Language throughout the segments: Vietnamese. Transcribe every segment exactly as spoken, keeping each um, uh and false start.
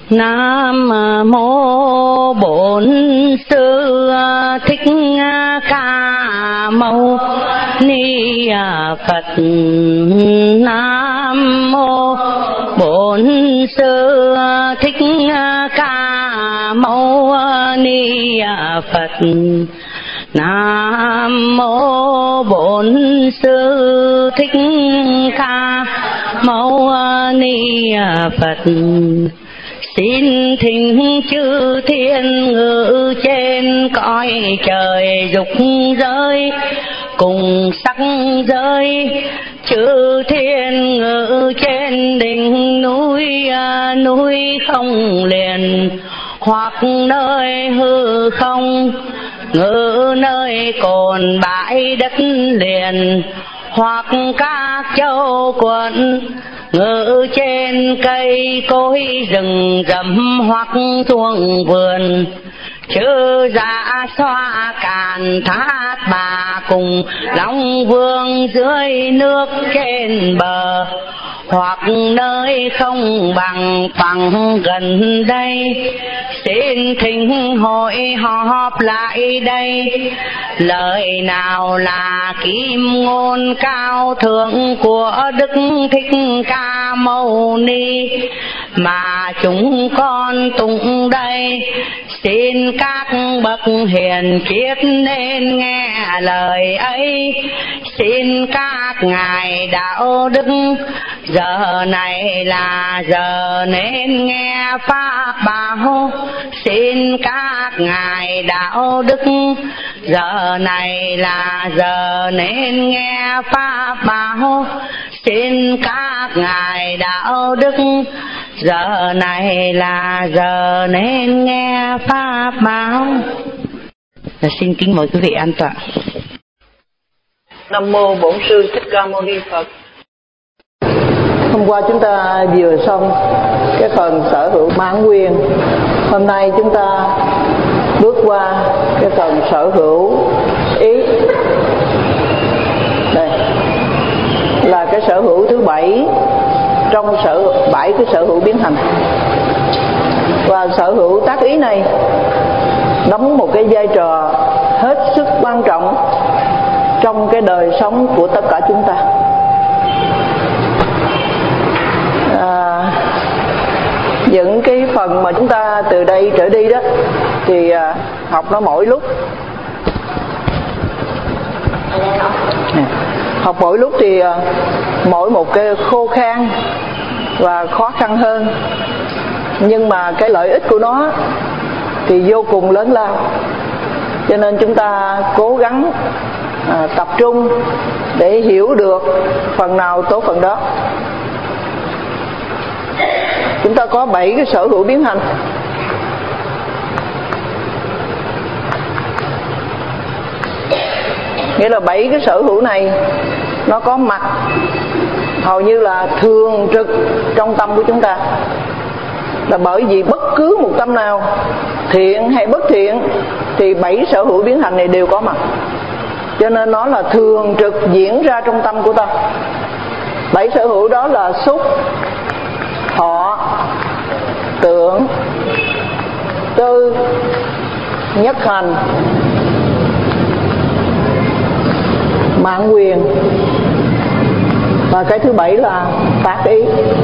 Nam mô Bổn Sư Thích Ca Mâu Ni Phật. Nam mô Bổn Sư Thích Ca Mâu Ni Phật. Nam mô Bổn Sư Thích Ca Mâu Ni Phật. Xin thỉnh chư thiên ngự trên cõi trời dục giới cùng sắc giới, chư thiên ngự trên đỉnh núi núi không liền, hoặc nơi hư không ngự nơi cồn bãi đất liền, hoặc các châu quận ngự trên cây cối rừng rậm, hoặc ruộng vườn chư dạ xoa càn thác bà cùng long vương dưới nước trên bờ, hoặc nơi không bằng phẳng gần đây. Xin thỉnh hội họp lại đây, lời nào là kim ngôn cao thượng của Đức Thích Ca Mâu Ni mà chúng con tụng đây. Xin các bậc hiền triết nên nghe lời ấy. Xin các ngài đạo đức giờ này là giờ nên nghe pháp bảo. Xin các ngài đạo đức giờ này là giờ nên nghe pháp bảo. Xin các ngài đạo đức giờ này là giờ nên nghe pháp bảo. Và xin kính mời quý vị an tọa. Nam mô Bổn Sư Thích Ca Mâu Ni Phật. Hôm qua chúng ta vừa xong cái phần sở hữu mãn quyền. Hôm nay chúng ta bước qua cái phần sở hữu ý. Đây là cái sở hữu thứ bảy trong sở bảy cái sở hữu biến hành. Và sở hữu tác ý này đóng một cái vai trò hết sức quan trọng trong cái đời sống của tất cả chúng ta. À, những cái phần mà chúng ta từ đây trở đi đó thì à, học nó mỗi lúc học mỗi lúc thì à, mỗi một cái khô khan và khó khăn hơn, nhưng mà cái lợi ích của nó thì vô cùng lớn lao. Cho nên chúng ta cố gắng à, tập trung để hiểu được phần nào tốt phần đó. Chúng ta có bảy cái sở hữu biến hành. Nghĩa là bảy cái sở hữu này nó có mặt hầu như là thường trực trong tâm của chúng ta. Là bởi vì bất cứ một tâm nào, thiện hay bất thiện, thì bảy sở hữu biến hành này đều có mặt. Cho nên nó là thường trực diễn ra trong tâm của ta. Bảy sở hữu đó là xúc, thọ, tưởng, tư, nhất hành, mãn quyền, và cái thứ bảy là tác ý.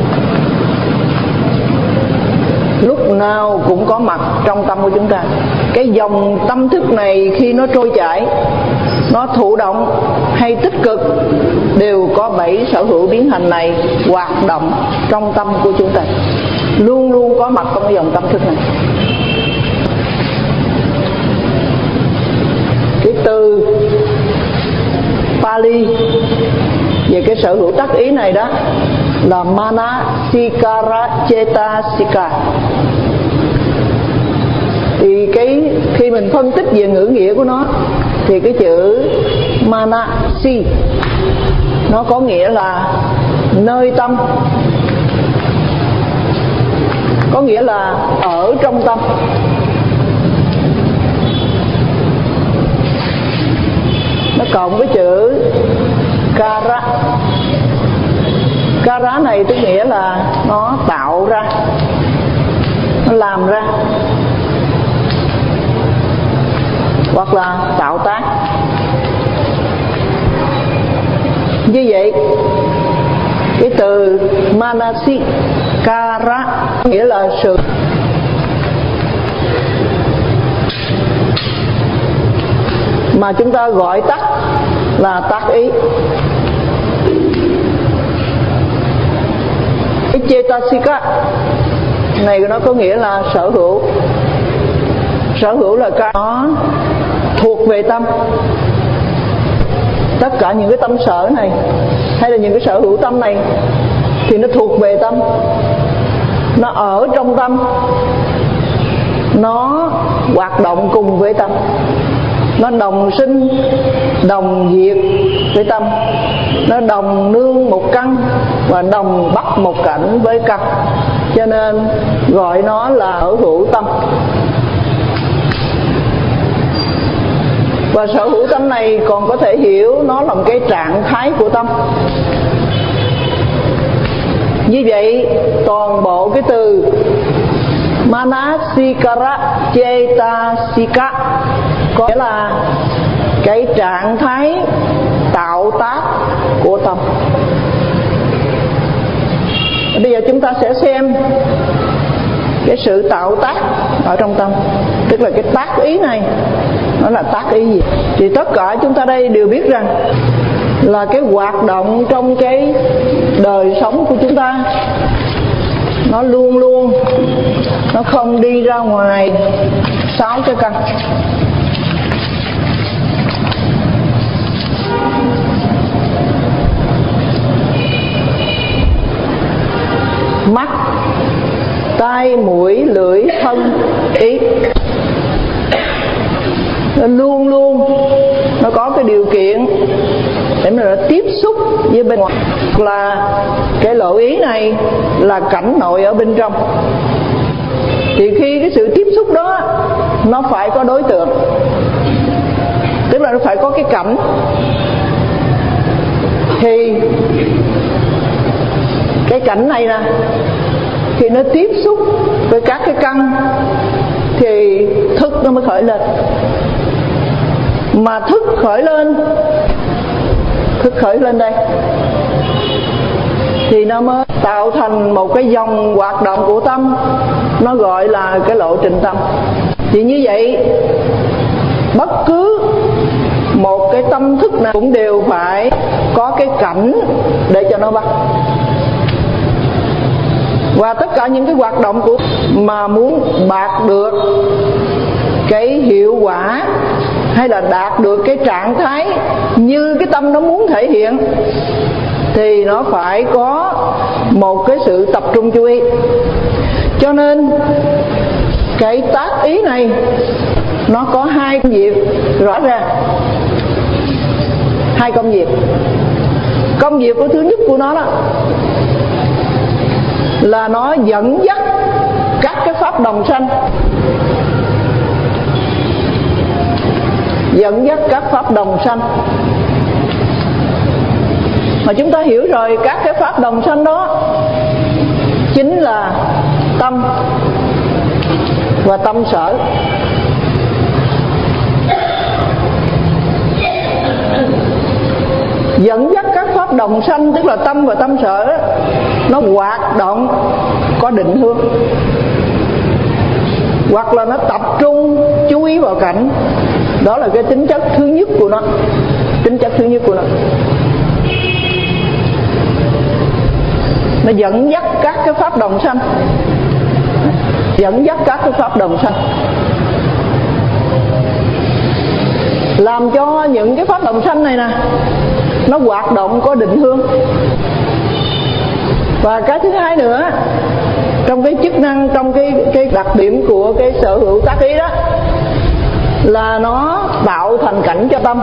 Lúc nào cũng có mặt trong tâm của chúng ta. Cái dòng tâm thức này khi nó trôi chảy, nó thụ động hay tích cực, đều có bảy sở hữu biến hành này hoạt động trong tâm của chúng ta, luôn luôn có mặt trong cái dòng tâm thức này. Cái từ Pali về cái sở hữu tác ý này đó là Manasikara Cetasika. Thì cái khi mình phân tích về ngữ nghĩa của nó thì cái chữ Manasi nó có nghĩa là nơi tâm, có nghĩa là ở trong tâm. Nó cộng với chữ Kara. Kara này tức nghĩa là nó tạo ra. làm ra hoặc là tạo tác. Như vậy cái từ manasikara nghĩa là sự mà chúng ta gọi tắt là tác ý. Cái chetasika này nó có nghĩa là sở hữu. Sở hữu là cái nó thuộc về tâm. Tất cả những cái tâm sở này hay là những cái sở hữu tâm này thì nó thuộc về tâm, nó ở trong tâm, nó hoạt động cùng với tâm, nó đồng sinh đồng diệt với tâm, nó đồng nương một căn và đồng bắt một cảnh với căn, cho nên gọi nó là sở hữu tâm. Và sở hữu tâm này còn có thể hiểu nó là một cái trạng thái của tâm. Như vậy toàn bộ cái từ manasikara chetasika có nghĩa là cái trạng thái tạo tác của tâm. Bây giờ chúng ta sẽ xem cái sự tạo tác ở trong tâm, tức là cái tác ý này nó là tác ý gì. Thì tất cả chúng ta đây đều biết rằng là cái hoạt động trong cái đời sống của chúng ta nó luôn luôn nó không đi ra ngoài sáu cái căn. Mắt, tai, mũi, lưỡi, thân, ý, nó luôn luôn nó có cái điều kiện để mà nó tiếp xúc với bên ngoài. Là cái lộ ý này là cảnh nội ở bên trong, thì khi cái sự tiếp xúc đó nó phải có đối tượng, tức là nó phải có cái cảnh, thì cái cảnh này nè khi nó tiếp xúc với các cái căn thì thức nó mới khởi lên. Mà thức khởi lên, thức khởi lên đây thì nó mới tạo thành một cái dòng hoạt động của tâm, nó gọi là cái lộ trình tâm. Thì như vậy bất cứ một cái tâm thức nào cũng đều phải có cái cảnh để cho nó bắt. Và tất cả những cái hoạt động của mà muốn đạt được cái hiệu quả hay là đạt được cái trạng thái như cái tâm nó muốn thể hiện thì nó phải có một cái sự tập trung chú ý. Cho nên cái tác ý này nó có hai công việc rõ ràng, hai công việc. Công việc của thứ nhất của nó đó là nó dẫn dắt các cái pháp đồng sanh, dẫn dắt các pháp đồng sanh. Mà chúng ta hiểu rồi, các cái pháp đồng sanh đó chính là tâm và tâm sở. Dẫn dắt các pháp đồng sanh tức là tâm và tâm sở nó hoạt động có định hướng, hoặc là nó tập trung chú ý vào cảnh. Đó là cái tính chất thứ nhất của nó. Tính chất thứ nhất của nó Nó dẫn dắt các cái pháp đồng sanh, dẫn dắt các cái pháp đồng sanh, làm cho những cái pháp đồng sanh này nè nó hoạt động có định hướng. Và cái thứ hai nữa, trong cái chức năng, trong cái cái đặc điểm của cái sở hữu tác ý đó là nó tạo thành cảnh cho tâm.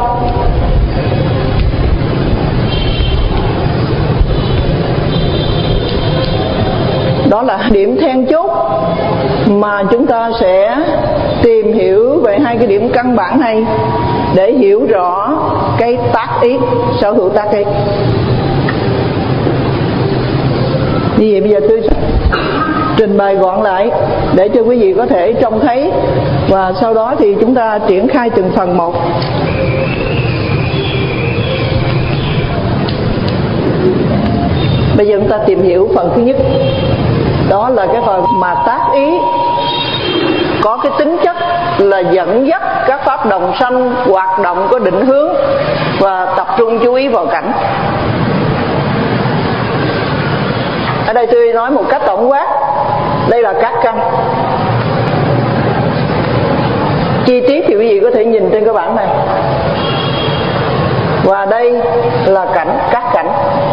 Đó là điểm then chốt mà chúng ta sẽ tìm hiểu về hai cái điểm căn bản này để hiểu rõ cái tác ý, sở hữu tác ý. Như vậy bây giờ tôi trình bày gọn lại để cho quý vị có thể trông thấy, và sau đó thì chúng ta triển khai từng phần một. Bây giờ chúng ta tìm hiểu phần thứ nhất, đó là cái phần mà tác ý, có cái tính chất là dẫn dắt các pháp đồng sanh hoạt động có định hướng và tập trung chú ý vào cảnh. Ở đây tôi nói một cách tổng quát, đây là các căn. Chi tiết thì quý vị có thể nhìn trên cái bảng này. Và đây là cảnh, các cảnh.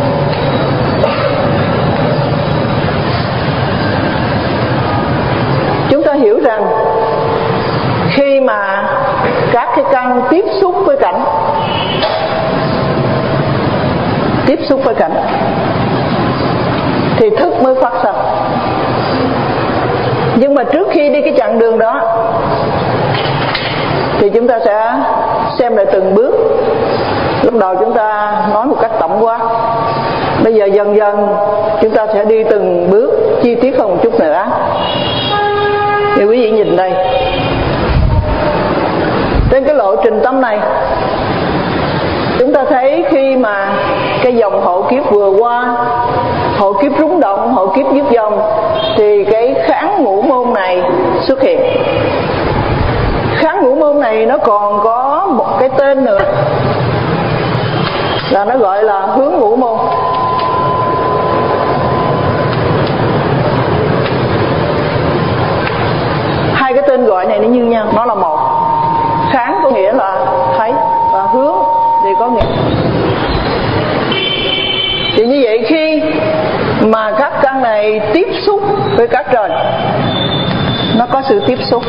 Chúng ta hiểu rằng khi mà các cái căn tiếp xúc với cảnh, tiếp xúc với cảnh thì thức mới phát sinh. Nhưng mà trước khi đi cái chặng đường đó thì chúng ta sẽ xem lại từng bước. Lúc đầu chúng ta nói một cách tổng quát, bây giờ dần dần chúng ta sẽ đi từng bước chi tiết hơn một chút nữa. Thì quý vị nhìn đây, trên cái lộ trình tâm này, chúng ta thấy khi mà cái dòng hộ kiếp vừa qua, hộ kiếp rúng động, hộ kiếp dứt dòng, thì cái kháng ngũ môn này xuất hiện. Kháng ngũ môn này nó còn có một cái tên nữa, là nó gọi là hướng ngũ môn. Hai cái tên gọi này nó như nhau, nó là một. Kháng có nghĩa là thấy, và hướng thì có nghĩa. Thì như vậy khi mà các căn này tiếp xúc với các trời, nó có sự tiếp xúc,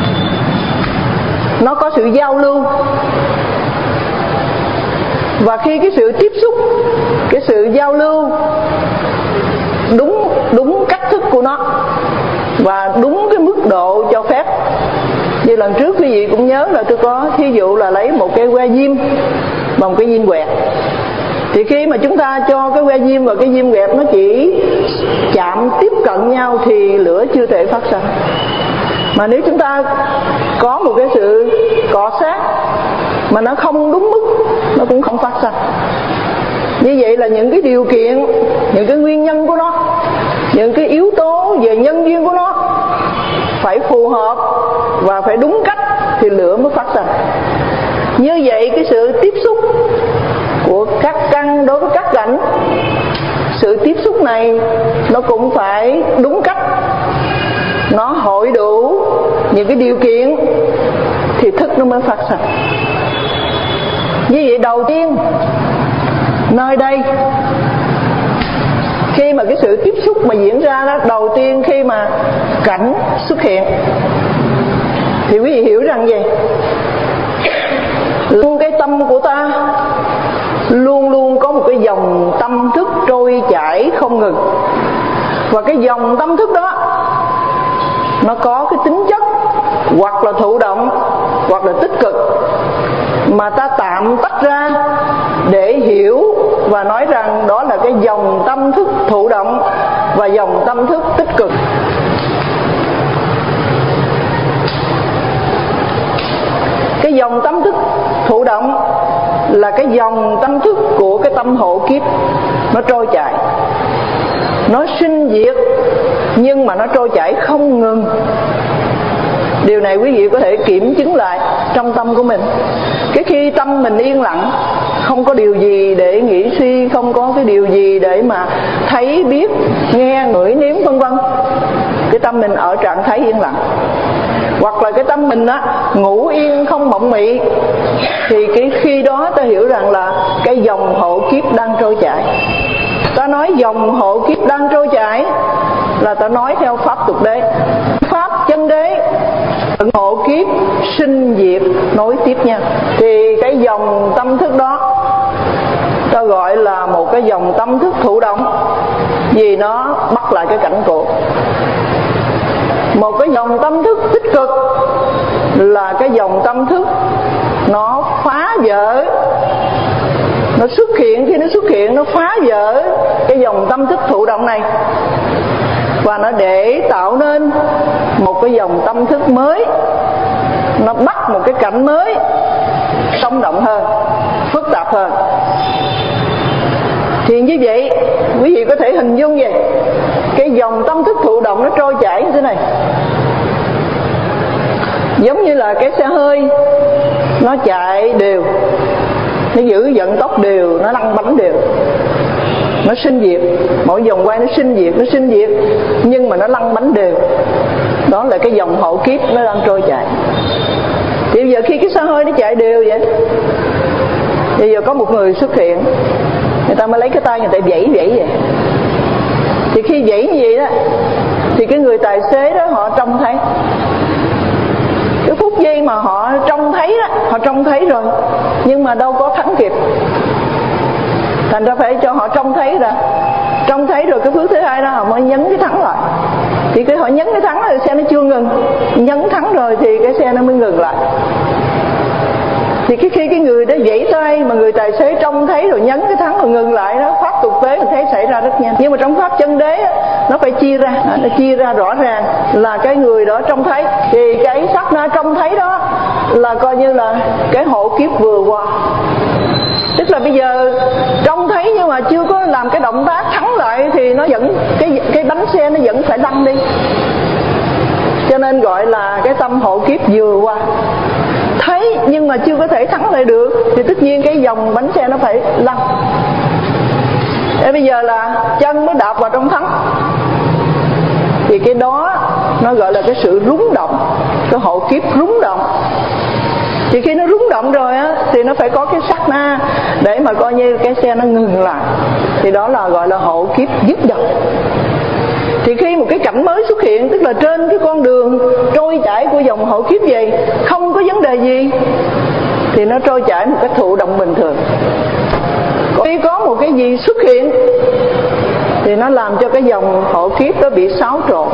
nó có sự giao lưu. Và khi cái sự tiếp xúc, cái sự giao lưu đúng đúng cách thức của nó và đúng cái mức độ cho phép. Như lần trước quý vị cũng nhớ là tôi có thí dụ là lấy một cái que diêm và một cái diêm quẹt. Thì khi mà chúng ta cho cái que diêm và cái diêm quẹt nó chỉ chạm tiếp cận nhau thì lửa chưa thể phát sinh. Mà nếu chúng ta có một cái sự cọ sát mà nó không đúng mức, nó cũng không phát sinh. Như vậy là những cái điều kiện, những cái nguyên nhân của nó, những cái yếu tố về nhân duyên của nó phải phù hợp và phải đúng cách thì lửa mới phát sinh. Như vậy cái sự tiếp xúc của các căn đối với các cảnh, sự tiếp xúc này nó cũng phải đúng cách, nó hội đủ những cái điều kiện thì thức nó mới phát sinh. Như vậy đầu tiên nơi đây, khi mà cái sự tiếp xúc mà diễn ra đó, đầu tiên khi mà cảnh xuất hiện thì quý vị hiểu rằng gì? Luôn cái tâm của ta luôn luôn có một cái dòng tâm thức trôi chảy không ngừng. Và cái dòng tâm thức đó nó có cái tính chất hoặc là thụ động hoặc là tích cực, mà ta tạm tách ra để hiểu và nói rằng đó là cái dòng tâm thức thụ động và dòng tâm thức tích cực. Cái dòng tâm thức thụ động là cái dòng tâm thức của cái tâm hộ kiếp, nó trôi chảy, nó sinh diệt, nhưng mà nó trôi chảy không ngừng. Điều này quý vị có thể kiểm chứng lại trong tâm của mình. Cái khi tâm mình yên lặng, không có điều gì để nghĩ suy, không có cái điều gì để mà thấy, biết, nghe, ngửi, nếm vân vân, cái tâm mình ở trạng thái yên lặng. Hoặc là cái tâm mình á ngủ yên không mộng mị, thì cái khi đó ta hiểu rằng là cái dòng hộ kiếp đang trôi chảy. Ta nói dòng hộ kiếp đang trôi chảy là ta nói theo pháp tục đế, pháp chân đế, hộ kiếp sinh diệt nối tiếp nhau. Thì cái dòng tâm thức đó ta gọi là một cái dòng tâm thức thụ động, vì nó bắt lại cái cảnh cũ. Một cái dòng tâm thức tích cực là cái dòng tâm thức nó phá vỡ, nó xuất hiện, khi nó xuất hiện nó phá vỡ cái dòng tâm thức thụ động này. và nó để tạo nên một cái dòng tâm thức mới, nó bắt một cái cảnh mới sống động hơn, phức tạp hơn. Thì như vậy quý vị có thể hình dung về cái dòng tâm thức thụ động nó trôi chảy như thế này, giống như là cái xe hơi nó chạy đều, nó giữ vận tốc đều, nó lăn bánh đều, nó sinh diệt, mỗi vòng quay nó sinh diệt, nó sinh diệt, nhưng mà nó lăn bánh đều. Đó là cái dòng hộ kiếp nó đang trôi chạy. Thì bây giờ khi cái xe hơi nó chạy đều vậy, bây giờ có một người xuất hiện, người ta mới lấy cái tay người ta vẫy vẫy vậy. Thì khi vẫy như vậy đó, thì cái người tài xế đó họ trông thấy. Cái phút giây mà họ trông thấy đó, họ trông thấy rồi, nhưng mà đâu có thắng kịp. Thành ra phải cho họ trông thấy ra, trông thấy rồi cái phước thứ hai đó họ mới nhấn cái thắng lại. Thì cái họ nhấn cái thắng rồi xe nó chưa ngừng, nhấn thắng rồi thì cái xe nó mới ngừng lại. Thì cái khi cái người đó vẫy tay mà người tài xế trông thấy rồi nhấn cái thắng rồi ngừng lại đó, pháp tục tế mình thấy xảy ra rất nhanh. Nhưng mà trong pháp chân đế đó, nó phải chia ra, nó chia ra rõ ràng là cái người đó trông thấy, thì cái sát na trông thấy đó là coi như là cái hộ kiếp vừa qua. Tức là bây giờ trông thấy nhưng mà chưa có làm cái động tác thắng lại thì nó vẫn cái cái bánh xe nó vẫn phải lăn đi. Cho nên gọi là cái tâm hộ kiếp vừa qua. Thấy nhưng mà chưa có thể thắng lại được thì tất nhiên cái dòng bánh xe nó phải lăn. Thế bây giờ là chân mới đạp vào trong thắng, thì cái đó nó gọi là cái sự rúng động, cái hộ kiếp rúng động. Thì khi nó rúng động rồi á, thì nó phải có cái sát na để mà coi như cái xe nó ngừng lại. Thì đó là gọi là hộ kiếp dứt động. Thì khi một cái cảnh mới xuất hiện, tức là trên cái con đường trôi chảy của dòng hộ kiếp vậy, không có vấn đề gì, thì nó trôi chảy một cách thụ động bình thường. Khi có một cái gì xuất hiện thì nó làm cho cái dòng hộ kiếp đó bị xáo trộn.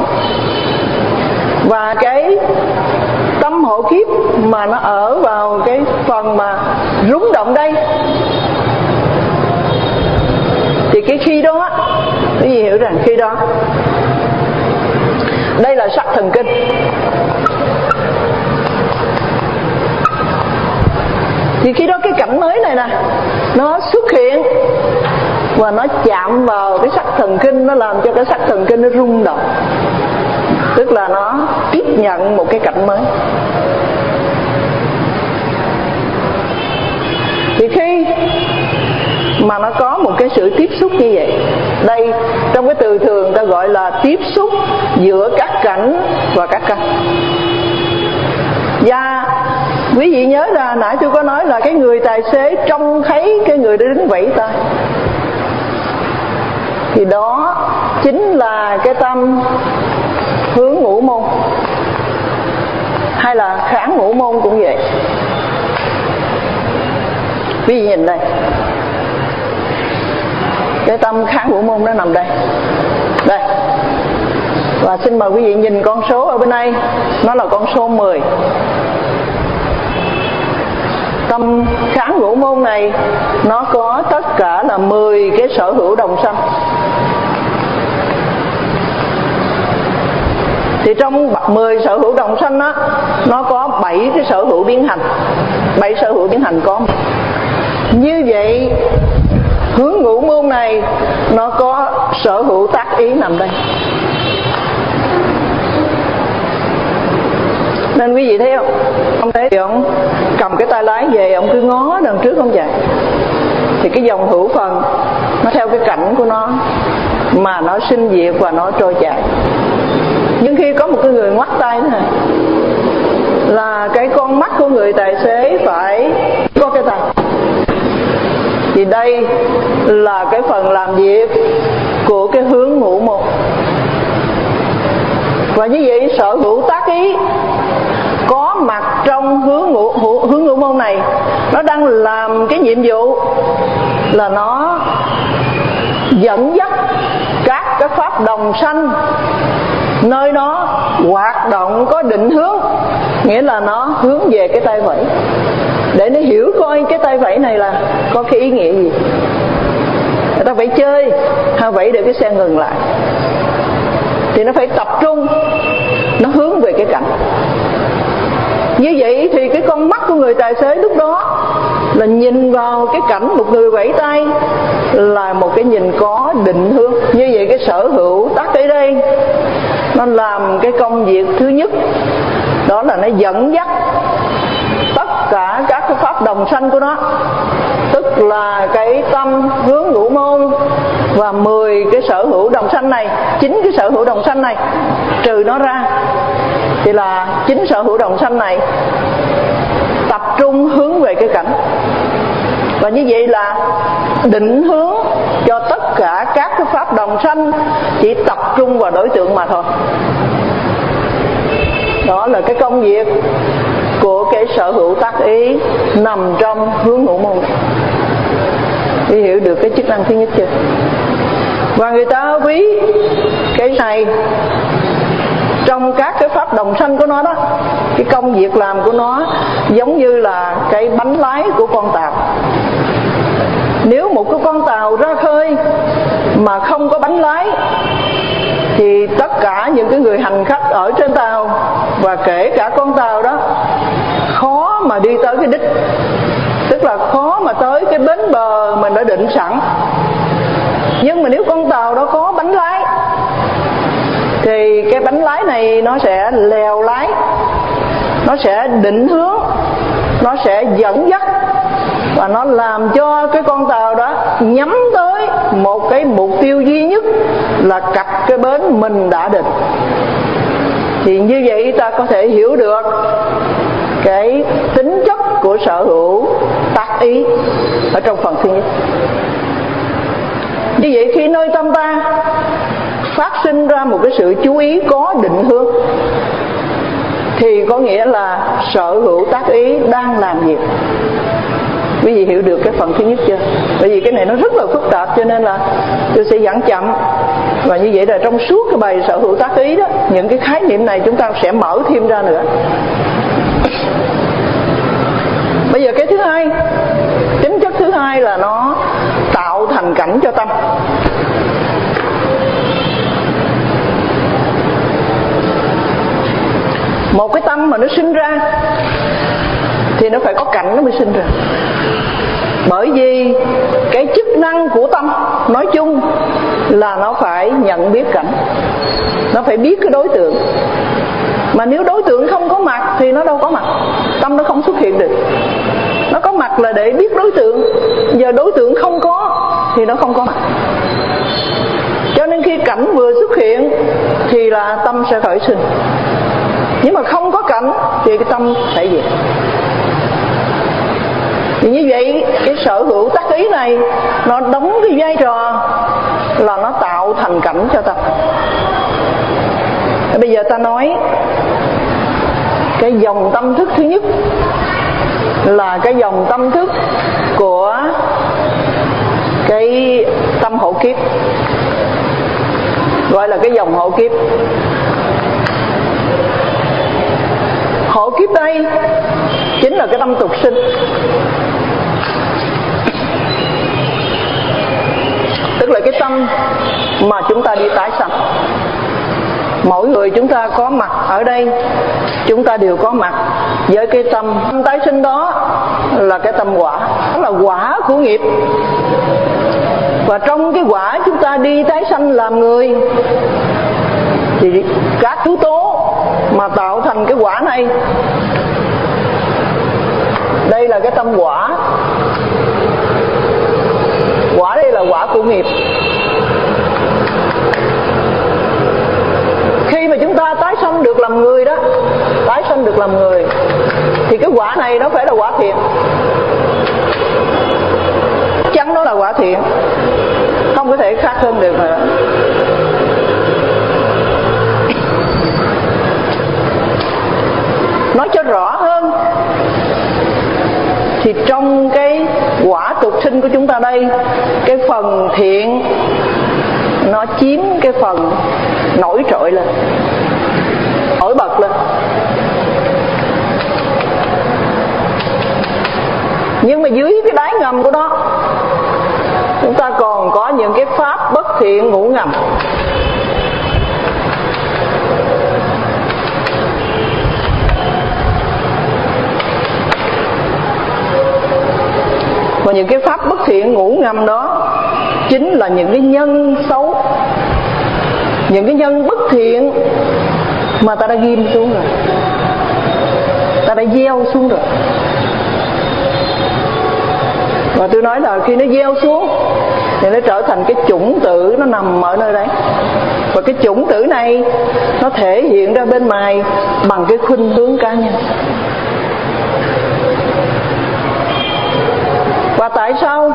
Và cái tâm hộ kiếp mà nó ở vào cái phần mà rúng động đây, thì cái khi đó, cái gì hiểu rằng khi đó đây là sắc thần kinh. Thì khi đó cái cảnh mới này nè, nó xuất hiện và nó chạm vào cái sắc thần kinh, nó làm cho cái sắc thần kinh nó rung động. Tức là nó tiếp nhận một cái cảnh mới. Thì khi mà nó có một cái sự tiếp xúc như vậy, đây trong cái từ thường ta gọi là tiếp xúc giữa các cảnh và các căn. Và quý vị nhớ là nãy tôi có nói là cái người tài xế trông thấy cái người đó đứng vẫy tay, thì đó chính là cái tâm hướng ngũ môn, hay là kháng ngũ môn cũng vậy. Quý vị nhìn đây, cái tâm kháng ngũ môn nó nằm đây, đây. Và xin mời quý vị nhìn con số ở bên đây, nó là con số mười. Tâm kháng ngũ môn này nó có tất cả là mười cái sở hữu đồng sanh. Thì trong mười sở hữu đồng sanh đó, nó có bảy cái sở hữu biến hành. bảy sở hữu biến hành có. Như vậy hướng ngũ môn này nó có sở hữu tác ý nằm đây. Nên quý vị thấy không, ông thấy thì ông cầm cái tay lái về, ông cứ ngó đằng trước không chạy, thì cái dòng hữu phần nó theo cái cảnh của nó mà nó sinh diệt và nó trôi chảy. Nhưng khi có một cái người ngoắt tay nữa, là cái con mắt của người tài xế phải có cái tay, thì đây là cái phần làm việc của cái hướng ngũ môn. Và như vậy sở hữu tác ý có mặt trong hướng ngũ, hướng ngũ môn này, nó đang làm cái nhiệm vụ là nó dẫn dắt các cái pháp đồng sanh nơi nó hoạt động có định hướng, nghĩa là nó hướng về cái tay vẫy, để nó hiểu coi cái tay vẫy này là có cái ý nghĩa gì. Người ta phải chơi hay vẫy để cái xe ngừng lại. thì nó phải tập trung, nó hướng về cái cảnh. Như vậy thì cái con mắt của người tài xế lúc đó là nhìn vào cái cảnh một người vẫy tay là một cái nhìn có định hướng. Như vậy cái sở hữu tác ý đây nó làm cái công việc thứ nhất, đó là nó dẫn dắt tất cả các cái pháp đồng sanh của nó, tức là cái tâm hướng ngũ môn và mười cái sở hữu đồng sanh này, chín cái sở hữu đồng sanh này trừ nó ra thì là chín sở hữu đồng sanh này tập trung hướng về cái cảnh. Và như vậy là định hướng cho tất cả các cái pháp đồng sanh chỉ tập trung vào đối tượng mà thôi. Đó là cái công việc của cái sở hữu tác ý nằm trong hướng ngũ môn. Thì hiểu được cái chức năng thứ nhất chưa? Và người ta ví cái này trong các cái pháp đồng sanh của nó đó, cái công việc làm của nó giống như là cái bánh lái của con tàu. Nếu một cái con tàu ra khơi mà không có bánh lái thì tất cả những cái người hành khách ở trên tàu và kể cả con tàu đó khó mà đi tới cái đích, tức là khó mà tới cái bến bờ mình đã định sẵn. Nhưng mà nếu con tàu đó có bánh lái thì cái bánh lái này nó sẽ lèo lái, nó sẽ định hướng, nó sẽ dẫn dắt và nó làm cho cái con tàu đó nhắm tới một cái mục tiêu duy nhất là cập cái bến mình đã định. Thì như vậy ta có thể hiểu được cái tính chất của sở hữu tác ý ở trong phần thứ nhất. Như vậy khi nơi tâm ta phát sinh ra một cái sự chú ý có định hướng thì có nghĩa là sở hữu tác ý đang làm việc. Quý vị hiểu được cái phần thứ nhất chưa? Bởi vì cái này nó rất là phức tạp cho nên là tôi sẽ giảng chậm. Và như vậy là trong suốt cái bài sở hữu tác ý đó, những cái khái niệm này chúng ta sẽ mở thêm ra nữa. Bây giờ cái thứ hai, tính chất thứ hai là nó tạo thành cảnh cho tâm. Một cái tâm mà nó sinh ra thì nó phải có cảnh nó mới sinh ra. Bởi vì cái chức năng của tâm nói chung là nó phải nhận biết cảnh, nó phải biết cái đối tượng. Mà nếu đối tượng không có mặt thì nó đâu có mặt, tâm nó không xuất hiện được. Nó có mặt là để biết đối tượng, giờ đối tượng không có thì nó không có mặt. Cho nên khi cảnh vừa xuất hiện thì là tâm sẽ khởi sinh. Nhưng mà không có cảnh thì cái tâm sẽ diệt. Thì như vậy cái sở hữu tác ý này nó đóng cái vai trò là nó tạo thành cảnh cho tâm. Bây giờ ta nói cái dòng tâm thức thứ nhất là cái dòng tâm thức của cái tâm hộ kiếp, gọi là cái dòng hộ kiếp. Hộ kiếp đây chính là cái tâm tục sinh. Tức là cái tâm mà chúng ta đi tái sanh. Mỗi người chúng ta có mặt ở đây, chúng ta đều có mặt với cái tâm tái sinh đó là cái tâm quả, đó là quả của nghiệp. Và trong cái quả chúng ta đi tái sanh làm người thì các yếu tố mà tạo thành cái quả này, đây là cái tâm quả. Quả đây là quả của nghiệp. Khi mà chúng ta tái sanh được làm người đó, tái sanh được làm người thì cái quả này nó phải là quả thiện. Chắc chắn nó là quả thiện, không có thể khác hơn được nữa. Nói cho rõ hơn thì trong cái quả tục sinh của chúng ta đây, cái phần thiện nó chiếm cái phần nổi trội lên, nổi bật lên. Nhưng mà dưới cái đáy ngầm của nó chúng ta còn có những cái pháp bất thiện ngủ ngầm. Và những cái pháp bất thiện ngủ ngầm đó chính là những cái nhân xấu, những cái nhân bất thiện mà ta đã ghim xuống rồi, ta đã gieo xuống rồi. Và tôi nói là khi nó gieo xuống thì nó trở thành cái chủng tử, nó nằm ở nơi đấy. Và cái chủng tử này nó thể hiện ra bên ngoài bằng cái khuynh hướng cá nhân. Và tại sao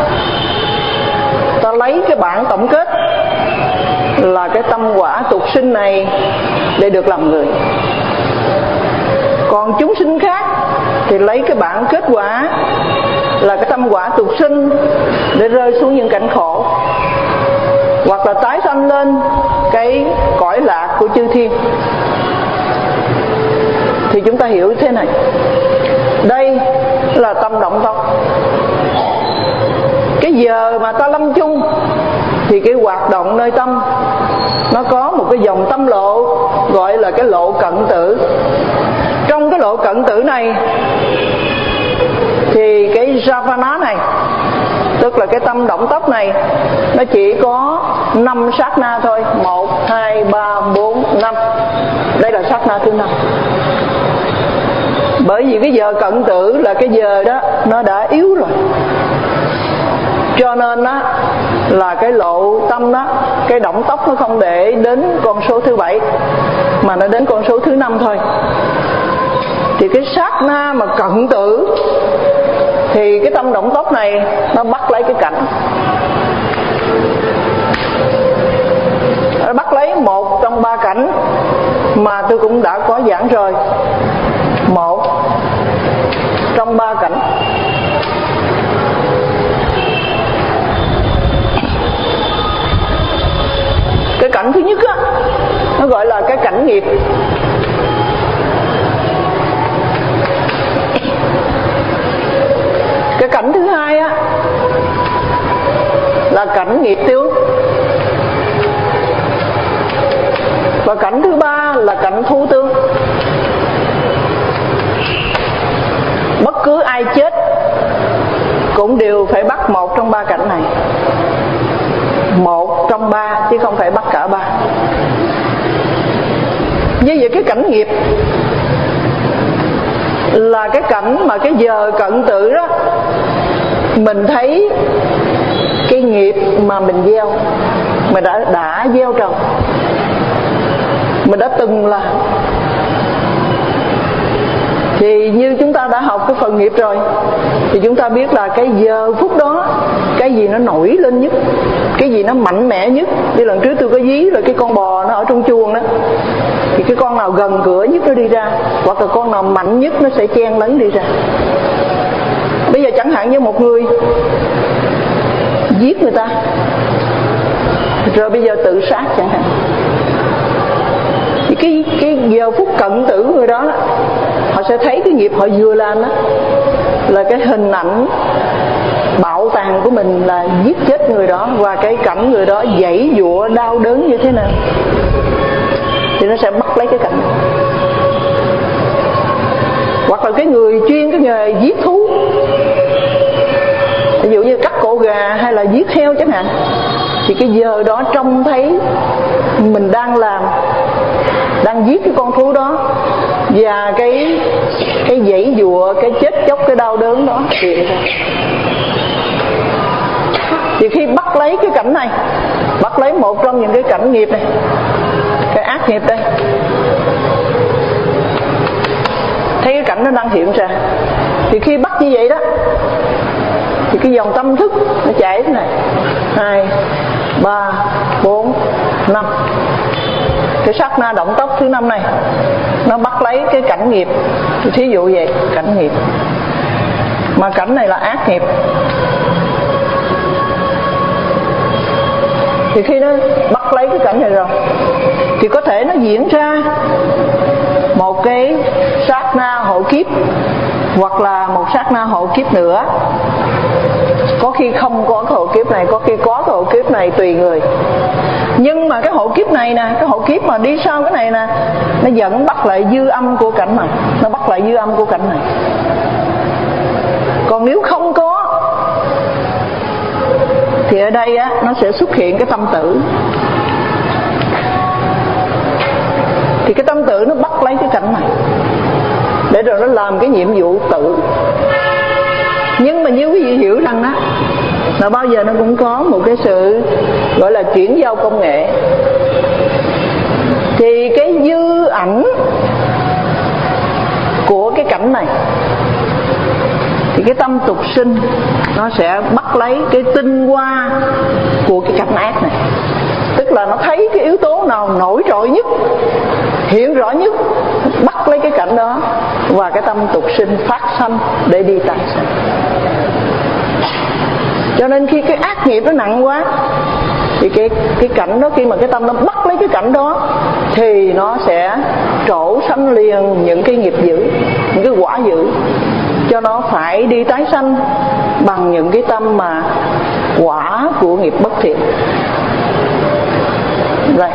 ta lấy cái bản tổng kết là cái tâm quả tục sinh này để được làm người, còn chúng sinh khác thì lấy cái bản kết quả là cái tâm quả tục sinh để rơi xuống những cảnh khổ, hoặc là tái sanh lên cái cõi lạc của chư thiên. Thì chúng ta hiểu thế này, đây là tâm động tốc. Cái giờ mà ta lâm chung thì cái hoạt động nơi tâm nó có một cái dòng tâm lộ gọi là cái lộ cận tử. Trong cái lộ cận tử này thì cái javana này, tức là cái tâm động tốc này, nó chỉ có năm sát na thôi. Một, hai, ba, bốn, năm. Đây là sát na thứ năm. Bởi vì cái giờ cận tử là cái giờ đó nó đã yếu rồi, cho nên đó là cái lộ tâm đó, cái động tốc nó không để đến con số thứ bảy mà nó đến con số thứ năm thôi. Thì cái sát na mà cận tử thì cái tâm động tốc này nó bắt lấy cái cảnh, nó bắt lấy một trong ba cảnh mà tôi cũng đã có giảng rồi. Một trong ba cảnh. Cái cảnh thứ nhất á, nó gọi là cái cảnh nghiệp. Cái cảnh thứ hai á là cảnh nghiệp tướng. Và cảnh thứ ba là cảnh thú tướng. Bất cứ ai chết cũng đều phải bắt một trong ba cảnh này, một trong ba chứ không phải bắt cả ba. Như vậy cái cảnh nghiệp là cái cảnh mà cái giờ cận tử đó mình thấy cái nghiệp mà mình gieo, mình đã đã gieo trồng, mình đã từng làm. Thì như chúng ta đã học cái phần nghiệp rồi thì chúng ta biết là cái giờ phút đó cái gì nó nổi lên nhất, cái gì nó mạnh mẽ nhất. Như lần trước tôi có ví là cái con bò nó ở trong chuồng đó, thì cái con nào gần cửa nhất nó đi ra, hoặc là con nào mạnh nhất nó sẽ chen lấn đi ra. Bây giờ chẳng hạn như một người giết người ta rồi bây giờ tự sát chẳng hạn, thì cái, cái giờ phút cận tử người đó, đó họ sẽ thấy cái nghiệp họ vừa làm đó là cái hình ảnh bạo tàn của mình là giết chết người đó, và cái cảnh người đó giãy giụa đau đớn như thế nào thì nó sẽ bắt lấy cái cảnh. Hoặc là cái người chuyên cái nghề giết thú, ví dụ như cắt cổ gà hay là giết heo chẳng hạn, thì cái giờ đó trông thấy mình đang làm, đang giết cái con thú đó, và cái cái giãy giụa, cái chết chóc, cái đau đớn đó hiện ra. Thì khi bắt lấy cái cảnh này, bắt lấy một trong những cái cảnh nghiệp này, cái ác nghiệp đây, thấy cái cảnh nó đang hiện ra, thì khi bắt như vậy đó thì cái dòng tâm thức nó chảy thế này: hai, ba, bốn, năm. Cái sát na động tốc thứ năm này nó bắt lấy cái cảnh nghiệp. Thí dụ vậy, cảnh nghiệp, mà cảnh này là ác nghiệp. Thì khi nó bắt lấy cái cảnh này rồi thì có thể nó diễn ra một cái sát na hộ kiếp, hoặc là một sát na hộ kiếp nữa. Có khi không có cái hộ kiếp này, có khi có cái hộ kiếp này, tùy người. Nhưng mà cái hộ kiếp này nè, cái hộ kiếp mà đi sau cái này nè, nó vẫn bắt lại dư âm của cảnh này, nó bắt lại dư âm của cảnh này. Còn nếu không có thì ở đây á nó sẽ xuất hiện cái tâm tử. Thì cái tâm tử nó bắt lấy cái cảnh này để rồi nó làm cái nhiệm vụ tử. Nhưng mà như quý vị hiểu rằng đó, là bao giờ nó cũng có một cái sự gọi là chuyển giao công nghệ. Thì cái dư ảnh của cái cảnh này, thì cái tâm tục sinh nó sẽ bắt lấy cái tinh hoa của cái cảnh ác này. Tức là nó thấy cái yếu tố nào nổi trội nhất, hiện rõ nhất, bắt lấy cái cảnh đó, và cái tâm tục sinh phát sanh để đi tái sanh. Cho nên khi cái ác nghiệp nó nặng quá, thì cái, cái cảnh đó, khi mà cái tâm nó bắt lấy cái cảnh đó, thì nó sẽ trổ sanh liền những cái nghiệp dữ, những cái quả dữ, cho nó phải đi tái sanh bằng những cái tâm mà quả của nghiệp bất thiện. Rồi,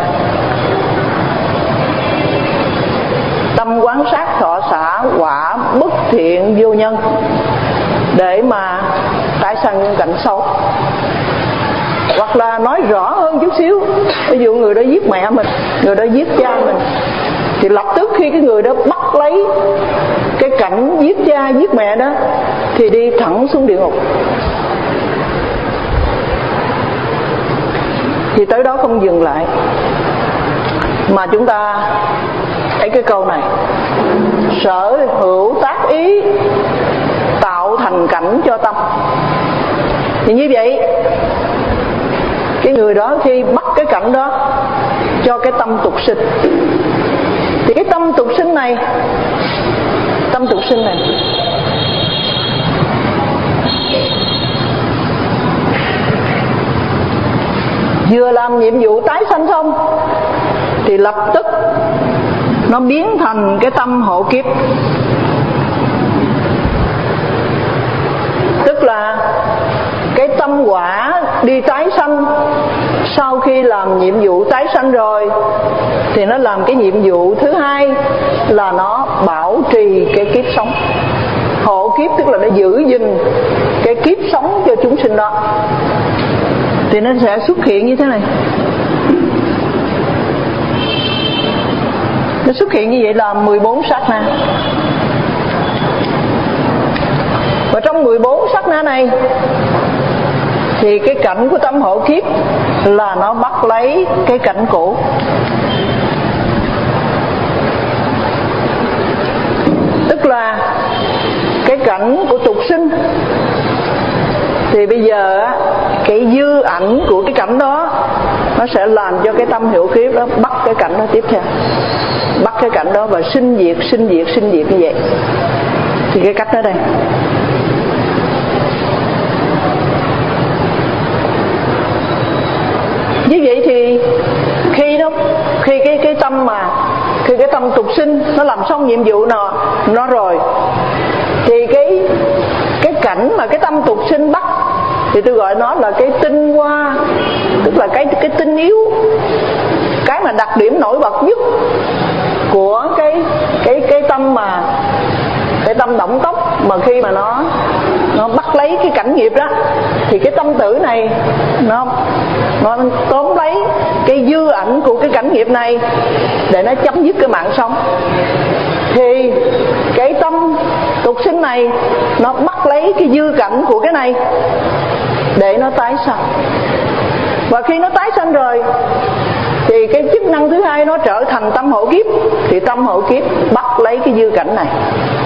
tâm quán sát thọ xả quả bất thiện vô nhân để mà tái sanh những cảnh xấu. Hoặc là nói rõ hơn chút xíu, ví dụ người đó giết mẹ mình, người đó giết cha mình, thì lập tức khi cái người đó bắt lấy cái cảnh giết cha giết mẹ đó, thì đi thẳng xuống địa ngục. Thì tới đó không dừng lại, mà chúng ta thấy cái câu này: sở hữu tác ý tạo thành cảnh cho tâm. Thì như vậy, cái người đó khi bắt cái cảnh đó cho cái tâm tục sinh, thì cái tâm tục sinh này, tâm tục sinh này vừa làm nhiệm vụ tái sanh xong, thì lập tức nó biến thành cái tâm hộ kiếp. Tức là cái tâm quả đi tái sanh, sau khi làm nhiệm vụ tái sanh rồi, thì nó làm cái nhiệm vụ thứ hai là nó bảo trì cái kiếp sống. Hộ kiếp tức là nó giữ gìn cái kiếp sống cho chúng sinh đó. Thì nó sẽ xuất hiện như thế này. Nó xuất hiện như vậy là mười bốn sát na. Và trong mười bốn sát na này, thì cái cảnh của tâm hộ kiếp là nó bắt lấy cái cảnh cũ. Tức là cái cảnh của tục sinh, thì bây giờ cái dư ảnh của cái cảnh đó nó sẽ làm cho cái tâm hộ kiếp đó bắt cái cảnh đó tiếp theo, bắt cái cảnh đó và sinh diệt sinh diệt sinh diệt như vậy. Thì cái cách đó đây. Như vậy thì khi nó khi cái cái tâm mà khi cái tâm tục sinh nó làm xong nhiệm vụ nào nó rồi, thì cái cái cảnh mà cái tâm tục sinh bắt, thì tôi gọi nó là cái tinh hoa, tức là cái cái tinh yếu, cái mà đặc điểm nổi bật nhất của cái cái cái tâm mà cái tâm động tốc, mà khi mà nó nó bắt lấy cái cảnh nghiệp đó, thì cái tâm tử này nó nó tóm lấy cái dư ảnh của cái cảnh nghiệp này để nó chấm dứt cái mạng sống. Thì cái tâm tục sinh này nó bắt lấy cái dư cảnh của cái này để nó tái sanh. Và khi nó tái sanh rồi, thì cái chức năng thứ hai nó trở thành tâm hộ kiếp. Thì tâm hộ kiếp bắt lấy cái dư cảnh này.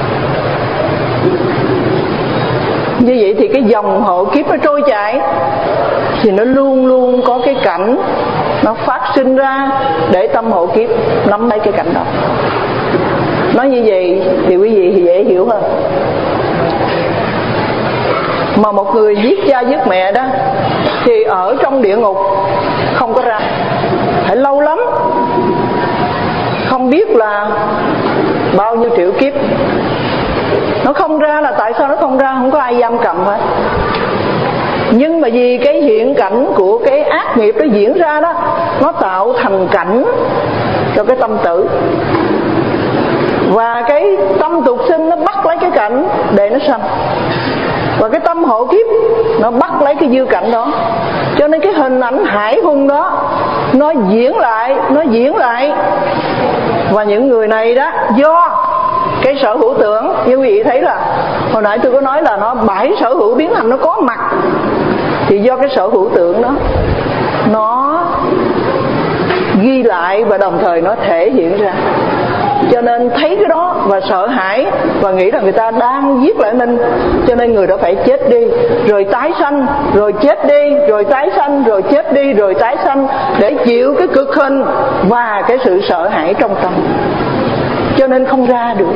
Như vậy thì cái dòng hộ kiếp nó trôi chảy, thì nó luôn luôn có cái cảnh nó phát sinh ra để tâm hộ kiếp nắm lấy cái cảnh đó. Nói như vậy thì quý vị thì dễ hiểu hơn. Mà một người giết cha giết mẹ đó, thì ở trong địa ngục không có ra, phải lâu lắm, không biết là bao nhiêu triệu kiếp. Nó không ra là tại sao nó không ra? Không có ai giam cầm hết. Nhưng mà vì cái hiện cảnh của cái ác nghiệp nó diễn ra đó, nó tạo thành cảnh cho cái tâm tử. Và cái tâm tục sinh nó bắt lấy cái cảnh để nó sanh. Và cái tâm hộ kiếp nó bắt lấy cái dư cảnh đó Cho nên cái hình ảnh hải hùng đó nó diễn lại, nó diễn lại. Và những người này đó, do cái sở hữu tưởng, như quý vị thấy là hồi nãy tôi có nói là nó bảy sở hữu biến thành nó có mặt, thì do cái sở hữu tưởng đó nó ghi lại và đồng thời nó thể hiện ra. Cho nên thấy cái đó và sợ hãi và nghĩ là người ta đang giết lại mình, cho nên người đó phải chết đi rồi tái sanh, rồi chết đi rồi tái sanh, rồi chết đi rồi tái sanh, để chịu cái cực hình và cái sự sợ hãi trong tâm, cho nên không ra được.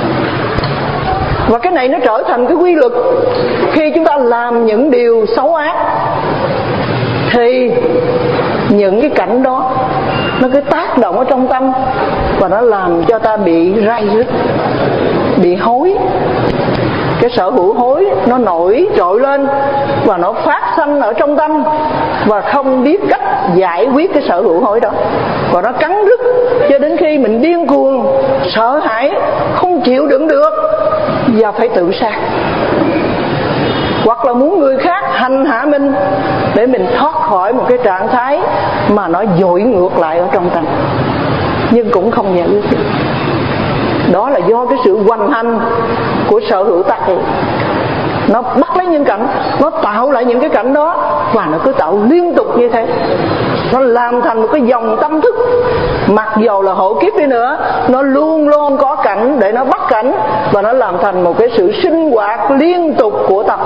Và cái này nó trở thành cái quy luật. Khi chúng ta làm những điều xấu ác thì những cái cảnh đó nó cứ tác động ở trong tâm, và nó làm cho ta bị rai rứt, bị hối. Cái sở hữu hối nó nổi trội lên và nó phát sanh ở trong tâm, và không biết cách giải quyết cái sở hữu hối đó, và nó cắn rứt cho đến khi mình điên cuồng, sợ hãi, không chịu đựng được và phải tự sát, hoặc là muốn người khác hành hạ mình để mình thoát khỏi một cái trạng thái mà nó dội ngược lại ở trong tâm, nhưng cũng không giải quyết được. Đó là do cái sự hoành hành của sở hữu tác ý. Nó bắt lấy những cảnh, nó tạo lại những cái cảnh đó, và nó cứ tạo liên tục như thế. Nó làm thành một cái dòng tâm thức, mặc dầu là hộ kiếp đi nữa, nó luôn luôn có cảnh để nó bắt cảnh, và nó làm thành một cái sự sinh hoạt liên tục của tâm.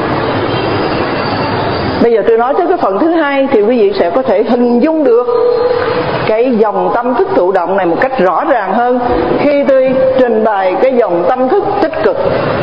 Bây giờ tôi nói tới cái phần thứ hai thì quý vị sẽ có thể hình dung được cái dòng tâm thức thụ động này một cách rõ ràng hơn khi tôi trình bày cái dòng tâm thức tích cực.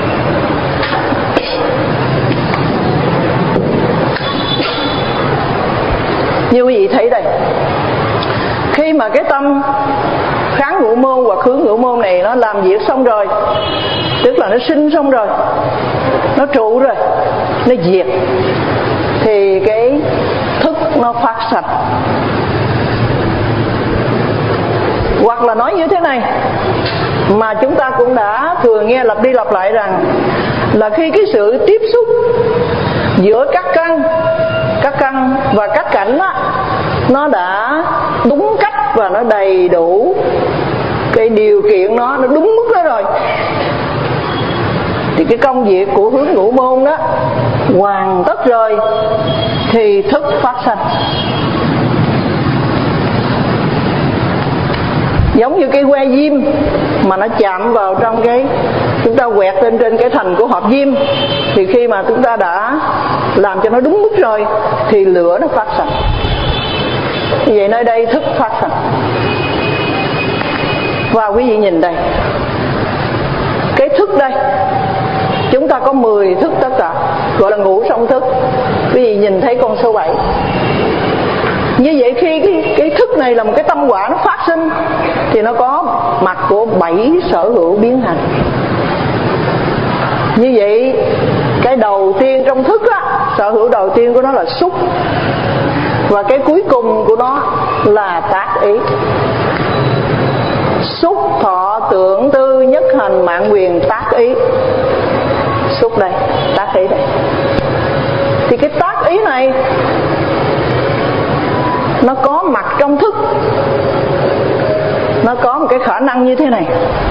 Như quý vị thấy đây, khi mà cái tâm kháng ngũ môn hoặc hướng ngũ môn này nó làm việc xong rồi, tức là nó sinh xong rồi, nó trụ rồi, nó diệt, thì cái thức nó phát sạch. Hoặc là nói như thế này, mà chúng ta cũng đã thường nghe lặp đi lặp lại rằng là khi cái sự tiếp xúc giữa các căn các căn và các cảnh đó, nó đã đúng cách và nó đầy đủ cái điều kiện, nó nó đúng mức đó rồi, thì cái công việc của hướng ngũ môn đó hoàn tất rồi, thì thức phát sanh. Giống như cái que diêm mà nó chạm vào trong cái, chúng ta quẹt lên trên cái thành của hộp diêm, thì khi mà chúng ta đã làm cho nó đúng mức rồi thì lửa nó phát sanh. Như vậy nơi đây thức phát sanh. Và quý vị nhìn đây, cái thức đây, chúng ta có mười thức tất cả, gọi là ngũ song thức. Quý vị nhìn thấy con số bảy. Như vậy khi cái, cái thức này là một cái tâm quả nó phát sinh, thì nó có mặt của bảy sở hữu biến hành. Như vậy cái đầu tiên trong thức á, sở hữu đầu tiên của nó là xúc, và cái cuối cùng của nó là tác ý. Xúc thọ tưởng tư nhất hành mạng quyền tác ý. Xúc đây, tác ý đây. Thì cái tác ý này nó có mặt trong thức, nó có một cái khả năng như thế này.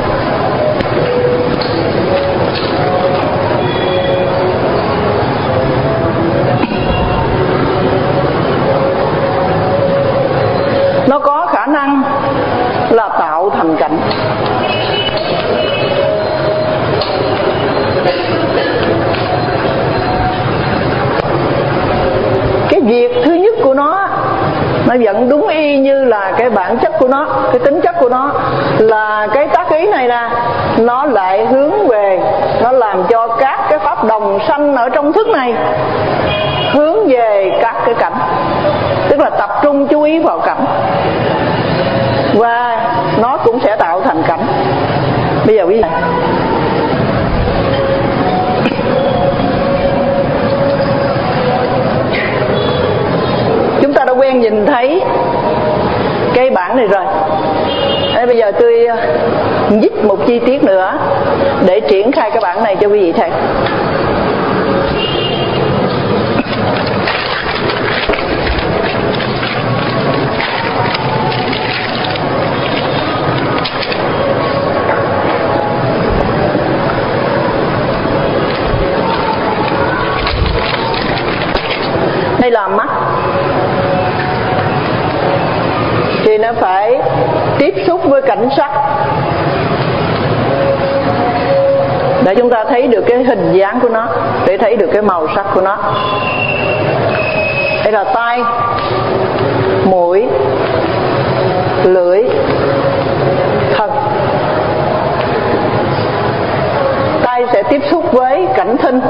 Nó có khả năng là tạo thành cảnh. Cái việc thứ nhất của nó, nó vẫn đúng y như là cái bản chất của nó, cái tính chất của nó là cái tác ý này nè, nó lại hướng về, nó làm cho các cái pháp đồng sanh ở trong thức này hướng về các cái cảnh, tức là tập trung chú ý vào cảnh, và nó cũng sẽ tạo thành cảnh. Bây giờ quý vị, chúng ta đã quen nhìn thấy cái bảng này rồi. Thế bây giờ tôi dích một chi tiết nữa để triển khai cái bảng này cho quý vị thấy. hay là mắt thì nó phải tiếp xúc với cảnh sắc để chúng ta thấy được cái hình dáng của nó, để thấy được cái màu sắc của nó. Hay là tai, mũi, lưỡi, thân. Tai sẽ tiếp xúc với cảnh thinh,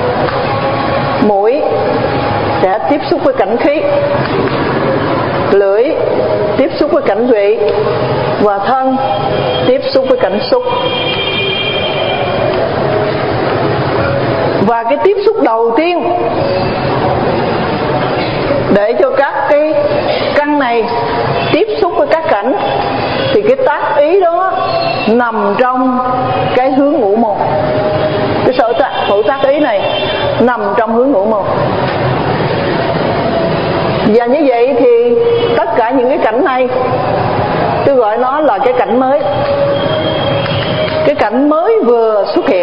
mũi sẽ tiếp xúc với cảnh khí, lưỡi tiếp xúc với cảnh vị, và thân tiếp xúc với cảnh xúc. Và cái tiếp xúc đầu tiên để cho các cái căn này tiếp xúc với các cảnh thì cái tác ý đó nằm trong cái hướng ngũ môn. Cái sở tác, khẩu tác ý này nằm trong hướng ngũ môn. Và như vậy thì tất cả những cái cảnh này tôi gọi nó là cái cảnh mới. Cái cảnh mới vừa xuất hiện.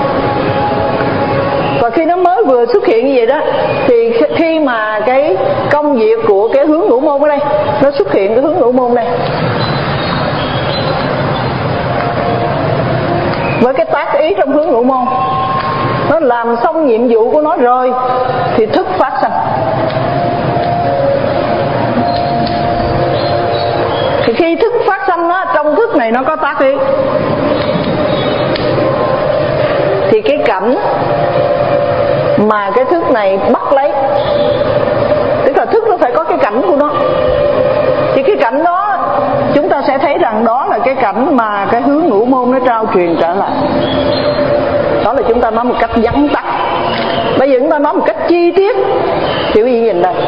Và khi nó mới vừa xuất hiện như vậy đó thì khi mà cái công việc của cái hướng ngũ môn ở đây nó xuất hiện, cái hướng ngũ môn này với cái tác ý trong hướng ngũ môn, nó làm xong nhiệm vụ của nó rồi thì thức phát sanh. Thì khi thức phát sanh đó, trong thức này nó có tác ý thì cái cảnh mà cái thức này bắt lấy, tức là thức nó phải có cái cảnh của nó, thì cái cảnh đó chúng ta sẽ thấy rằng đó là cái cảnh mà cái hướng ngũ môn nó trao truyền trở lại. Đó là chúng ta nói một cách vắn tắt. Bây giờ chúng ta nói một cách chi tiết thì quý vị nhìn đây.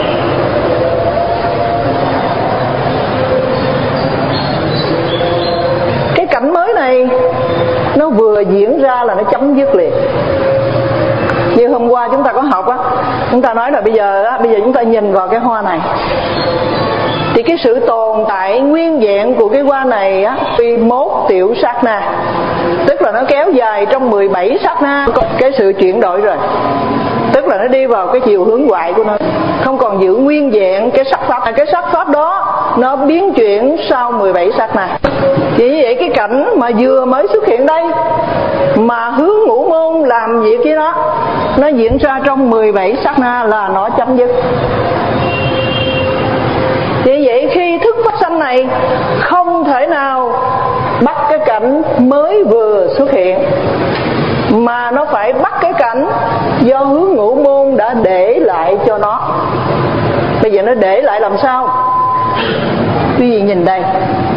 Cái cảnh mới này nó vừa diễn ra là nó chấm dứt liền. Như hôm qua chúng ta có học á, chúng ta nói là bây giờ á, bây giờ chúng ta nhìn vào cái hoa này thì cái sự tồn tại nguyên vẹn của cái hoa này á, mười một tiểu sát na, tức là nó kéo dài trong mười bảy sát na, có cái sự chuyển đổi rồi, tức là nó đi vào cái chiều hướng ngoại của nó, không còn giữ nguyên vẹn cái sắc pháp. Cái sắc pháp đó nó biến chuyển sau mười bảy sát na. Chỉ như vậy cái cảnh mà vừa mới xuất hiện đây mà hướng ngũ môn làm việc với nó, nó diễn ra trong mười bảy sát na là nó chấm dứt. Vì vậy khi thức phát sanh này không thể nào bắt cái cảnh mới vừa xuất hiện, mà nó phải bắt cái cảnh do hướng ngũ môn đã để lại cho nó. Bây giờ nó để lại làm sao? Quý vị nhìn đây,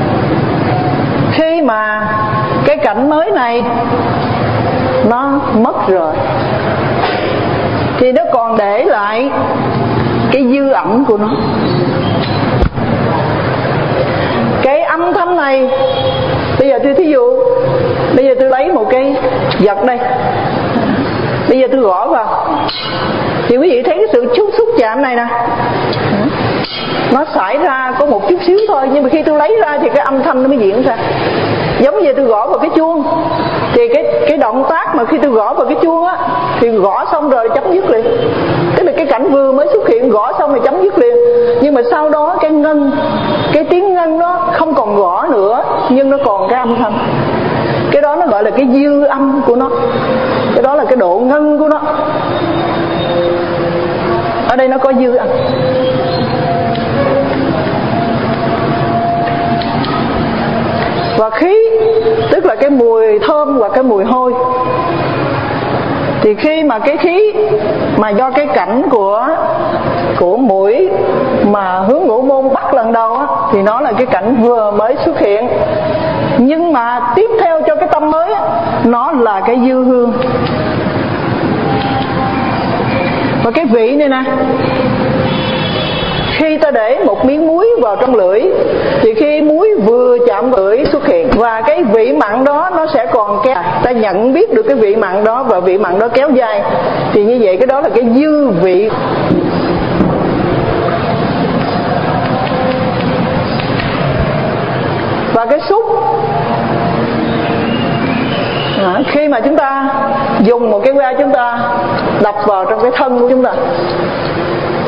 khi mà cái cảnh mới này nó mất rồi thì nó còn để lại cái dư ẩm của nó. Cái âm thanh này, bây giờ tôi thí dụ, bây giờ tôi lấy một cái vật đây, bây giờ tôi gõ vào thì quý vị thấy cái sự xúc xúc chạm này nè, nó xảy ra có một chút xíu thôi, nhưng mà khi tôi lấy ra thì cái âm thanh nó mới diễn ra. Giống như tôi gõ vào cái chuông thì cái cái động tác mà khi tôi gõ vào cái chuông á thì gõ xong rồi chấm dứt liền. Tức là cái cảnh vừa mới xuất hiện gõ xong rồi chấm dứt liền. Nhưng mà sau đó cái ngân, cái tiếng ngân nó không còn gõ nữa, nhưng nó còn cái âm thanh. Cái đó nó gọi là cái dư âm của nó. Cái đó là cái độ ngân của nó. Ở đây nó có dư âm. Và khí, tức là cái mùi thơm và cái mùi hôi. Thì khi mà cái khí mà do cái cảnh của của mũi mà hướng ngũ môn bắt lần đầu á, thì nó là cái cảnh vừa mới xuất hiện. Nhưng mà tiếp theo cho cái tâm mới á, nó là cái dư hương. Và cái vị này nè, khi ta để một miếng muối vào trong lưỡi thì khi muối vừa chạm vào lưỡi xuất hiện, và cái vị mặn đó nó sẽ còn kéo, ta nhận biết được cái vị mặn đó và vị mặn đó kéo dài. Thì như vậy cái đó là cái dư vị. Và cái xúc, à, khi mà chúng ta dùng một cái que chúng ta đập vào trong cái thân của chúng ta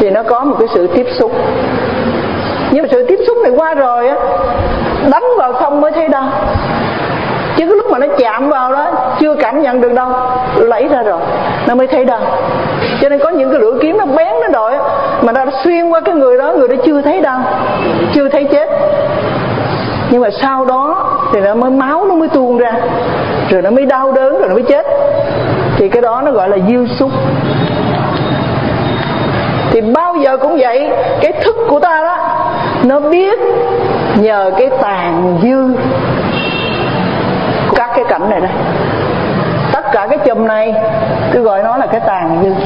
thì nó có một cái sự tiếp xúc. Nhưng mà sự tiếp xúc này qua rồi á, đánh vào không mới thấy đau, chứ cái lúc mà nó chạm vào đó chưa cảm nhận được đâu, lấy ra rồi nó mới thấy đau. Cho nên có những cái lưỡi kiếm nó bén nó đội mà nó xuyên qua cái người đó, người đó chưa thấy đau, chưa thấy chết, nhưng mà sau đó thì nó mới máu nó mới tuôn ra, rồi nó mới đau đớn, rồi nó mới chết. Thì cái đó nó gọi là dư xúc. Thì bao giờ cũng vậy, cái thức của ta đó nó biết nhờ cái tàn dư các cái cảnh này đây. Tất cả cái chùm này cứ gọi nó là cái tàn dư.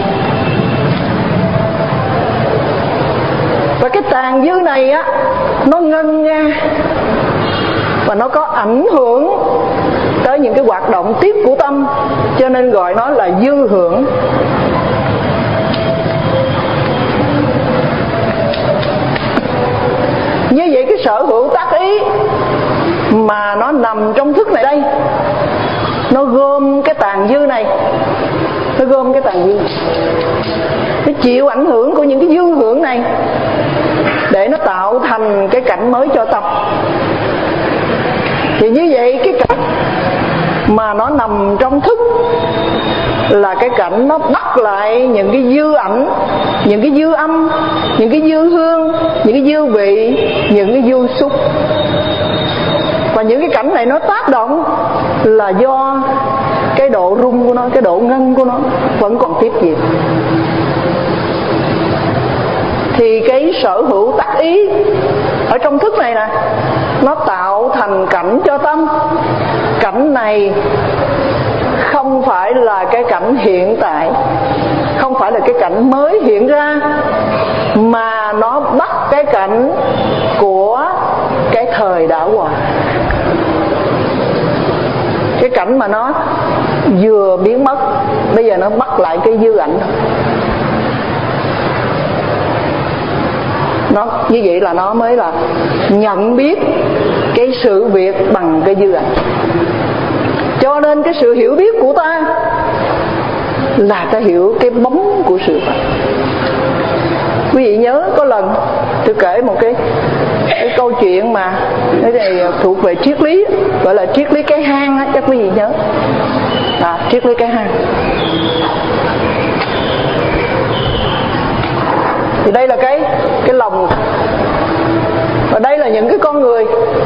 Và cái tàn dư này á, nó ngân nga và nó có ảnh hưởng tới những cái hoạt động tiếp của tâm, cho nên gọi nó là dư hưởng. Như vậy cái sở hữu tác ý mà nó nằm trong thức này đây, nó gom cái tàn dư này, nó gom cái tàn dư, nó chịu ảnh hưởng của những cái dư hưởng này để nó tạo thành cái cảnh mới cho tâm. Thì như vậy cái cảnh mà nó nằm trong thức là cái cảnh nó bắt lại những cái dư ảnh, những cái dư âm, những cái dư hương, những cái dư vị, những cái dư xúc. Và những cái cảnh này nó tác động là do cái độ rung của nó, cái độ ngân của nó vẫn còn tiếp diễn. Thì cái sở hữu tác ý ở trong thức này nè, nó tạo thành cảnh cho tâm. Cảnh này không phải là cái cảnh hiện tại, không phải là cái cảnh mới hiện ra, mà nó bắt cái cảnh của cái thời đã qua. Cái cảnh mà nó vừa biến mất, bây giờ nó bắt lại cái dư ảnh. Nó như vậy là nó mới là nhận biết cái sự việc bằng cái dư ảnh. Cho nên cái sự hiểu biết của ta là ta hiểu cái bóng của sự vật. Quý vị nhớ có lần tôi kể một cái cái câu chuyện mà cái này thuộc về triết lý, gọi là triết lý cái hang á, chắc quý vị nhớ. À, triết lý cái hang. Thì đây là cái cái lòng, và đây là những cái con người.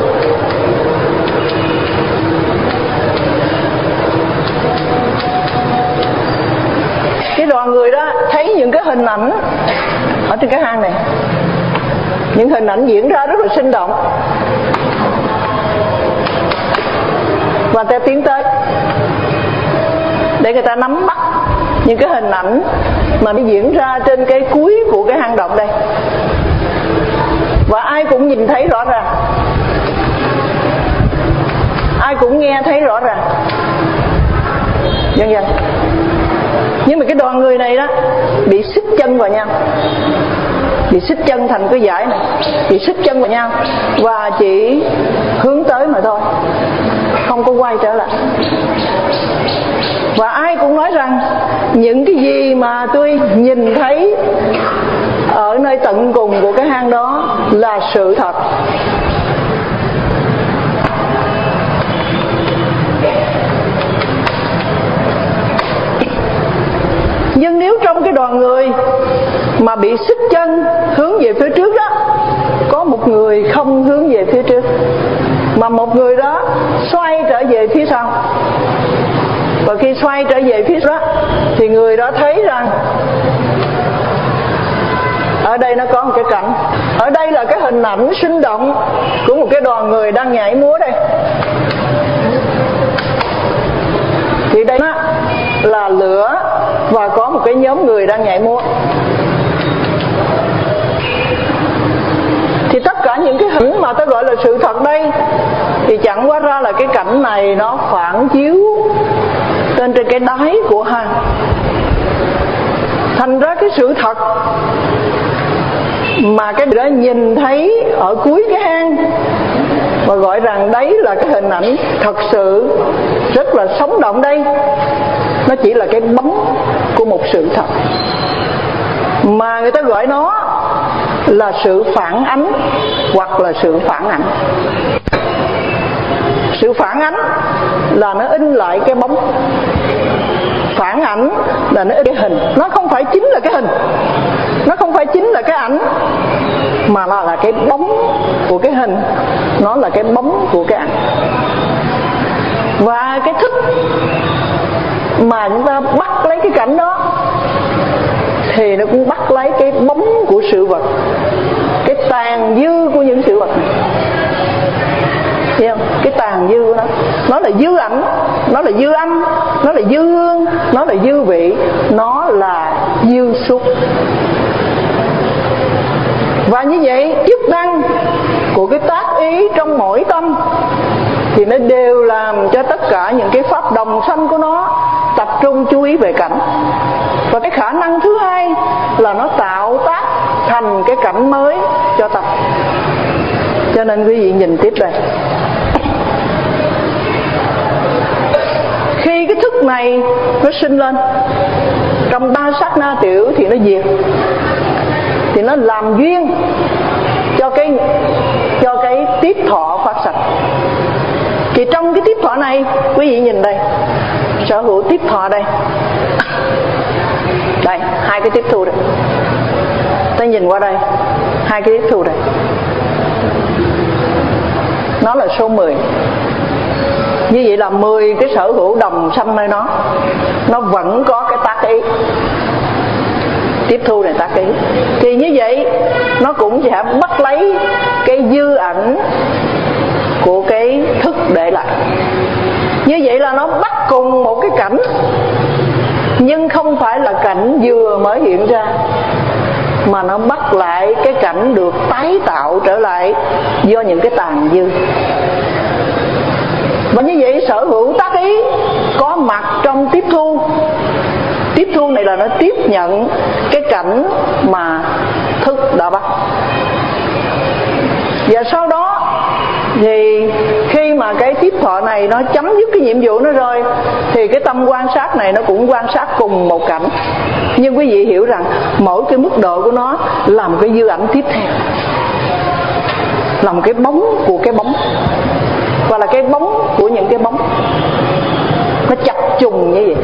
Cái đoàn người đó thấy những cái hình ảnh ở trên cái hang này, những hình ảnh diễn ra rất là sinh động, và ta tiến tới để người ta nắm bắt những cái hình ảnh mà nó diễn ra trên cái cuối của cái hang động đây. Và ai cũng nhìn thấy rõ ràng, ai cũng nghe thấy rõ ràng, vân vân. Nhưng mà cái đoàn người này đó bị xích chân vào nhau, bị xích chân thành cái dải này, bị xích chân vào nhau và chỉ hướng tới mà thôi, không có quay trở lại. Và ai cũng nói rằng những cái gì mà tôi nhìn thấy ở nơi tận cùng của cái hang đó là sự thật. Nhưng nếu trong cái đoàn người mà bị xích chân hướng về phía trước đó, có một người không hướng về phía trước, mà một người đó xoay trở về phía sau, và khi xoay trở về phía đó thì người đó thấy rằng ở đây nó có một cái cảnh, ở đây là cái hình ảnh sinh động của một cái đoàn người đang nhảy múa đây. Thì đây nó là lửa và có một cái nhóm người đang nhảy múa. Thì tất cả những cái hình mà ta gọi là sự thật đây thì chẳng quá ra là cái cảnh này nó phản chiếu trên trên cái đáy của hang. Thành ra cái sự thật mà cái người đó nhìn thấy ở cuối cái hang và gọi rằng đấy là cái hình ảnh thật sự rất là sống động đây, nó chỉ là cái bóng của một sự thật. mà người ta gọi nó là sự phản ánh hoặc là sự phản ảnh. Sự phản ánh là nó in lại cái bóng, phản ảnh là nó in cái hình. Nó không phải chính là cái hình, nó không phải chính là cái ảnh, mà nó là cái bóng của cái hình, nó là cái bóng của cái ảnh. Và cái thức mà chúng ta bắt lấy cái cảnh đó thì nó cũng bắt lấy cái bóng của sự vật, cái tàn dư của những sự vật này. Thấy không? Cái tàn dư của nó, nó là dư ảnh, nó là dư âm, nó là dư hương, nó là dư vị, nó là dư xúc. Và như vậy chức năng của cái tác ý trong mỗi tâm thì nó đều làm cho tất cả những cái pháp đồng sanh của nó tập trung chú ý về cảnh. Và cái khả năng thứ hai là nó tạo tác thành cái cảnh mới cho tâm. Cho nên quý vị nhìn tiếp đây, khi cái thức này nó sinh lên trong ba sát na tiểu thì nó diệt, thì nó làm duyên cho cái cho cái tiếp thọ phát sanh. Thì trong cái tiếp thọ này, quý vị nhìn đây, sở hữu tiếp thọ đây, đây hai cái tiếp thu đây, ta nhìn qua đây, hai cái tiếp thu đây, nó là số mười. Như vậy là mười cái sở hữu đồng sanh nơi nó, nó vẫn có cái tác ý, tiếp thu này tác ý. Thì như vậy nó cũng sẽ bắt lấy cái dư ảnh của cái thức để lại. Như vậy là nó bắt cùng một cái cảnh, nhưng không phải là cảnh vừa mới hiện ra, mà nó bắt lại cái cảnh được tái tạo trở lại do những cái tàn dư. Và như vậy sở hữu tác ý có mặt trong tiếp thu. Tiếp thu này là nó tiếp nhận cái cảnh mà thức đã bắt. Và sau đó thì khi mà cái tiếp thọ này nó chấm dứt cái nhiệm vụ nó rồi, thì cái tâm quan sát này nó cũng quan sát cùng một cảnh. Nhưng quý vị hiểu rằng mỗi cái mức độ của nó là một cái dư ảnh tiếp theo, là một cái bóng của cái bóng, và là cái bóng của những cái bóng, nó chập trùng như vậy.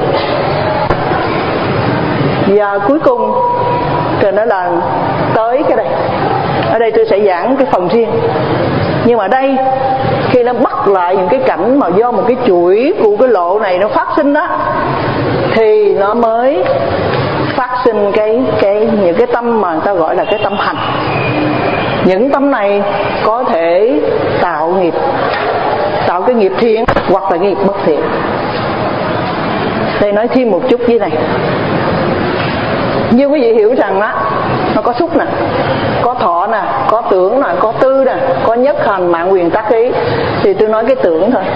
Và cuối cùng thì nó là tới cái đây. Ở đây tôi sẽ giảng cái phần riêng, nhưng mà đây khi nó bắt lại những cái cảnh mà do một cái chuỗi của cái lộ này nó phát sinh đó, thì nó mới phát sinh cái cái những cái tâm mà người ta gọi là cái tâm hành. Những tâm này có thể tạo nghiệp, tạo cái nghiệp thiện hoặc là cái nghiệp bất thiện. Đây nói thêm một chút dưới này. Như quý vị hiểu rằng á, nó có xúc nè, có thọ nè, có tưởng nè, có tư nè, có nhất hành mạng quyền tác ý. Thì tôi nói cái tưởng thôi.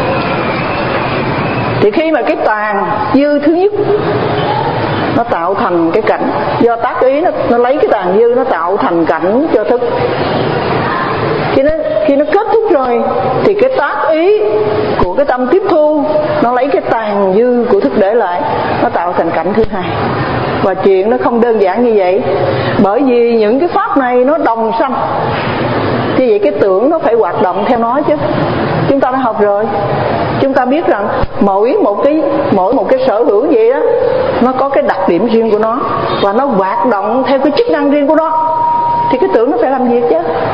Thì khi mà cái tàn dư thứ nhất nó tạo thành cái cảnh, do tác ý nó, nó lấy cái tàn dư nó tạo thành cảnh cho thức. Khi nó, khi nó kết thúc rồi thì cái tác ý của cái tâm tiếp thu nó lấy cái tàn dư của thức để lại, nó tạo thành cảnh thứ hai. Và chuyện nó không đơn giản như vậy, bởi vì những cái pháp này nó đồng sanh. Như vậy cái tưởng nó phải hoạt động theo nó chứ. Chúng ta đã học rồi, chúng ta biết rằng mỗi một cái mỗi một cái sở hữu vậy đó, nó có cái đặc điểm riêng của nó, và nó hoạt động theo cái chức năng riêng của nó. Thì cái tưởng nó phải làm việc chứ.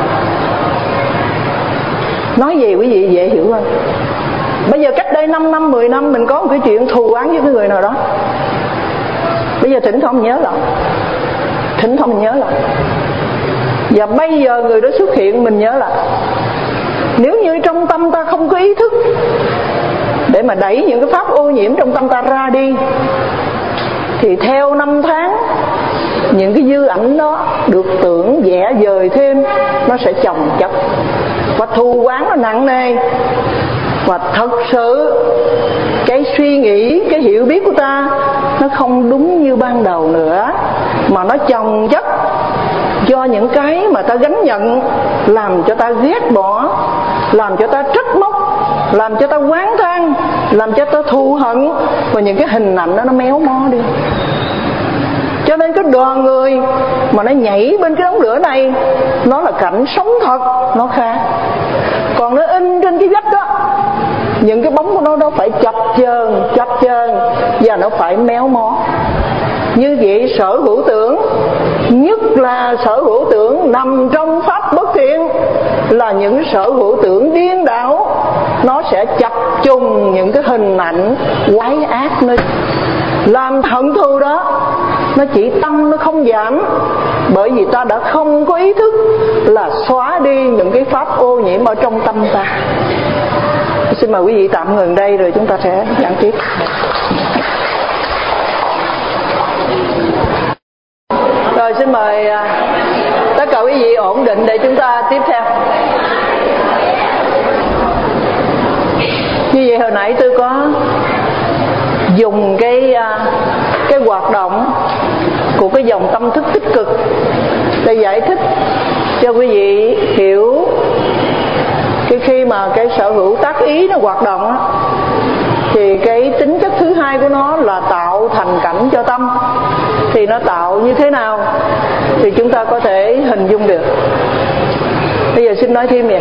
Nói gì quý vị dễ hiểu hơn. Bây giờ cách đây năm năm, mười năm mình có một cái chuyện thù oán với cái người nào đó, bây giờ thỉnh thoảng nhớ lại, thỉnh thoảng mình nhớ lại. Và bây giờ người đó xuất hiện mình nhớ lại. Nếu như trong tâm ta không có ý thức để mà đẩy những cái pháp ô nhiễm trong tâm ta ra đi, thì theo năm tháng những cái dư ảnh đó được tưởng vẽ vời thêm, nó sẽ chồng chất, và thù oán nó nặng nề. Và thật sự cái suy nghĩ, cái hiểu biết của ta nó không đúng như ban đầu nữa, mà nó chồng chất do những cái mà ta gánh nhận, làm cho ta ghét bỏ, làm cho ta trách móc, làm cho ta oán than, làm cho ta thù hận. Và những cái hình ảnh đó nó méo mó đi. Cho Cho nên cái đoàn người mà nó nhảy bên cái đống lửa này, nó là cảnh sống thật, nó khác. Còn nó in trên cái vách đó, những cái bóng của nó nó phải chập chờn chập chờn và nó phải méo mó. Như vậy sở hữu tưởng, nhất là sở hữu tưởng nằm trong pháp bất thiện, là những sở hữu tưởng điên đảo. Nó sẽ chập trùng những cái hình ảnh quái ác nơi làm hận thù đó, nó chỉ tăng nó không giảm. Bởi vì ta đã không có ý thức là xóa đi những cái pháp ô nhiễm ở trong tâm ta. Xin mời quý vị tạm ngừng đây rồi chúng ta sẽ giảng tiếp. Rồi xin mời tất cả quý vị ổn định để chúng ta tiếp theo. Như vậy hồi nãy tôi có dùng cái cái hoạt động của cái dòng tâm thức tích cực để giải thích cho quý vị hiểu cái khi mà cái sở hữu tác ý nó hoạt động đó, thì cái tính chất thứ hai của nó là tạo thành cảnh cho tâm. Thì nó tạo như thế nào thì chúng ta có thể hình dung được. Bây giờ xin nói thêm vậy.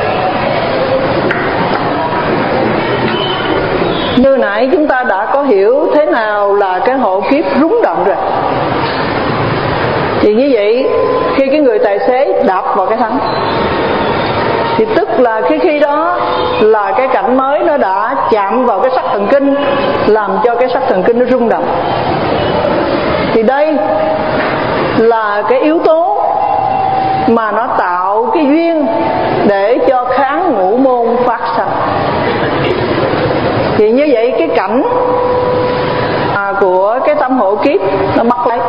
Như nãy chúng ta đã có hiểu thế nào là cái hộ kiếp rúng động rồi. Thì như vậy khi cái người tài xế đạp vào cái thắng, thì tức là cái khi đó là cái cảnh mới nó đã chạm vào cái sắc thần kinh, làm cho cái sắc thần kinh nó rung động. Thì đây là cái yếu tố mà nó tạo cái duyên để cho kháng ngũ môn phát sanh. Thì như vậy cái cảnh à, của cái tâm hộ kiếp nó bắt lấy.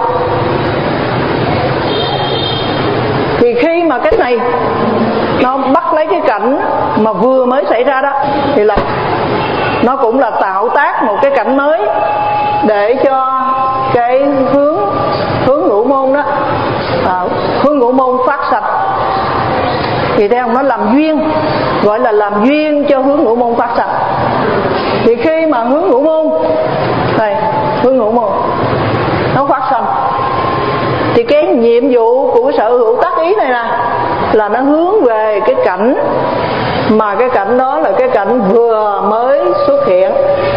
Thì khi mà cái này nó bắt lấy cái cảnh mà vừa mới xảy ra đó, thì là nó cũng là tạo tác một cái cảnh mới để cho cái hướng hướng ngũ môn đó à, hướng ngũ môn phát sạch. Thì theo nó làm duyên, gọi là làm duyên cho hướng ngũ môn phát sạch. Thì khi mà hướng ngũ môn này, hướng ngũ môn nó phát sanh, thì cái nhiệm vụ của sở hữu tác ý này nè là nó hướng về cái cảnh mà cái cảnh đó là cái cảnh vừa mới xuất hiện.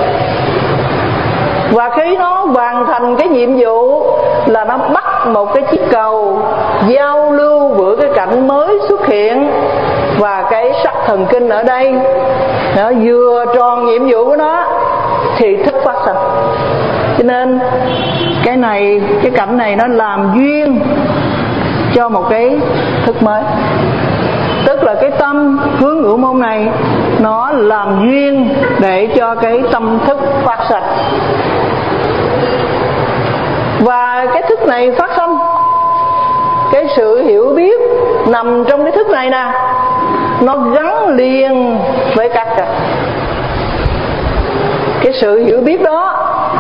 Và khi nó hoàn thành cái nhiệm vụ là nó bắt một cái chiếc cầu giao lưu giữa cái cảnh mới xuất hiện và cái sắc thần kinh ở đây, nó vừa tròn nhiệm vụ của nó thì thức phát sinh. Cho nên cái này, cái cảnh này nó làm duyên cho một cái thức mới. Tức là cái tâm hướng ngũ môn này nó làm duyên để cho cái tâm thức phát sinh. Và cái thức này phát sinh, cái sự hiểu biết nằm trong cái thức này nè, nó gắn liền với các căn. Cái sự hiểu biết đó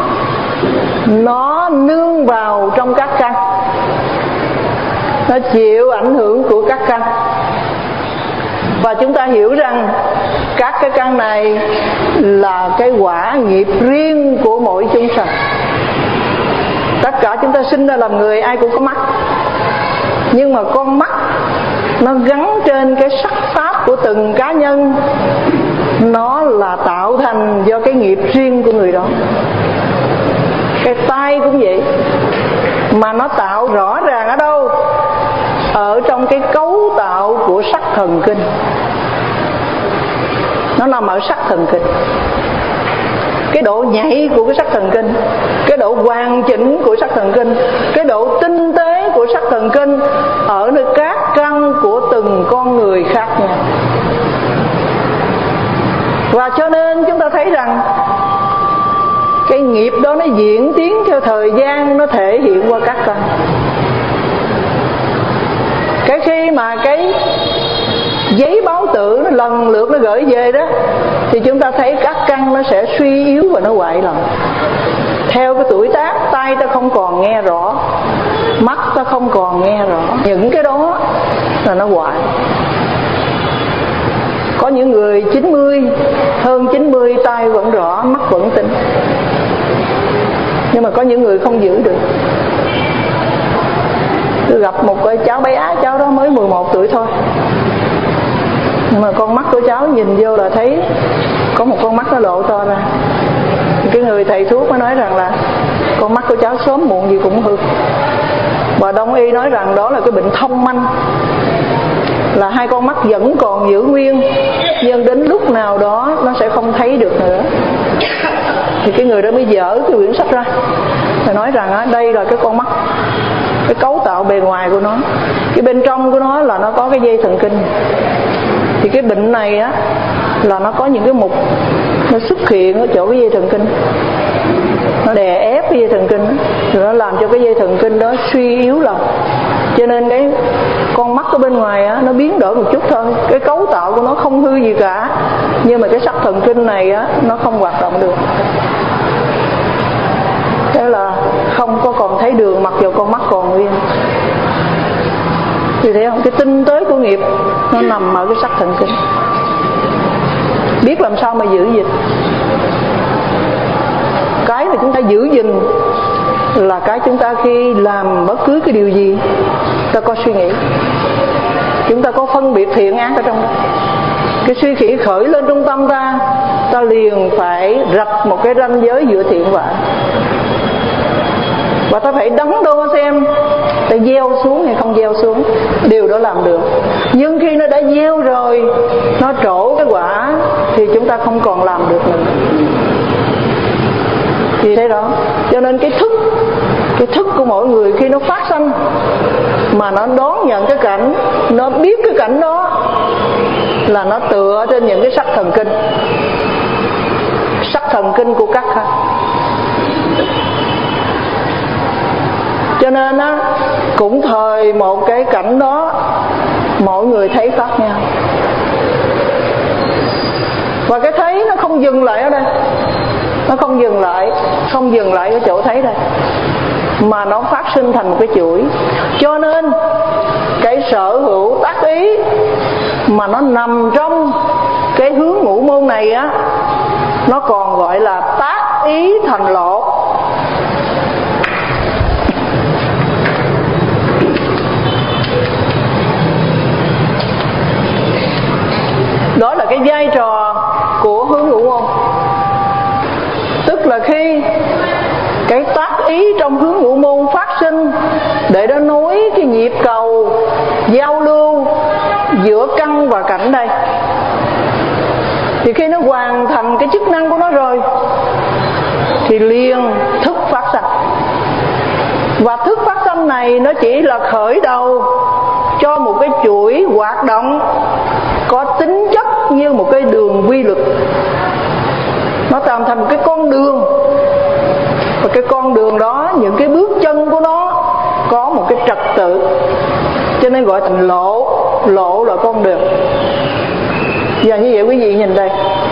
nó nương vào trong các căn, nó chịu ảnh hưởng của các căn. Và chúng ta hiểu rằng các cái căn này là cái quả nghiệp riêng của mỗi chúng sanh. Tất cả chúng ta sinh ra làm người ai cũng có mắt, nhưng mà con mắt nó gắn trên cái sắc pháp của từng cá nhân, nó là tạo thành do cái nghiệp riêng của người đó. Cái tai cũng vậy, mà nó tạo rõ ràng ở đâu? Ở trong cái cấu tạo của sắc thần kinh. Nó nằm ở sắc thần kinh. Cái độ nhạy của cái sắc thần kinh, cái độ hoàn chỉnh của sắc thần kinh, cái độ tinh tế của sắc thần kinh ở nơi các căn của từng con người khác nhau. Và cho nên chúng ta thấy rằng cái nghiệp đó nó diễn tiến theo thời gian, nó thể hiện qua các căn. Cái khi mà cái giấy báo tử nó lần lượt nó gửi về đó, thì chúng ta thấy các căn nó sẽ suy yếu và nó hoại lần. Theo cái tuổi tác, tai ta không còn nghe rõ, mắt ta không còn nghe rõ, những cái đó là nó hoại. Có những người chín mươi, hơn chín mươi, tai vẫn rõ, mắt vẫn tỉnh. Nhưng mà có những người không giữ được. Tôi gặp một cái cháu bé, cháu đó mới mười một tuổi thôi, nhưng mà con mắt của cháu nhìn vô là thấy có một con mắt nó lộ to ra. Cái người thầy thuốc mới nói rằng là con mắt của cháu sớm muộn gì cũng hư. Và đông y nói rằng đó là cái bệnh thông manh, là hai con mắt vẫn còn giữ nguyên, nhưng đến lúc nào đó nó sẽ không thấy được nữa. Thì cái người đó mới dở cái quyển sách ra và nói rằng á, đây là cái con mắt, cái cấu tạo bề ngoài của nó, cái bên trong của nó là nó có cái dây thần kinh. Thì cái bệnh này á là nó có những cái mục nó xuất hiện ở chỗ cái dây thần kinh, nó đè ép cái dây thần kinh, rồi nó làm cho cái dây thần kinh đó suy yếu lòng. Cho nên cái con mắt ở bên ngoài á nó biến đổi một chút thôi, cái cấu tạo của nó không hư gì cả, nhưng mà cái sắc thần kinh này á nó không hoạt động được. Thế là không có còn thấy đường mặc dù con mắt còn nguyên. Thì thấy không, cái tinh tế của nghiệp nó nằm ở cái sắc thần kinh. Biết làm sao mà giữ gìn. Cái mà chúng ta giữ gìn là cái chúng ta khi làm bất cứ cái điều gì ta có suy nghĩ, chúng ta có phân biệt thiện ác ở trong đó. Cái suy nghĩ khởi lên trong tâm ta, ta liền phải rạch một cái ranh giới giữa thiện và ác, và ta phải đắn đo xem ta gieo xuống hay không gieo xuống. Điều đó làm được, nhưng khi nó đã gieo rồi, nó trổ cái quả thì chúng ta không còn làm được nữa. Vì thế đó, cho nên cái thức cái thức của mỗi người khi nó phát sanh mà nó đón nhận cái cảnh, nó biết cái cảnh đó là nó tựa trên những cái sắc thần kinh, sắc thần kinh của các ha. Cho nên á, cũng thời một cái cảnh đó mỗi người thấy khác nhau. Và cái thấy nó không dừng lại ở đây, nó không dừng lại, không dừng lại ở chỗ thấy đây, mà nó phát sinh thành một cái chuỗi. Cho nên cái sở hữu tác ý mà nó nằm trong cái hướng ngũ môn này á, nó còn gọi là tác ý thành lộ. Đó là cái vai trò của hướng ngũ môn. Tức là khi cái tác ý trong hướng ngũ môn phát sinh để nó nối cái nhịp cầu giao lưu giữa căn và cảnh đây, thì khi nó hoàn thành cái chức năng của nó rồi thì liền thức phát sanh. Và thức phát sanh này nó chỉ là khởi đầu cho một cái chuỗi hoạt động có tính chất như một cái đường quy luật. Nó tạo thành một cái con đường, và cái con đường đó, những cái bước chân của nó có một cái trật tự, cho nên gọi thành lộ. Lộ là con đường. Và như vậy quý vị nhìn đây,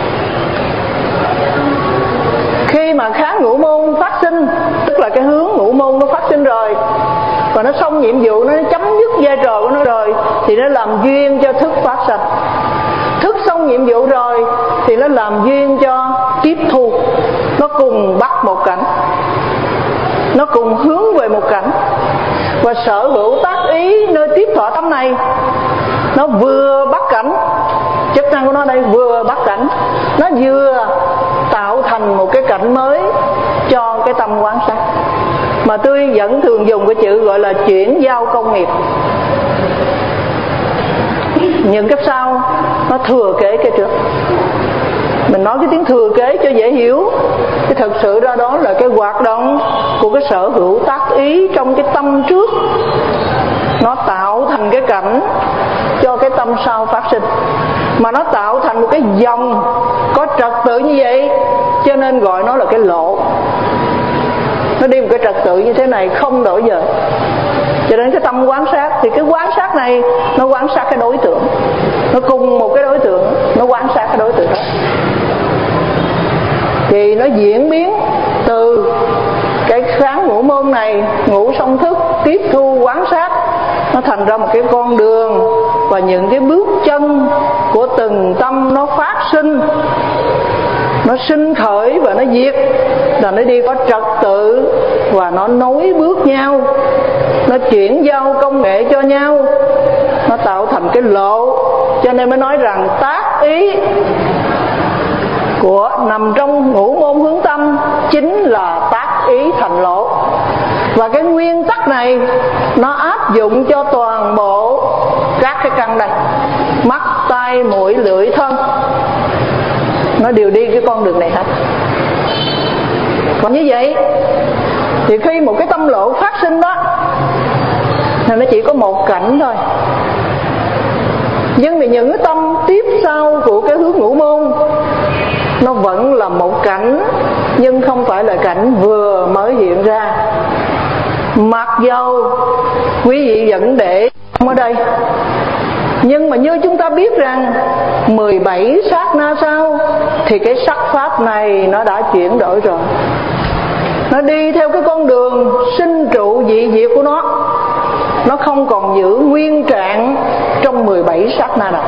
khi mà kháng ngũ môn phát sinh, tức là cái hướng ngũ môn nó phát sinh rồi và nó xong nhiệm vụ, nó chấm dứt vai trò của nó rồi, thì nó làm duyên cho thức phát sanh. Thức xong nhiệm vụ rồi thì nó làm duyên cho tiếp thu. Nó cùng bắt một cảnh, nó cùng hướng về một cảnh. Và sở hữu tác ý nơi tiếp thọ tâm này, nó vừa bắt cảnh, chức năng của nó đây vừa bắt cảnh, nó vừa tạo thành một cái cảnh mới cho cái tâm quán sát. Mà tôi vẫn thường dùng cái chữ gọi là chuyển giao công nghiệp. Những cái sau nó thừa kế cái trước. Mình nói cái tiếng thừa kế cho dễ hiểu, cái thực sự ra đó là cái hoạt động của cái sở hữu tác ý trong cái tâm trước, nó tạo thành cái cảnh cho cái tâm sau phát sinh. Mà nó tạo thành một cái dòng có trật tự như vậy, cho nên gọi nó là cái lộ. Nó đi một cái trật tự như thế này, không đổi dời. Cho nên cái tâm quán sát, thì cái quán sát này nó quán sát cái đối tượng, nó cùng một cái đối tượng, nó quan sát cái đối tượng đó, thì nó diễn biến từ cái kháng ngũ môn này, ngũ song thức, tiếp thu quán sát, nó thành ra một cái con đường. Và những cái bước chân của từng tâm nó phát sinh, nó sinh khởi và nó diệt, là nó đi có trật tự và nó nối bước nhau, nó chuyển giao công nghệ cho nhau, nó tạo thành cái lộ. Cho nên mới nói rằng tác ý của nằm trong ngũ môn hướng tâm chính là tác ý thành lộ. Và cái nguyên tắc này nó áp dụng cho toàn bộ các cái căn đây: mắt, tai, mũi, lưỡi, thân, nó đều đi cái con đường này hết. Còn như vậy thì khi một cái tâm lộ phát sinh đó thì nó chỉ có một cảnh thôi. Nhưng mà những cái tâm tiếp sau của cái hướng ngũ môn nó vẫn là một cảnh, nhưng không phải là cảnh vừa mới hiện ra. Mặc dầu quý vị vẫn để ở đây, nhưng mà như chúng ta biết rằng mười bảy sát na sau thì cái sắc pháp này nó đã chuyển đổi rồi. Nó đi theo cái con đường sinh trụ dị diệt của nó, nó không còn giữ nguyên trạng trong mười bảy sát na nào.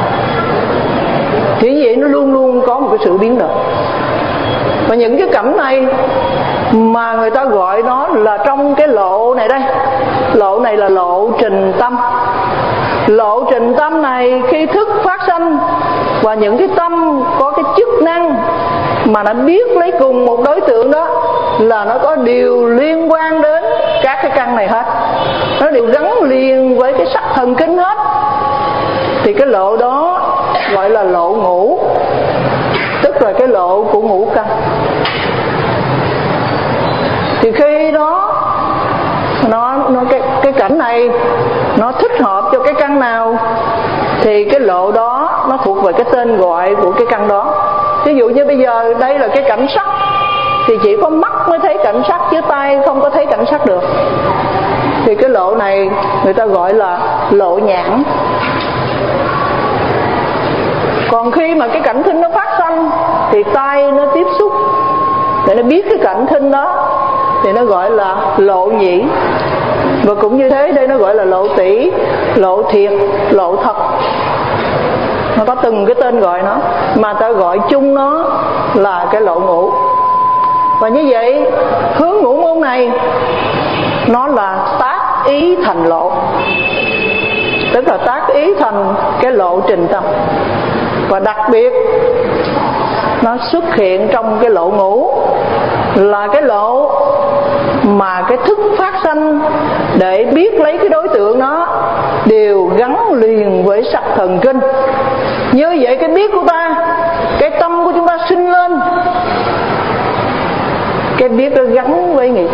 Thì vậy nó luôn luôn có một cái sự biến đổi. Và những cái cảnh này mà người ta gọi nó là trong cái lộ này đây. Lộ này là lộ trình tâm. Lộ trình tâm này khi thức phát sanh, và những cái tâm có cái chức năng mà nó biết lấy cùng một đối tượng đó là nó có điều liên quan đến các cái căn này hết, nó đều gắn liền với cái sắc thần kinh hết. Thì cái lộ đó gọi là lộ ngũ, tức là cái lộ của ngũ căn. Thì khi đó nó, nó cái, cái cảnh này nó thích hợp cho cái căn nào thì cái lộ đó nó thuộc về cái tên gọi của cái căn đó. Ví dụ như bây giờ đây là cái cảnh sắc thì chỉ có mắt mới thấy cảnh sắc, chứ tay không có thấy cảnh sắc được. Thì cái lộ này người ta gọi là lộ nhãn. Còn khi mà cái cảnh thinh nó phát sanh thì tay nó tiếp xúc để nó biết cái cảnh thinh đó thì nó gọi là lộ nhĩ. Và cũng như thế, đây nó gọi là lộ tỷ, lộ thiệt, lộ thật. Nó có từng cái tên gọi nó, mà ta gọi chung nó là cái lộ ngũ. Và như vậy hướng ngũ môn này nó là tác ý thành lộ, tức là tác ý thành cái lộ trình tâm. Và đặc biệt nó xuất hiện trong cái lộ ngũ là cái lộ mà cái thức phát sanh để biết lấy cái đối tượng nó đều gắn liền với sắc thần kinh. Như vậy cái biết của ta, cái tâm của chúng ta sinh lên, cái biết nó gắn với nghiệp,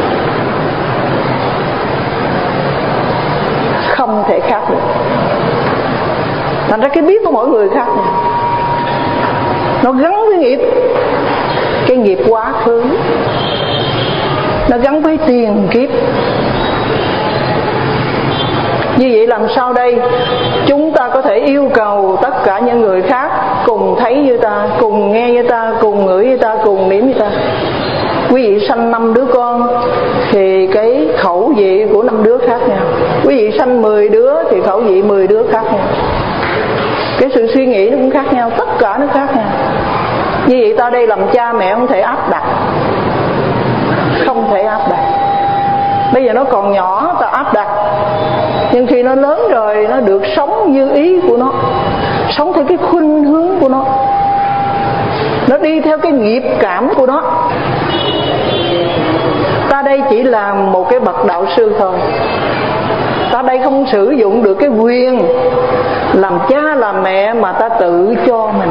không thể khác được. Thành ra cái biết của mỗi người khác nhau, nó gắn với nghiệp, cái nghiệp quá khứ, nó gắn với tiền kiếp. Như vậy làm sao đây chúng ta có thể yêu cầu tất cả những người khác cùng thấy như ta, cùng nghe như ta, cùng ngửi như ta, cùng nếm như ta? Quý vị sanh năm đứa con thì cái khẩu vị của năm đứa khác nhau. Quý vị sanh mười đứa thì khẩu vị mười đứa khác nhau. Cái sự suy nghĩ nó cũng khác nhau, tất cả nó khác nhau. Như vậy ta đây làm cha mẹ không thể áp đặt, không thể áp đặt. Bây giờ nó còn nhỏ ta áp đặt, nhưng khi nó lớn rồi nó được sống như ý của nó, sống theo cái khuynh hướng của nó, nó đi theo cái nghiệp cảm của nó. Ta đây chỉ làm một cái bậc đạo sư thôi, ta đây không sử dụng được cái quyền làm cha làm mẹ mà ta tự cho mình.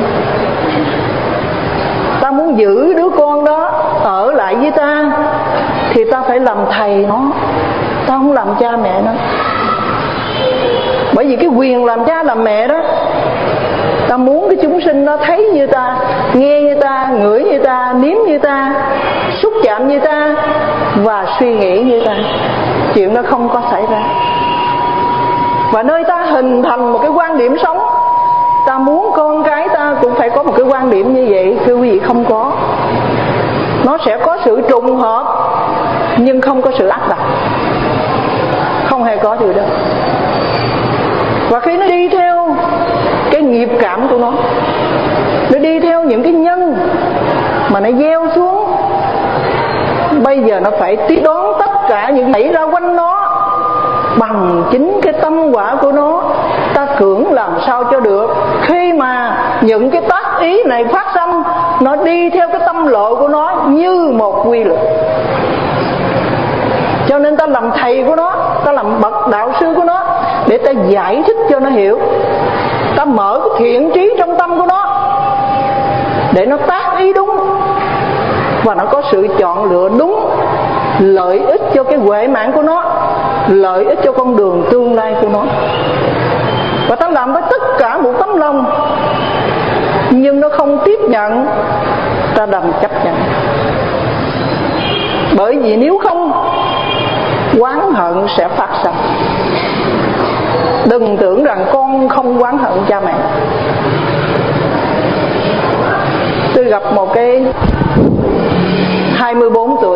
Ta muốn giữ đứa con đó ở lại với ta thì ta phải làm thầy nó, ta không làm cha mẹ nó. Bởi vì cái quyền làm cha làm mẹ đó, ta muốn cái chúng sinh nó thấy như ta, nghe như ta, ngửi như ta, nếm như ta, xúc chạm như ta và suy nghĩ như ta. Chuyện đó không có xảy ra. Và nơi ta hình thành một cái quan điểm sống, ta muốn con cái ta cũng phải có một cái quan điểm như vậy. Thưa quý vị, không có. Nó sẽ có sự trùng hợp nhưng không có sự áp đặt, không hề có điều đó. Và khi nó đi theo cái nghiệp cảm của nó, nó đi theo những cái nhân mà nó gieo xuống, bây giờ nó phải tiếp đón tất cả những xảy ra quanh nó bằng chính cái tâm quả của nó. Ta cưỡng làm sao cho được. Khi mà những cái tác ý này phát sinh, nó đi theo cái tâm lộ của nó như một quy luật. Cho nên ta làm thầy của nó, ta làm bậc đạo sư của nó, để ta giải thích cho nó hiểu. Ta mở cái thiện trí trong tâm của nó để nó tác ý đúng, và nó có sự chọn lựa đúng, lợi ích cho cái huệ mạng của nó, lợi ích cho con đường tương lai của nó. Và ta làm với tất cả một tấm lòng, nhưng nó không tiếp nhận, ta đành chấp nhận. Bởi vì nếu không, oán hận sẽ phát sinh. Đừng tưởng rằng con không oán hận cha mẹ. Tôi gặp một cái hai mươi bốn tuổi,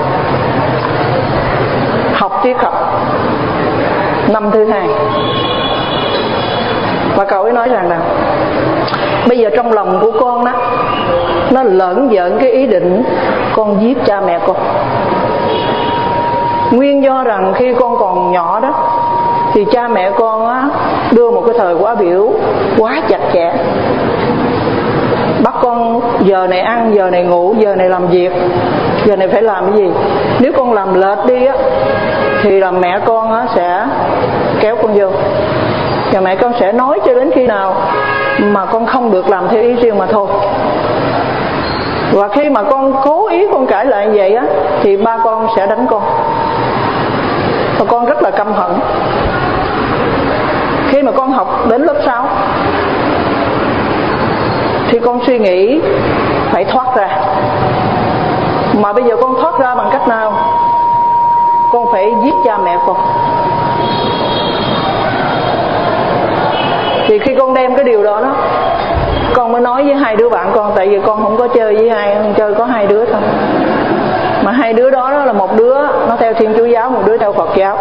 học triết học năm thứ hai, và cậu ấy nói rằng là bây giờ trong lòng của con đó, nó lởn vởn cái ý định con giết cha mẹ con. Nguyên do rằng khi con còn nhỏ đó, thì cha mẹ con á, đưa một cái thời khóa biểu quá chặt chẽ, bắt con giờ này ăn, giờ này ngủ, giờ này làm việc, giờ này phải làm cái gì. Nếu con làm lệch đi á, thì là mẹ con á, sẽ kéo con vô, và mẹ con sẽ nói cho đến khi nào mà con không được làm theo ý riêng mà thôi. Và khi mà con cố ý con cãi lại như vậy á, thì ba con sẽ đánh con. Và con rất là căm hận. Khi mà con học đến lớp sáu thì con suy nghĩ phải thoát ra. Mà bây giờ con thoát ra bằng cách nào? Con phải giết cha mẹ con. Thì khi con đem cái điều đó đó, con mới nói với hai đứa bạn con. Tại vì con không có chơi với hai, con chơi có hai đứa thôi. Mà hai đứa đó, đó là một đứa nó theo Thiên Chúa giáo, một đứa theo Phật giáo.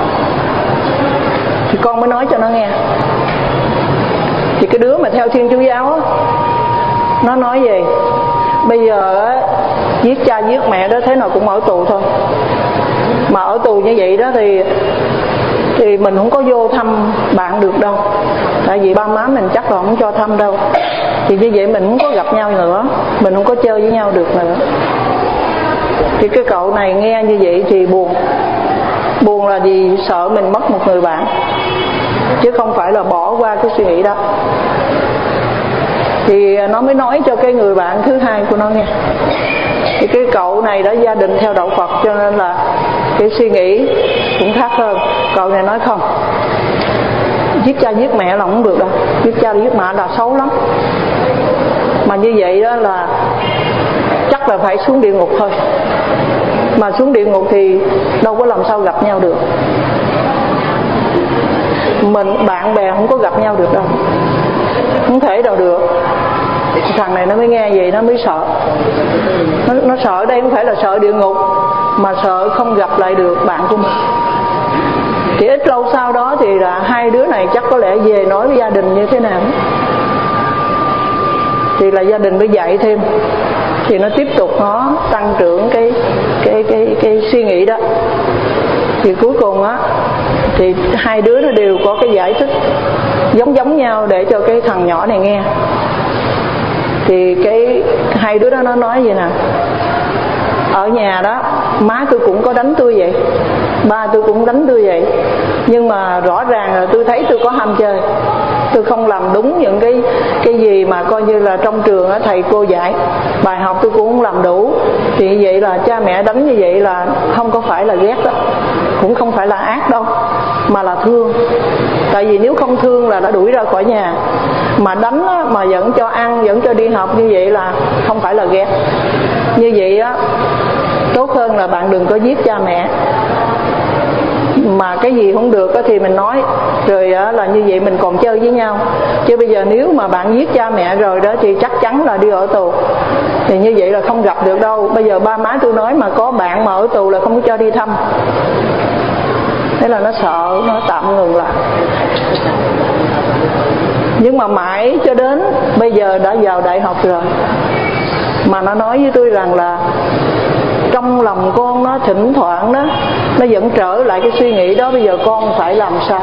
Thì con mới nói cho nó nghe. Thì cái đứa mà theo Thiên Chúa giáo á, nó nói gì? Bây giờ á, giết cha giết mẹ đó thế nào cũng ở tù thôi. Mà ở tù như vậy đó thì thì mình không có vô thăm bạn được đâu. Tại vì ba má mình chắc là không cho thăm đâu. Thì như vậy mình không có gặp nhau nữa, mình không có chơi với nhau được nữa. Thì cái cậu này nghe như vậy thì buồn. Buồn là vì sợ mình mất một người bạn, chứ không phải là bỏ qua cái suy nghĩ đó. Thì nó mới nói cho cái người bạn thứ hai của nó nghe. Thì cái cậu này đã gia đình theo đạo Phật, cho nên là cái suy nghĩ cũng khác hơn. Cậu này nói không, giết cha giết mẹ là không được đâu, giết cha giết mẹ là xấu lắm. Mà như vậy đó là chắc là phải xuống địa ngục thôi. Mà xuống địa ngục thì đâu có làm sao gặp nhau được. Mình bạn bè không có gặp nhau được đâu, không thể đâu được. Thằng này nó mới nghe vậy nó mới sợ. Nó, nó sợ đây không phải là sợ địa ngục, mà sợ không gặp lại được bạn của mình. Thì ít lâu sau đó thì là hai đứa này chắc có lẽ về nói với gia đình như thế nào. Thì là gia đình mới dạy thêm. Thì nó tiếp tục nó tăng trưởng cái cái cái cái suy nghĩ đó. Thì cuối cùng á, thì hai đứa nó đều có cái giải thích giống giống nhau để cho cái thằng nhỏ này nghe. Thì cái hai đứa đó nó nói vậy nè: ở nhà đó má tôi cũng có đánh tôi vậy, ba tôi cũng đánh tôi vậy, nhưng mà rõ ràng là tôi thấy tôi có ham chơi, tôi không làm đúng những cái cái gì mà coi như là trong trường á, thầy cô dạy, bài học tôi cũng không làm đủ. Thì vậy là cha mẹ đánh như vậy là không có phải là ghét đó, cũng không phải là ác đâu, mà là thương. Tại vì nếu không thương là đã đuổi ra khỏi nhà, mà đánh á, mà vẫn cho ăn, vẫn cho đi học, như vậy là không phải là ghét. Như vậy á, tốt hơn là bạn đừng có giết cha mẹ. Mà cái gì không được thì mình nói, rồi là như vậy mình còn chơi với nhau. Chứ bây giờ nếu mà bạn giết cha mẹ rồi đó thì chắc chắn là đi ở tù. Thì như vậy là không gặp được đâu. Bây giờ ba má tôi nói mà có bạn mà ở tù là không có cho đi thăm. Thế là nó sợ, nó tạm ngừng lại. Nhưng mà mãi cho đến bây giờ đã vào đại học rồi mà nó nói với tôi rằng là trong lòng con nó thỉnh thoảng đó nó vẫn trở lại cái suy nghĩ đó, bây giờ con phải làm sao.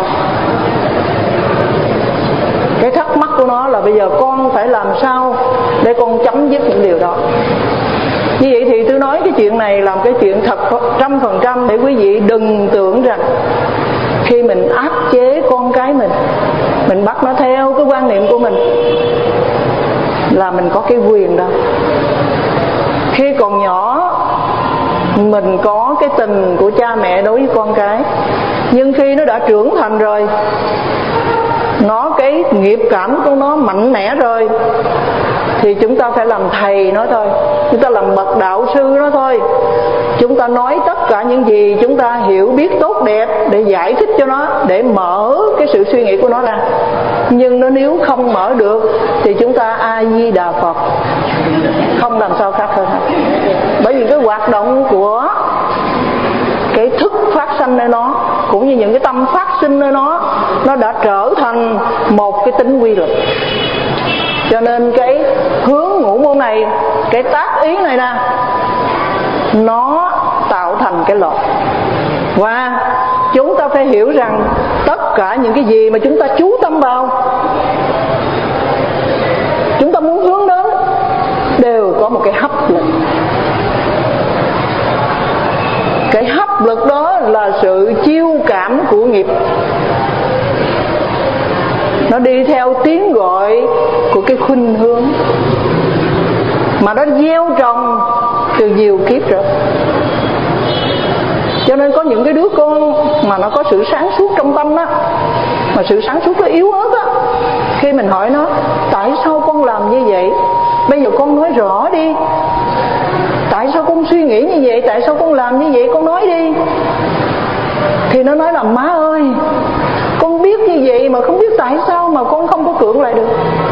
Cái thắc mắc của nó là bây giờ con phải làm sao để con chấm dứt những điều đó. Như vậy thì tôi nói cái chuyện này làm cái chuyện thật trăm phần trăm, để quý vị đừng tưởng rằng khi mình áp chế con cái mình, mình bắt nó theo cái quan niệm của mình là mình có cái quyền đó. Khi còn nhỏ mình có cái tình của cha mẹ đối với con cái, nhưng khi nó đã trưởng thành rồi, nó cái nghiệp cảm của nó mạnh mẽ rồi, thì chúng ta phải làm thầy nó thôi, chúng ta làm bậc đạo sư nó thôi. Chúng ta nói tất cả những gì chúng ta hiểu biết tốt đẹp để giải thích cho nó, để mở cái sự suy nghĩ của nó ra. Nhưng nó nếu không mở được thì chúng ta A Di Đà Phật, không làm sao khác hơn. Bởi vì cái hoạt động của cái thức phát sanh nơi nó, cũng như những cái tâm phát sinh nơi nó, nó đã trở thành một cái tính quy luật. Cho nên cái hướng ngũ môn này, cái tác ý này nè, nó tạo thành cái luật. Và chúng ta phải hiểu rằng tất cả những cái gì mà chúng ta chú tâm vào, chúng ta muốn hướng đến, đều có một cái hấp lực. Cái hấp lực đó là sự chiêu cảm của nghiệp, nó đi theo tiếng gọi của cái khuynh hướng mà nó gieo trồng từ nhiều kiếp rồi. Cho nên có những cái đứa con mà nó có sự sáng suốt trong tâm đó, mà sự sáng suốt nó yếu ớt á, khi mình hỏi nó tại sao con làm như vậy, bây giờ con nói rõ đi, tại sao con suy nghĩ như vậy, tại sao con làm như vậy, con nói đi. Thì nó nói là má ơi, con biết như vậy mà không biết tại sao mà con không có cưỡng lại được.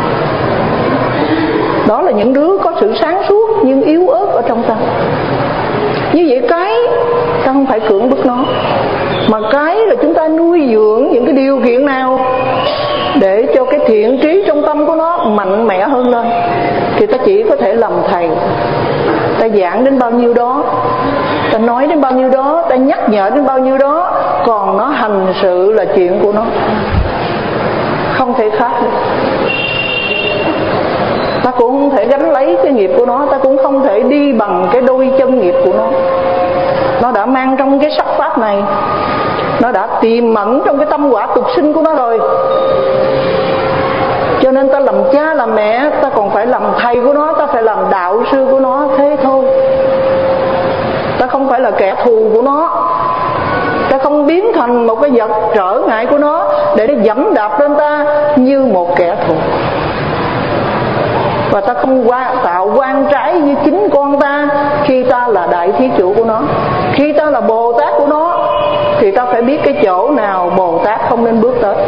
Đó là những đứa có sự sáng suốt nhưng yếu ớt ở trong tâm. Như vậy cái ta không phải cưỡng bức nó, mà cái là chúng ta nuôi dưỡng những cái điều kiện nào để cho cái thiện trí trong tâm của nó mạnh mẽ hơn lên. Thì ta chỉ có thể làm thầy, ta giảng đến bao nhiêu đó, ta nói đến bao nhiêu đó, ta nhắc nhở đến bao nhiêu đó, còn nó hành sự là chuyện của nó, không thể khác được. Ta cũng không thể gánh lấy cái nghiệp của nó, ta cũng không thể đi bằng cái đôi chân nghiệp của nó. Nó đã mang trong cái sắc pháp này, nó đã tiềm ẩn trong cái tâm quả tục sinh của nó rồi. Cho nên ta làm cha làm mẹ, ta còn phải làm thầy của nó, ta phải làm đạo sư của nó, thế thôi. Ta không phải là kẻ thù của nó, ta không biến thành một cái vật trở ngại của nó để nó dẫm đạp lên ta như một kẻ thù. Và ta không qua, tạo quan trái với chính con ta khi ta là đại thí chủ của nó. Khi ta là Bồ Tát của nó thì ta phải biết cái chỗ nào Bồ Tát không nên bước tới.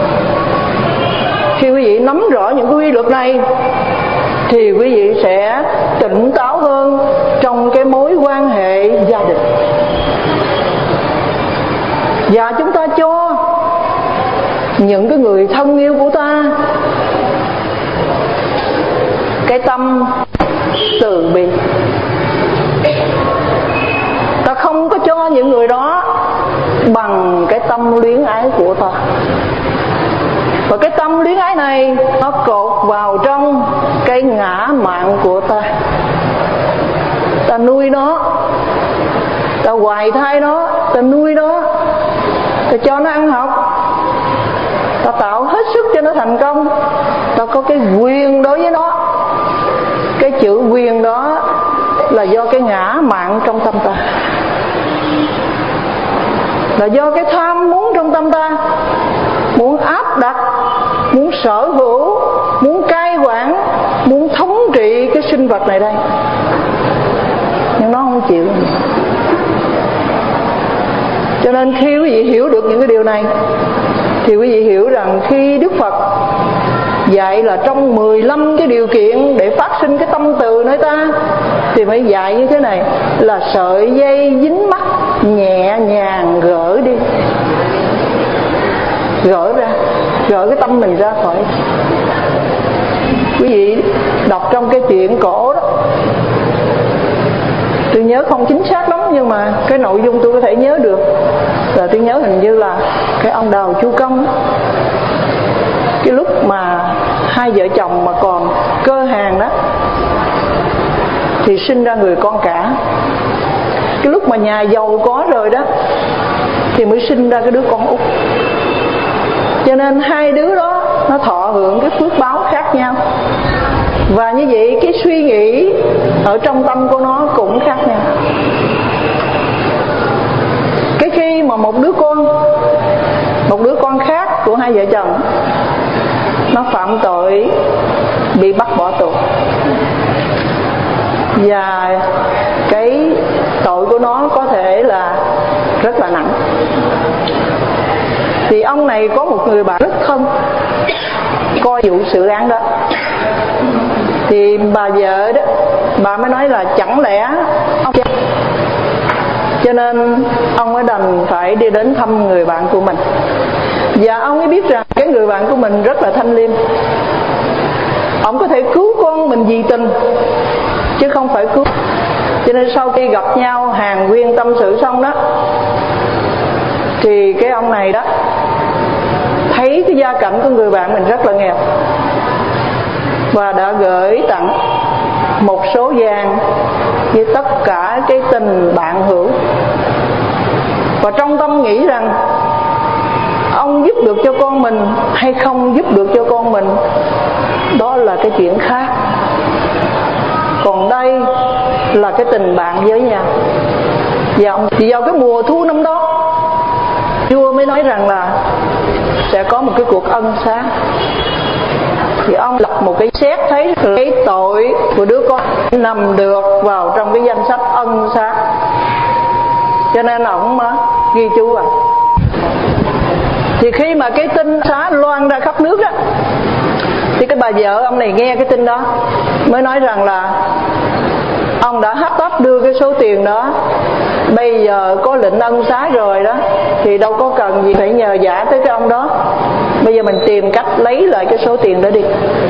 Khi quý vị nắm rõ những cái quy luật này thì quý vị sẽ tỉnh táo hơn trong cái mối quan hệ gia đình. Và chúng ta cho những cái người thân yêu của ta cái tâm từ bi. Ta không có cho những người đó bằng cái tâm luyến ái của ta. Và cái tâm luyến ái này nó cột vào trong cái ngã mạn của ta. Ta nuôi nó, ta hoài thai nó, ta nuôi nó, ta cho nó ăn học, ta tạo hết sức cho nó thành công. Ta có cái quyền đối với nó. Cái chữ quyền đó là do cái ngã mạn trong tâm ta, là do cái tham muốn trong tâm ta, muốn áp đặt, muốn sở hữu, muốn cai quản, muốn thống trị cái sinh vật này đây. Nhưng nó không chịu. Cho nên khi quý vị hiểu được những cái điều này thì quý vị hiểu rằng khi Đức Phật dạy là trong mười lăm cái điều kiện để phát sinh cái tâm từ nơi ta, thì phải dạy như thế này, là sợi dây dính mắt nhẹ nhàng gỡ đi, gỡ ra, gỡ cái tâm mình ra khỏi. Quý vị đọc trong cái chuyện cổ đó, Tôi nhớ không chính xác lắm nhưng mà cái nội dung tôi có thể nhớ được. Rồi tôi nhớ hình như là cái ông Đào Chu Công, cái lúc mà hai vợ chồng mà còn cơ hàng đó thì sinh ra người con cả. Cái lúc mà nhà giàu có rồi đó thì mới sinh ra cái đứa con út. Cho nên hai đứa đó nó thọ hưởng cái phước báo khác nhau. Và như vậy cái suy nghĩ ở trong tâm của nó cũng khác nhau. Cái khi mà một đứa con Một đứa con khác của hai vợ chồng nó phạm tội, bị bắt bỏ tù, và cái tội của nó có thể là rất là nặng, thì ông này có một người bạn rất thân coi vụ sự án đó. Thì bà vợ đó, bà mới nói là chẳng lẽ ông, cho nên ông mới đành phải đi đến thăm người bạn của mình. Và ông ấy biết rằng cái người bạn của mình rất là thanh liêm, ông có thể cứu con mình vì tình chứ không phải cứu. Cho nên sau khi gặp nhau hàn huyên tâm sự xong đó, thì cái ông này đó thấy cái gia cảnh của người bạn mình rất là nghèo, và đã gửi tặng một số vàng với tất cả cái tình bạn hữu. Và trong tâm nghĩ rằng ông giúp được cho con mình hay không giúp được cho con mình, đó là cái chuyện khác. Còn đây là cái tình bạn với nhau. Và vào cái mùa thu năm đó, vua mới nói rằng là sẽ có một cái cuộc ân xá. Thì ông lập một cái xét thấy cái tội của đứa con nằm được vào trong cái danh sách ân xá, cho nên ông mà ghi chú vào. Thì khi mà cái tin xá loan ra khắp nước đó, thì cái bà vợ ông này nghe cái tin đó mới nói rằng là ông đã hấp tấp đưa cái số tiền đó, bây giờ có lệnh ân xá rồi đó thì đâu có cần gì phải nhờ vả tới cái ông đó. Bây giờ mình tìm cách lấy lại cái số tiền đó đi.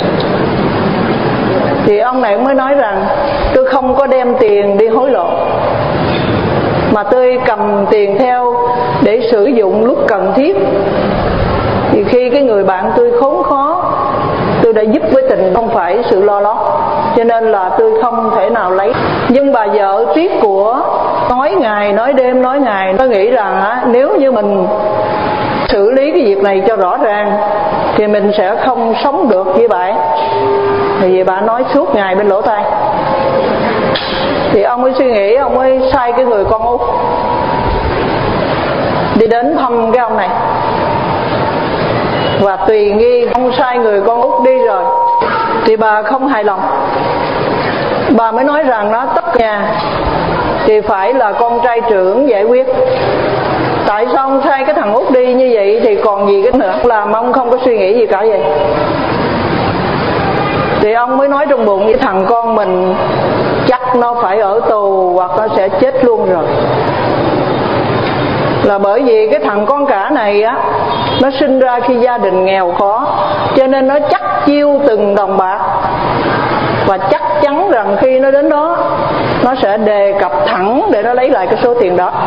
Thì ông này mới nói rằng tôi không có đem tiền đi hối lộ, mà tôi cầm tiền theo để sử dụng lúc cần thiết. Thì khi cái người bạn tôi khốn khó, tôi đã giúp với tình, không phải sự lo lót, cho nên là tôi không thể nào lấy. Nhưng bà vợ tiếc của, nói ngày nói đêm nói ngày, nó nghĩ rằng á, nếu như mình xử lý cái việc này cho rõ ràng thì mình sẽ không sống được với bà ấy. Thì vì bà nói suốt ngày bên lỗ tai. Thì ông mới suy nghĩ, ông mới sai cái người con út đi đến thăm cái ông này. Và tùy nghi ông sai người con út đi rồi thì bà không hài lòng. Bà mới nói rằng nó tất nhà thì phải là con trai trưởng giải quyết. Tại sao ông sai cái thằng út đi như vậy thì còn gì cái nữa, làm ông không có suy nghĩ gì cả vậy. Thì ông mới nói trong bụng với thằng con mình chắc nó phải ở tù hoặc nó sẽ chết luôn rồi. Là bởi vì cái thằng con cả này á, nó sinh ra khi gia đình nghèo khó, cho nên nó chắc chiêu từng đồng bạc, và chắc chắn rằng khi nó đến đó nó sẽ đề cập thẳng để nó lấy lại cái số tiền đó.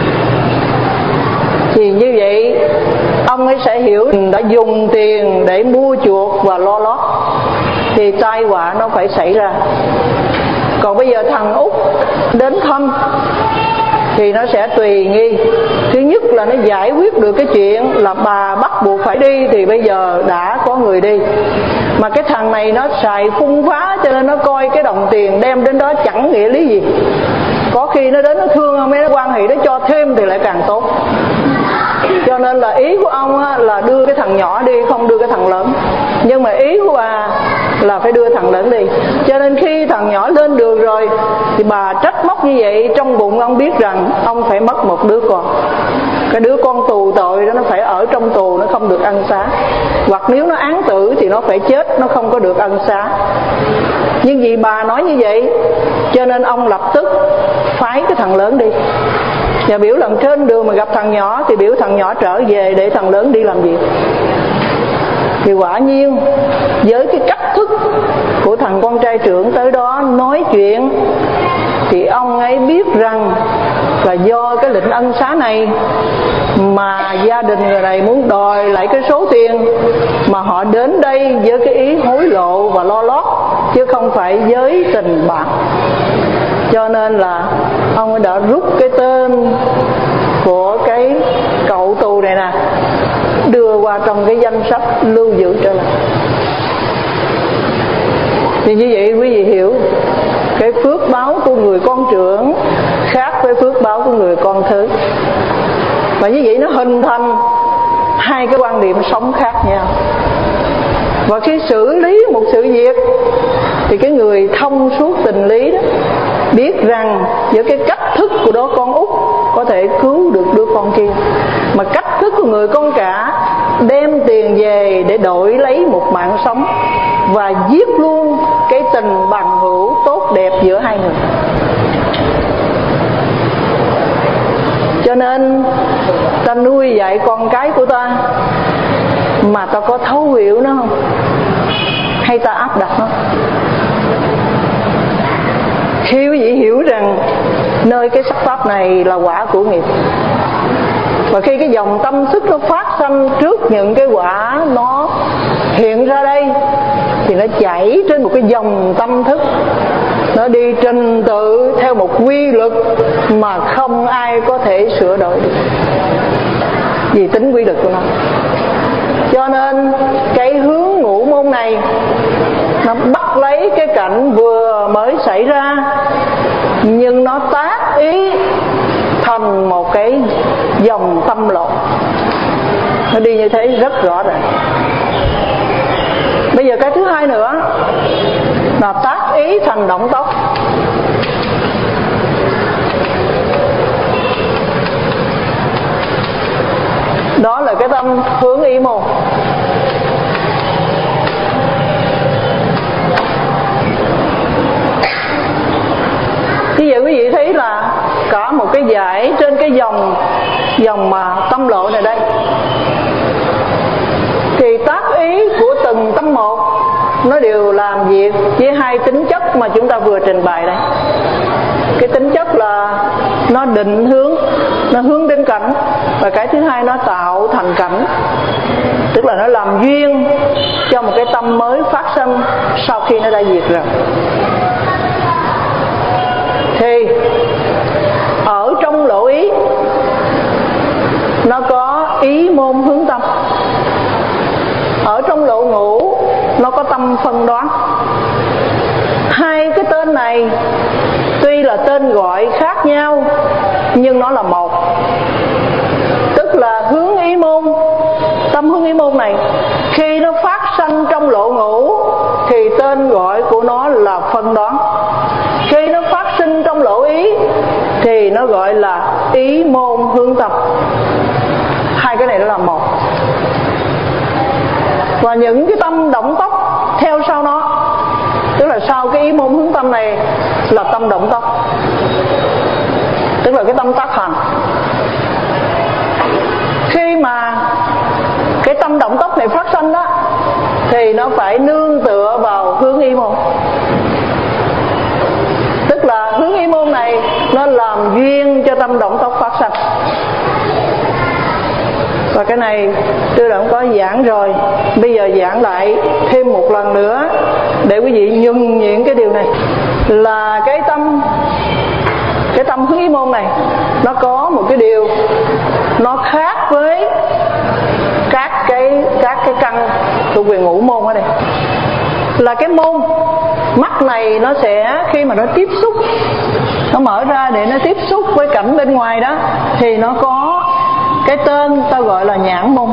Thì như vậy ông ấy sẽ hiểu mình đã dùng tiền để mua chuộc và lo lót, thì tai họa nó phải xảy ra. Còn bây giờ thằng út đến thăm thì nó sẽ tùy nghi. Thứ nhất là nó giải quyết được cái chuyện là bà bắt buộc phải đi, thì bây giờ đã có người đi. Mà cái thằng này nó xài phung phá, cho nên nó coi cái đồng tiền đem đến đó chẳng nghĩa lý gì. Có khi nó đến nó thương ông ấy, nó quan hệ, nó cho thêm thì lại càng tốt. Cho nên là ý của ông á, là đưa cái thằng nhỏ đi, không đưa cái thằng lớn. Nhưng mà ý của bà là phải đưa thằng lớn đi. Cho nên khi thằng nhỏ lên đường rồi thì bà trách móc như vậy, trong bụng ông biết rằng ông phải mất một đứa con. Cái đứa con tù tội đó nó phải ở trong tù, nó không được ân xá. Hoặc nếu nó án tử thì nó phải chết, nó không có được ân xá. Nhưng vì bà nói như vậy cho nên ông lập tức phái cái thằng lớn đi. Và biểu lần trên đường mà gặp thằng nhỏ thì biểu thằng nhỏ trở về để thằng lớn đi làm việc. Thì quả nhiên với cái cách thức của thằng con trai trưởng tới đó nói chuyện thì ông ấy biết rằng là do cái lệnh ân xá này mà gia đình người này muốn đòi lại cái số tiền mà họ đến đây với cái ý hối lộ và lo lót, chứ không phải với tình bạn. Cho nên là ông ấy đã rút cái tên của cái cậu tù này nè, đưa qua trong cái danh sách lưu giữ trở lại. Thì như vậy quý vị hiểu cái phước báo của người con trưởng khác với phước báo của người con thứ. Và như vậy nó hình thành hai cái quan điểm sống khác nhau. Và khi xử lý một sự việc thì cái người thông suốt tình lý đó biết rằng với cái cách thức của đứa con út có thể cứu được đứa con kia, mà cách thức của người con cả đem tiền về để đổi lấy một mạng sống và giết luôn cái tình bằng hữu tốt đẹp giữa hai người. Cho nên ta nuôi dạy con cái của ta mà ta có thấu hiểu nó không, hay ta áp đặt nó? Khi quý vị hiểu rằng nơi cái sắc pháp này là quả của nghiệp, và khi cái dòng tâm thức nó phát sanh trước những cái quả nó hiện ra đây, thì nó chảy trên một cái dòng tâm thức, nó đi trình tự theo một quy luật mà không ai có thể sửa đổi được vì tính quy luật của nó. Cho nên cái hướng ngũ môn này nó bắt lấy cái cảnh vừa mới xảy ra, nhưng nó tác ý thành một cái dòng tâm lộ. Nó đi như thế rất rõ ràng. Bây giờ cái thứ hai nữa là tác ý thành động tốc. Đó là cái tâm hướng ý môn. Như vậy quý vị thấy là cả một cái dải trên cái dòng dòng mà tâm lộ này đây, thì tác ý của từng tâm một nó đều làm việc với hai tính chất mà chúng ta vừa trình bày đây. Cái tính chất là nó định hướng, nó hướng đến cảnh, và cái thứ hai nó tạo thành cảnh, tức là nó làm duyên cho một cái tâm mới phát sinh sau khi nó đã diệt rồi. Thì ở trong lộ ý nó có ý môn hướng tâm, ở trong lộ ngũ nó có tâm phân đoán. Hai cái tên này tuy là tên gọi khác nhau nhưng nó là một, tức là hướng ý môn, tâm hướng ý môn này khi nó phát sanh trong lộ ngũ thì tên gọi của nó là phân đoán, khi nó phát sinh trong lộ ý thì nó gọi là ý môn hướng tâm. Hai cái này nó là một. Và những cái tâm động tốc theo sau nó, tức là sau cái ý môn hướng tâm này là tâm động tốc, tức là cái tâm tác hành. Khi mà cái tâm động tốc này phát sinh đó thì nó phải nương tựa vào hướng ý môn, tức là hướng ý môn này nó làm duyên cho tâm động tốc phát sinh. Và cái này tôi đã có giảng rồi, bây giờ giảng lại thêm một lần nữa để quý vị nhận diện cái điều này, là cái tâm cái tâm hướng ý môn này nó có một cái điều nó khác với các cái các cái căn thuộc về ngũ môn ở đây, là cái môn mắt này nó sẽ khi mà nó tiếp xúc, nó mở ra để nó tiếp xúc với cảnh bên ngoài đó, thì nó có cái tên ta gọi là nhãn môn.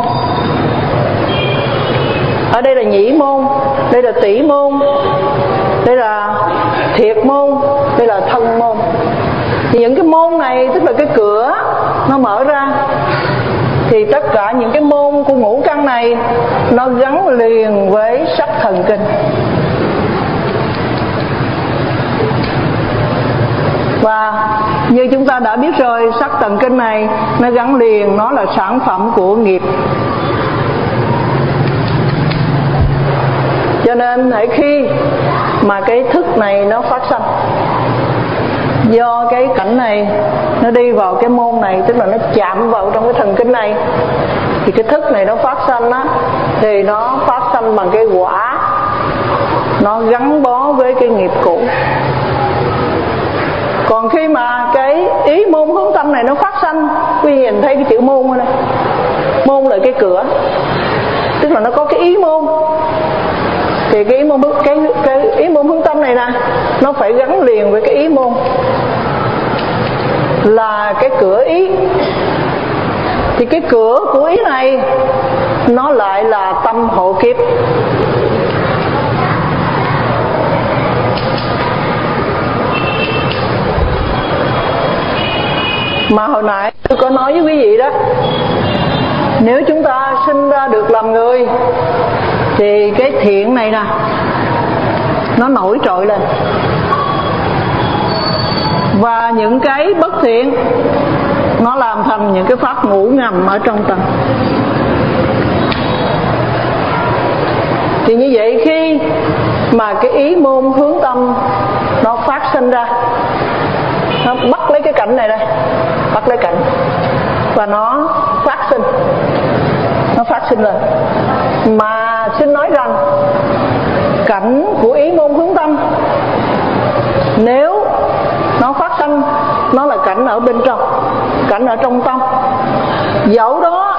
Ở đây là nhĩ môn, đây là tỷ môn, đây là thiệt môn, đây là thân môn. Thì những cái môn này tức là cái cửa nó mở ra, thì tất cả những cái môn của ngũ căn này nó gắn liền với sắc thần kinh. Và như chúng ta đã biết rồi, sắc thần kinh này nó gắn liền, nó là sản phẩm của nghiệp. Cho nên hãy khi mà cái thức này nó phát sinh, Do cái cảnh này nó đi vào cái môn này, tức là nó chạm vào trong cái thần kinh này, thì cái thức này nó phát sanh á, thì nó phát sanh bằng cái quả, nó gắn bó với cái nghiệp cũ. Còn khi mà cái ý môn hướng tâm này nó phát sanh, quý vị nhìn thấy cái chữ môn ở đây, môn là cái cửa, tức là nó có cái ý môn, thì cái ý môn cái, cái ý môn hướng tâm này nè, nó phải gắn liền với cái ý môn là cái cửa ý. Thì cái cửa của ý này nó lại là tâm hộ kiếp. Mà hồi nãy tôi có nói với quý vị đó, nếu chúng ta sinh ra được làm người thì cái thiện này nè nó nổi trội lên, và những cái bất thiện nó làm thành những cái pháp ngủ ngầm ở trong tâm. Thì như vậy khi mà cái ý môn hướng tâm nó phát sinh ra, nó bắt lấy cái cảnh này đây, bắt lấy cảnh và nó phát sinh, nó phát sinh lên. Mà xin nói rằng cảnh của ý môn hướng tâm, nếu nó phát sinh, nó là cảnh ở bên trong, cảnh ở trong tâm, dẫu đó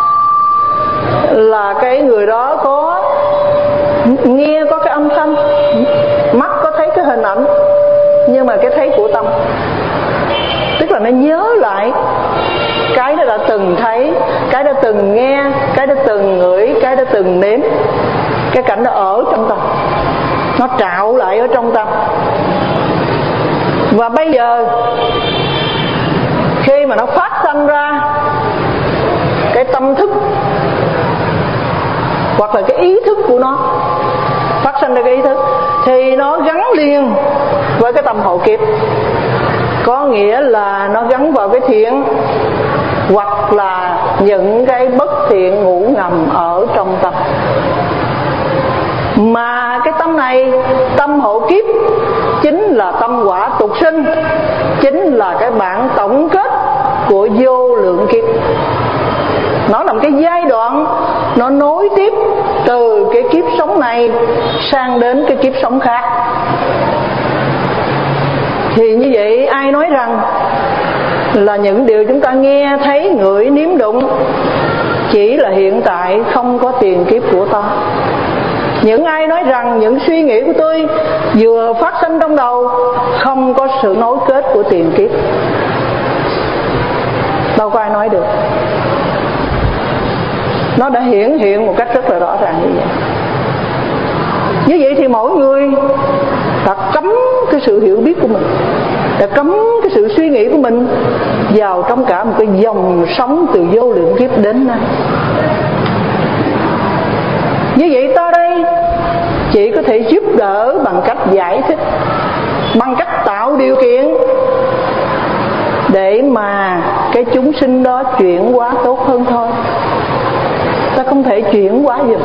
là cái người đó có nghe có cái âm thanh, mắt có thấy cái hình ảnh, nhưng mà cái thấy của tâm, tức là nó nhớ lại cái nó đã từng thấy, cái đã từng nghe, cái đã từng ngửi, cái đã từng nếm. Cái cảnh đó ở trong tâm, nó trạo lại ở trong tâm. Và bây giờ khi mà nó phát sanh ra cái tâm thức hoặc là cái ý thức của nó, phát sanh ra cái ý thức, thì nó gắn liền với cái tâm hộ kiếp. Có nghĩa là nó gắn vào cái thiện hoặc là những cái bất thiện ngủ ngầm ở trong tâm. Mà cái tâm này, tâm hộ kiếp, chính là tâm quả tục sinh, chính là cái bản tổng kết của vô lượng kiếp. Nó là một cái giai đoạn, nó nối tiếp từ cái kiếp sống này sang đến cái kiếp sống khác. Thì như vậy ai nói rằng là những điều chúng ta nghe, thấy, ngửi, nếm, đụng chỉ là hiện tại, không có tiền kiếp của ta? Những ai nói rằng những suy nghĩ của tôi vừa phát sinh trong đầu, không có sự nối kết của tiền kiếp? Đâu có ai nói được. Nó đã hiển hiện một cách rất là rõ ràng như vậy. Như vậy thì mỗi người đã cấm cái sự hiểu biết của mình, đã cấm cái sự suy nghĩ của mình vào trong cả một cái dòng sống từ vô lượng kiếp đến nay. Như vậy ta đây chỉ có thể giúp đỡ bằng cách giải thích, bằng cách tạo điều kiện để mà cái chúng sinh đó chuyển hóa tốt hơn thôi. Ta không thể chuyển hóa giùm,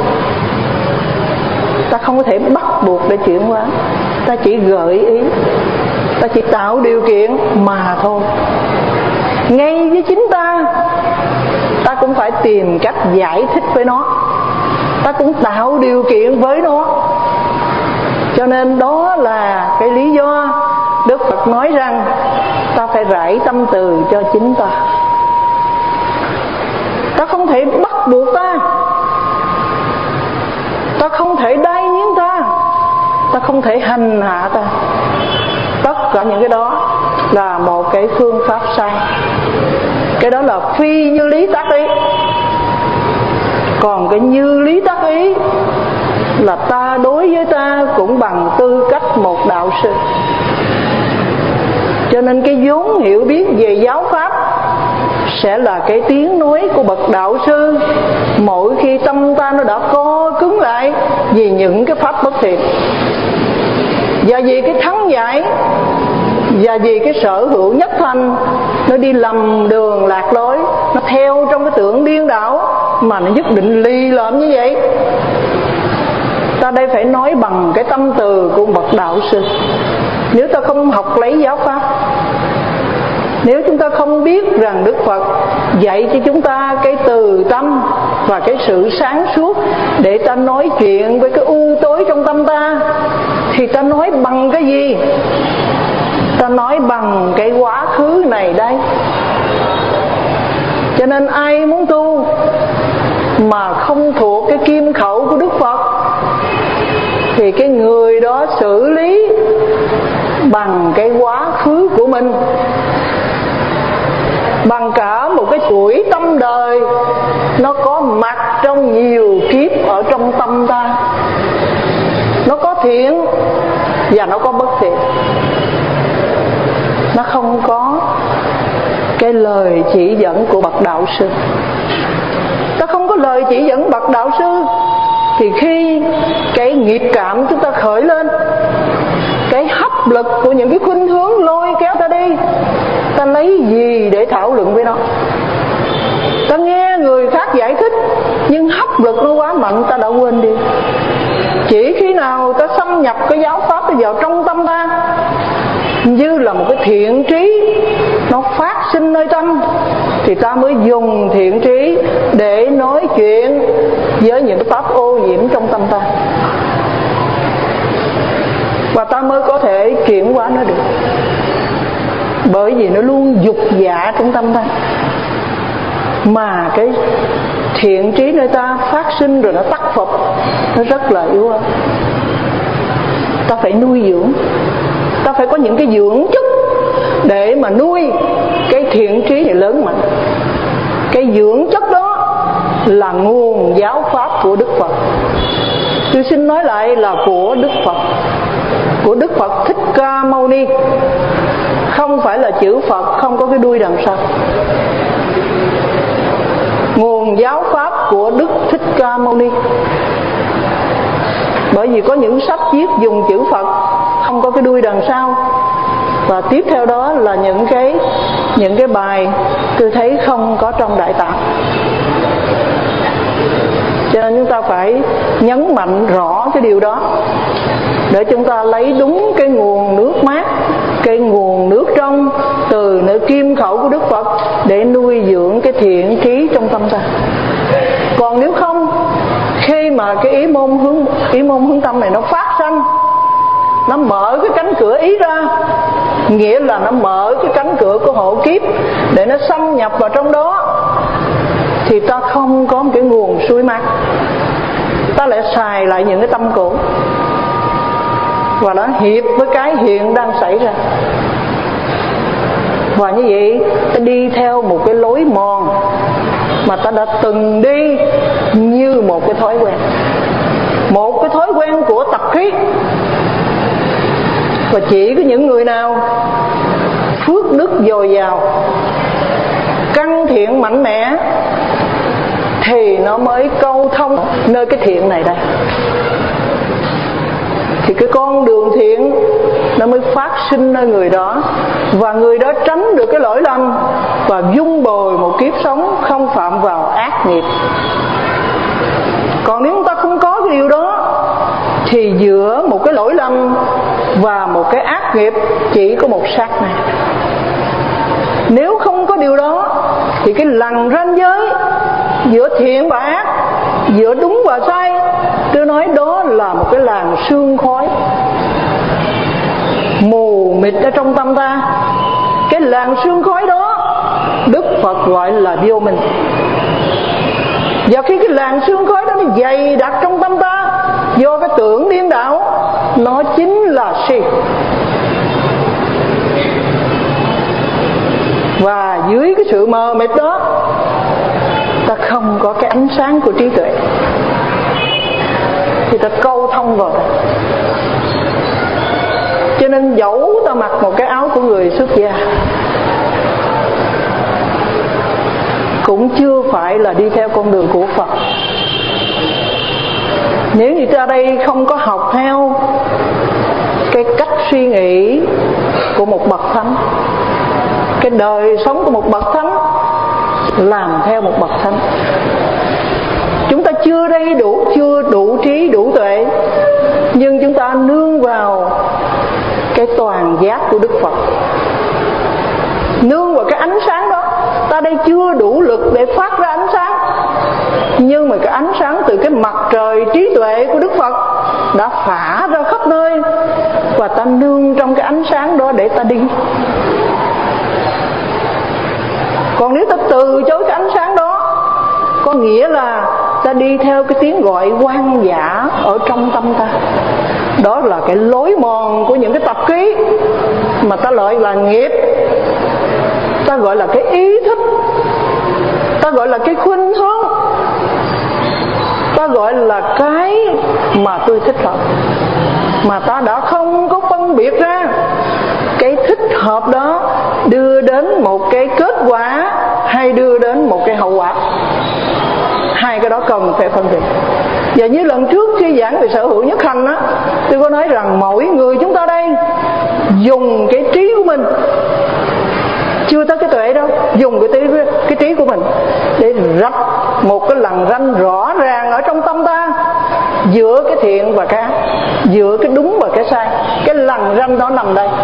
ta không có thể bắt buộc để chuyển hóa, ta chỉ gợi ý, ta chỉ tạo điều kiện mà thôi. Ngay với chính ta, ta cũng phải tìm cách giải thích với nó, ta cũng tạo điều kiện với nó. Cho nên đó là cái lý do Đức Phật nói rằng ta phải rải tâm từ cho chính ta. Ta không thể bắt buộc ta, ta không thể đai nghiến ta, ta không thể hành hạ ta. Tất cả những cái đó là một cái phương pháp sai. Cái đó là phi như lý tác ý. Còn cái như lý tác ý là ta đối với ta cũng bằng tư cách một đạo sư. Cho nên cái vốn hiểu biết về giáo pháp sẽ là cái tiếng nói của bậc đạo sư mỗi khi tâm ta nó đã co cứng lại vì những cái pháp bất thiện, và vì cái thắng giải, và vì cái sở hữu nhất thành, nó đi lầm đường lạc lối, nó theo trong cái tưởng điên đảo mà nó nhất định lì lợm như vậy. Ta đây phải nói bằng cái tâm từ của bậc đạo sư. Nếu ta không học lấy giáo pháp, Nếu chúng ta không biết rằng Đức Phật dạy cho chúng ta cái từ tâm và cái sự sáng suốt để ta nói chuyện với cái u tối trong tâm ta, thì ta nói bằng cái gì? Ta nói bằng cái quá khứ này đây. Cho nên ai muốn tu mà không thuộc cái kim khẩu của Đức Phật thì cái người đó xử lý bằng cái quá khứ của mình, bằng cả một cái chuỗi tâm đời nó có mặt trong nhiều kiếp ở trong tâm ta. Nó có thiện và nó có bất thiện. Nó không có cái lời chỉ dẫn của bậc đạo sư. Ta không có lời chỉ dẫn bậc đạo sư thì khi cái nghiệp cảm chúng ta khởi lên, cái hấp lực của những cái khuynh hướng lôi kéo ta đi, ta lấy gì để thảo luận với nó? Ta nghe người khác giải thích nhưng hấp lực nó quá mạnh, ta đã quên đi. Chỉ khi nào ta xâm nhập cái giáo pháp ta vào trong tâm ta, như là một cái thiện trí nó phát sinh nơi tâm, thì ta mới dùng thiện trí để nói chuyện với những cái pháp ô nhiễm trong tâm ta, và ta mới có thể chuyển hóa nó được. Bởi vì nó luôn dục dạ trong tâm ta, mà cái thiện trí nơi ta phát sinh rồi nó tắt phục, nó rất là yếu ớt. Ta phải nuôi dưỡng, ta phải có những cái dưỡng chất để mà nuôi cái thiện trí này lớn mạnh. Cái dưỡng chất đó là nguồn giáo pháp của Đức Phật. Tôi xin nói lại là của Đức Phật, của Đức Phật Thích Ca Mâu Ni, không phải là chữ Phật không có cái đuôi đằng sau. Nguồn giáo pháp của Đức Thích Ca Mâu Ni. Bởi vì có những sách viết dùng chữ Phật không có cái đuôi đằng sau, và tiếp theo đó là những cái những cái bài tôi thấy không có trong Đại Tạng. Cho nên chúng ta phải nhấn mạnh rõ cái điều đó để chúng ta lấy đúng cái nguồn nước mát, cái nguồn nước trong từ nơi kim khẩu của Đức Phật để nuôi dưỡng cái thiện trí trong tâm ta. Còn nếu không, khi mà cái ý môn hướng ý môn hướng tâm này nó phát sanh, nó mở cái cánh cửa ý ra, nghĩa là nó mở cái cánh cửa của hộ kiếp để nó xâm nhập vào trong đó, thì ta không có một cái nguồn suối mát, ta lại xài lại những cái tâm cũ, và nó hiệp với cái hiện đang xảy ra. Và như vậy ta đi theo một cái lối mòn mà ta đã từng đi như một cái thói quen, một cái thói quen của tập khí. Và chỉ có những người nào phước đức dồi dào, căn thiện mạnh mẽ thì nó mới câu thông nơi cái thiện này đây. Thì cái con đường thiện nó mới phát sinh nơi người đó, và người đó tránh được cái lỗi lầm và dung bồi một kiếp sống không phạm vào ác nghiệp. Còn nếu chúng ta không có cái điều đó thì giữa một cái lỗi lầm và một cái ác nghiệp chỉ có một sát na. Nếu không có điều đó thì cái lằn ranh giới giữa thiện và ác, giữa đúng và sai, tôi nói đó là một cái làn sương khói mù mịt ở trong tâm ta. Cái làn sương khói đó Đức Phật gọi là vô minh. Và khi cái làn sương khói đó nó dày đặc trong tâm ta do cái tưởng điên đảo, nó chính là si. Và dưới cái sự mờ mịt đó, ta không có cái ánh sáng của trí tuệ, thì ta câu thông vào đây. Cho nên dẫu ta mặc một cái áo của người xuất gia cũng chưa phải là đi theo con đường của Phật. Nếu như ta đây không có học theo cái cách suy nghĩ của một bậc thánh, cái đời sống của một bậc thánh, làm theo một bậc thánh, chúng ta chưa đầy đủ, chưa đủ trí đủ tuệ, nhưng chúng ta nương vào cái toàn giác của Đức Phật, nương vào cái ánh sáng đó. Ta đây chưa đủ lực để phát ra ánh sáng, nhưng mà cái ánh sáng từ cái mặt trời trí tuệ của Đức Phật đã phả ra khắp nơi, và ta nương trong cái ánh sáng đó để ta đi. Còn nếu ta từ chối cái ánh sáng đó, có nghĩa là ta đi theo cái tiếng gọi hoang dã ở trong tâm ta. Đó là cái lối mòn của những cái tập khí mà ta gọi là nghiệp, ta gọi là cái ý thức, ta gọi là cái khuynh hướng, ta gọi là cái mà tôi thích hợp, mà ta đã không có phân biệt ra cái thích hợp đó đưa đến một cái kết quả hay đưa đến một cái hậu quả. Hai cái đó cần phải phân biệt. Và như lần trước khi giảng về sở hữu nhất hành á, tôi có nói rằng mỗi người chúng ta đây dùng cái trí của mình, chưa tới cái tuệ đâu, dùng cái trí, cái trí của mình để rạch một cái lằn ranh rõ ràng ở trong tâm ta, giữa cái thiện và cái ác, giữa cái đúng và cái sai. Cái lằn ranh đó nằm đây.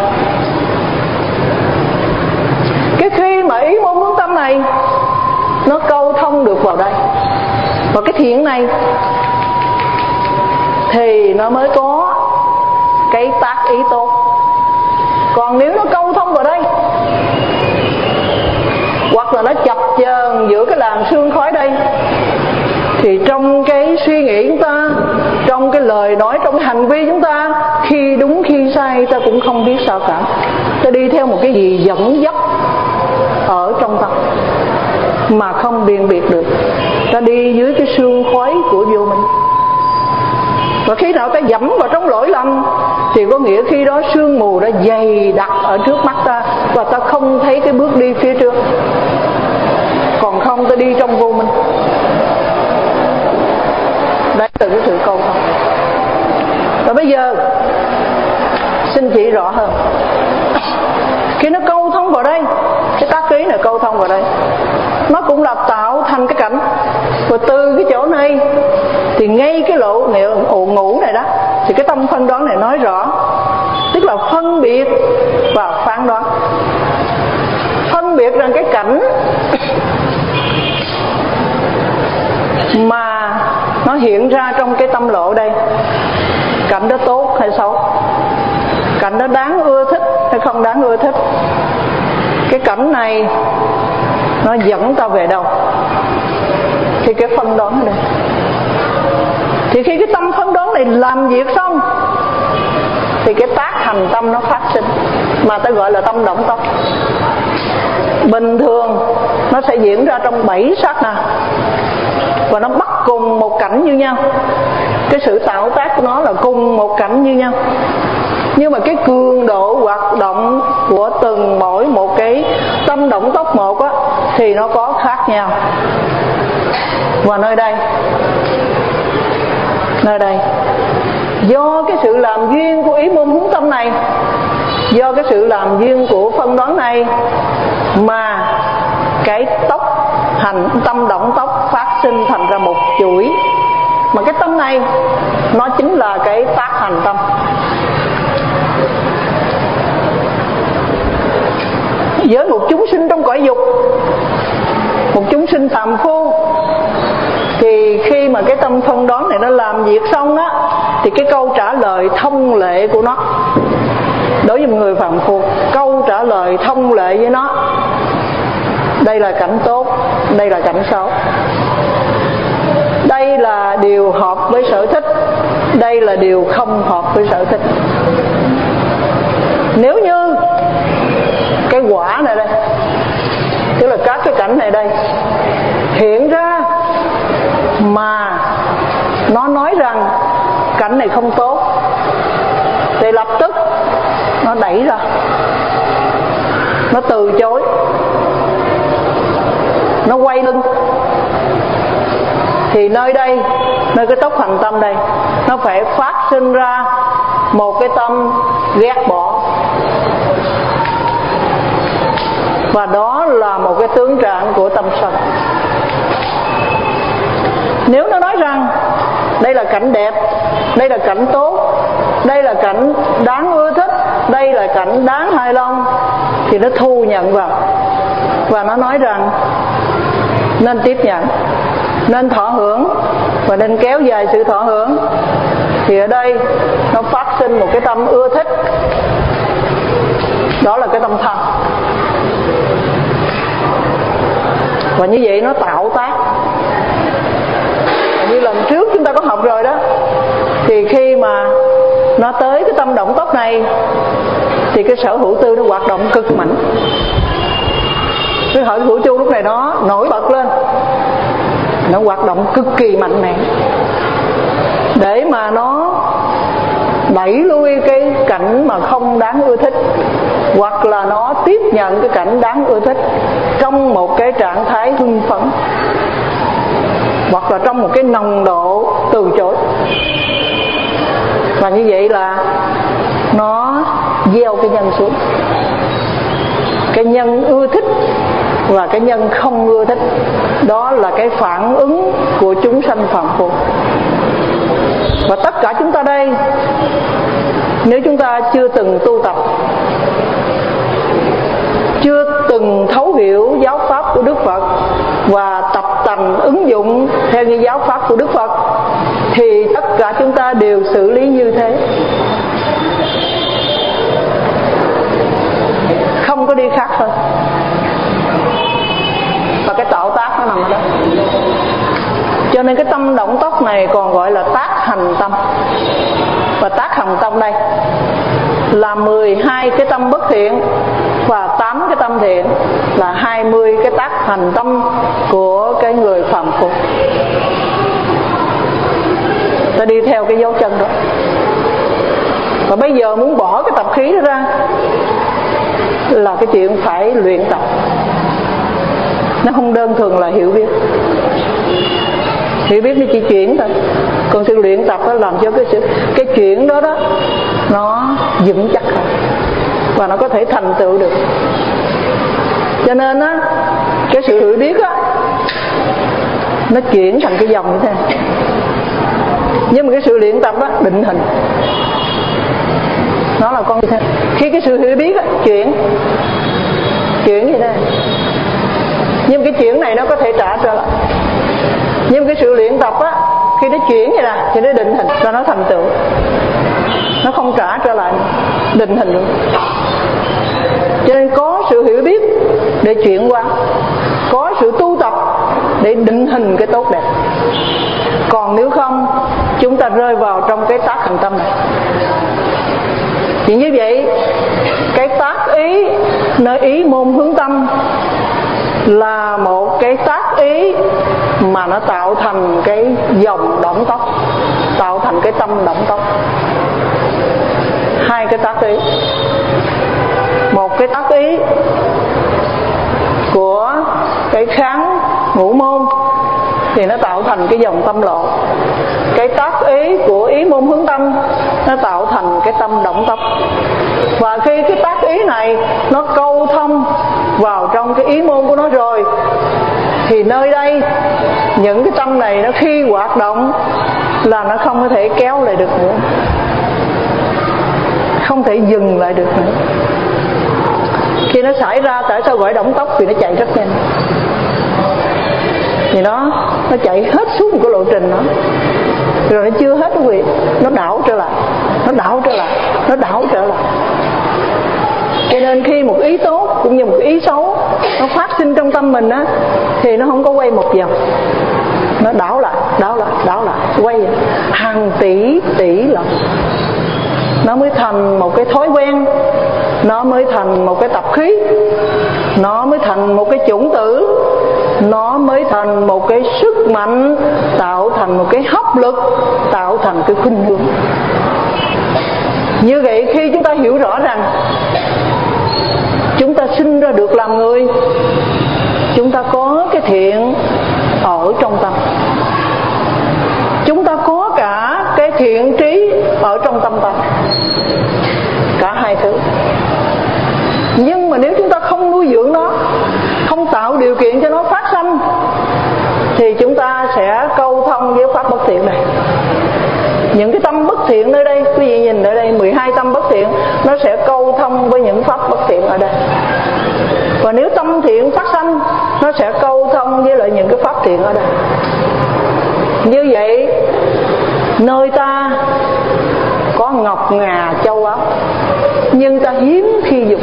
Cái khi mà ý môn hướng tâm này nó câu thông được vào đây, và cái thiện này, thì nó mới có cái tác ý tốt. Còn nếu nó câu thông vào đây, hoặc là nó chập chờn giữa cái làn sương khói đây, thì trong cái suy nghĩ chúng ta, trong cái lời nói, trong cái hành vi chúng ta, khi đúng khi sai ta cũng không biết sao cả. Ta đi theo một cái gì dẫn dắt ở trong tâm mà không辨biệt được. Ta đi dưới cái sương khói của vô minh. Và khi nào ta dẫm vào trong lỗi lầm, thì có nghĩa khi đó sương mù đã dày đặc ở trước mắt ta, và ta không thấy cái bước đi phía trước. Còn không, ta đi trong vô minh. Đấy là cái sự câu thông. Và bây giờ xin chỉ rõ hơn. Khi nó câu thông vào đây, cái tác ý này câu thông vào đây, nó cũng là tạo thành cái cảnh. Và từ cái chỗ này thì ngay cái lỗ ổ ngủ này đó, thì cái tâm phân đoán này nói rõ, tức là phân biệt và phán đoán. Phân biệt rằng cái cảnh mà nó hiện ra trong cái tâm lộ đây, cảnh đó tốt hay xấu, cảnh đó đáng ưa thích hay không đáng ưa thích, cái cảnh này nó dẫn ta về đâu, thì cái phân đoán ở đây. Thì khi cái tâm phân đoán này làm việc xong, thì cái tác hành tâm nó phát sinh, mà ta gọi là tâm động tốc. Bình thường nó sẽ diễn ra trong bảy sát na, và nó bắt cùng một cảnh như nhau. Cái sự tạo tác của nó là cùng một cảnh như nhau, nhưng mà cái cường độ hoạt động của từng mỗi một cái tâm động tốc một á, thì nó có khác nhau. Và nơi đây Nơi đây do cái sự làm duyên của ý môn hướng tâm này, do cái sự làm duyên của phân đoán này, mà cái tốc hành tâm động tốc phát sinh thành ra một chuỗi. Mà cái tâm này nó chính là cái tác hành tâm. Với một chúng sinh trong cõi dục, một chúng sinh phàm phu, thì khi mà cái tâm phân đoán này nó làm việc xong á, thì cái câu trả lời thông lệ của nó đối với một người phàm phu, câu trả lời thông lệ với nó, đây là cảnh tốt, đây là cảnh xấu, đây là điều hợp với sở thích, đây là điều không hợp với sở thích. Nếu như cái quả này đây, tức là các cái cảnh này đây hiện ra mà nó nói rằng cảnh này không tốt, thì lập tức nó đẩy ra, nó từ chối, nó quay lưng. Thì nơi đây, nơi cái tốc hành tâm đây, nó phải phát sinh ra một cái tâm ghét bỏ. Và đó là một cái tướng trạng của tâm sân. Nếu nó nói rằng đây là cảnh đẹp, đây là cảnh tốt, đây là cảnh đáng ưa thích, đây là cảnh đáng hài lòng, thì nó thu nhận vào, và nó nói rằng nên tiếp nhận, nên thọ hưởng và nên kéo dài sự thọ hưởng. Thì ở đây nó phát sinh một cái tâm ưa thích, đó là cái tâm thân. Và như vậy nó tạo tác. Và như lần trước chúng ta có học rồi đó, thì khi mà nó tới cái tâm động tốc này thì cái sở hữu tư nó hoạt động cực mạnh. Cái sở hữu chu lúc này nó nổi bật lên, nó hoạt động cực kỳ mạnh mẽ để mà nó đẩy lui cái cảnh mà không đáng ưa thích, hoặc là nó tiếp nhận cái cảnh đáng ưa thích trong một cái trạng thái hưng phấn, hoặc là trong một cái nồng độ từ chối. Và như vậy là nó gieo cái nhân xuống, cái nhân ưa thích và cái nhân không ưa thích. Đó là cái phản ứng của chúng sanh phàm phu. Và tất cả chúng ta đây, nếu chúng ta chưa từng tu tập, chưa từng thấu hiểu giáo pháp của Đức Phật và tập tành ứng dụng theo như giáo pháp của Đức Phật, thì tất cả chúng ta đều xử lý như thế, không có đi khác thôi. Và cái tạo tác nó nằm ở đó. Cho nên cái tâm động tốc này còn gọi là tác hành tâm. Và tác hành tâm đây là mười hai cái tâm bất thiện và tám cái tâm thiện, là hai mươi cái tác hành tâm của cái người phàm phu. Ta đi theo cái dấu chân đó. Và bây giờ muốn bỏ cái tập khí đó ra là cái chuyện phải luyện tập. Nó không đơn thuần là hiểu biết. Hiểu biết nó chỉ chuyển thôi. Còn sự luyện tập đó làm cho cái sự cái chuyển đó đó nó vững chắc hơn và nó có thể thành tựu được. Cho nên á, cái sự hiểu biết á nó chuyển thành cái dòng như thế này. Nhưng mà cái sự luyện tập á, định hình, nó là con như thế. Khi cái sự hiểu biết á, chuyển chuyển như thế này. Nhưng cái chuyển này nó có thể trả trở lại. Nhưng cái sự luyện tập á, khi nó chuyển vậy nè thì nó định hình và nó thành tựu, nó không trả trở lại, định hình luôn. Cho nên có sự hiểu biết để chuyển qua, có sự tu tập để định hình cái tốt đẹp. Còn nếu không, chúng ta rơi vào trong cái tác hành tâm này. Thì như vậy, cái tác ý nơi ý môn hướng tâm là một cái tác ý mà nó tạo thành cái dòng động tốc, tạo thành cái tâm động tốc. Hai cái tác ý, một cái tác ý của cái kháng ngũ môn thì nó tạo thành cái dòng tâm lộ. Cái tác ý của ý môn hướng tâm nó tạo thành cái tâm động tốc. Và khi cái tác ý này nó câu thông vào trong cái ý môn của nó rồi, thì nơi đây những cái tâm này nó khi hoạt động là nó không có thể kéo lại được nữa, không thể dừng lại được nữa. Khi nó xảy ra, tại sao gọi động tốc? Vì nó chạy rất nhanh. Thì nó nó chạy hết suốt một cái lộ trình đó, rồi nó chưa hết quý vị, nó đảo trở lại, nó đảo trở lại, nó đảo trở lại. Cho nên khi một ý tốt cũng như một ý xấu nó phát sinh trong tâm mình á, thì nó không có quay một vòng, nó đảo lại, đảo lại, đảo lại, quay hàng tỷ tỷ lần, nó mới thành một cái thói quen, nó mới thành một cái tập khí, nó mới thành một cái chủng tử, nó mới thành một cái sức mạnh, tạo thành một cái hấp lực, tạo thành cái khuynh hướng. Như vậy khi chúng ta hiểu rõ rằng chúng ta sinh ra được làm người, chúng ta có cái thiện ở trong tâm, chúng ta có cả cái thiện trí ở trong tâm ta, cả hai thứ. Nhưng mà nếu chúng ta không nuôi dưỡng nó, không tạo điều kiện cho nó phát sanh, thì chúng ta sẽ câu thông với pháp bất thiện này. Những cái tâm bất thiện nơi đây, quý vị nhìn ở đây, mười hai tâm bất thiện, nó sẽ câu thông với những pháp bất thiện ở đây. Và nếu tâm thiện phát sanh, nó sẽ câu thông với lại những cái pháp thiện ở đây. Như vậy nơi ta có ngọc ngà châu báu, nhưng ta hiếm khi dùng.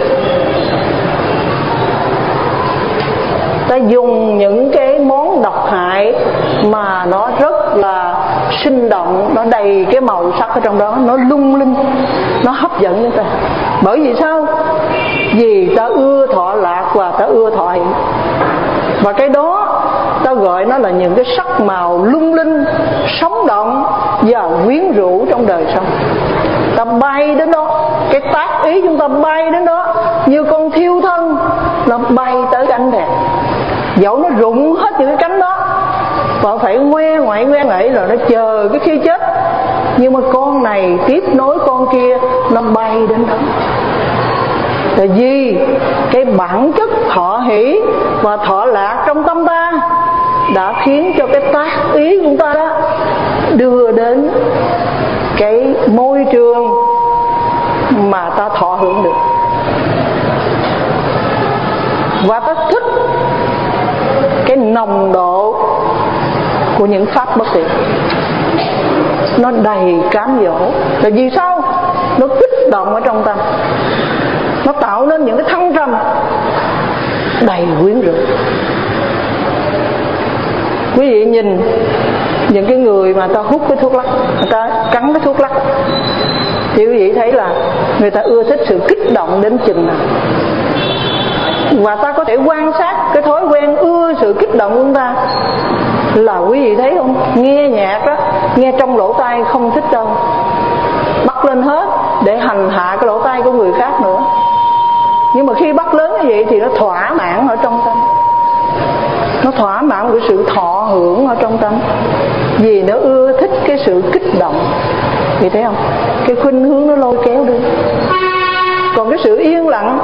Ta dùng những cái món độc hại mà nó rất là sinh động, nó đầy cái màu sắc ở trong đó, nó lung linh, nó hấp dẫn chúng ta. Bởi vì sao? Vì ta ưa thọ lạc và ta ưa thọ hiện. Và cái đó ta gọi nó là những cái sắc màu lung linh, sống động và quyến rũ trong đời sống. Ta bay đến đó, cái tác ý chúng ta bay đến đó như con thiêu thân, nó bay tới cánh đẹp. Dẫu nó rụng hết những cái cánh đó và phải ngoe ngoại ngoe ngậy rồi nó chờ cái khi chết, nhưng mà con này tiếp nối con kia, nó bay đến đó. Tại vì cái bản chất thọ hỷ và thọ lạc trong tâm ta đã khiến cho cái tác ý của ta đó đưa đến cái môi trường mà ta thọ hưởng được. Và ta thích cái nồng độ của những pháp bất thiện, nó đầy cám dỗ. Là vì sao? Nó kích động ở trong tâm, nó tạo nên những cái thăng trầm đầy quyến rũ. Quý vị nhìn những cái người mà ta hút cái thuốc lắc, người ta cắn cái thuốc lắc, thì quý vị thấy là người ta ưa thích sự kích động đến chừng nào. Và ta có thể quan sát cái thói quen ưa sự kích động của chúng ta là quý vị thấy không? Nghe nhạc đó, nghe trong lỗ tai không thích đâu, bắt lên hết để hành hạ cái lỗ tai của người khác nữa. Nhưng mà khi bắt lớn như vậy thì nó thỏa mãn ở trong tâm, nó thỏa mãn cái sự thọ hưởng ở trong tâm, vì nó ưa thích cái sự kích động. Thì thấy không? Cái khuynh hướng nó lôi kéo đi. Còn cái sự yên lặng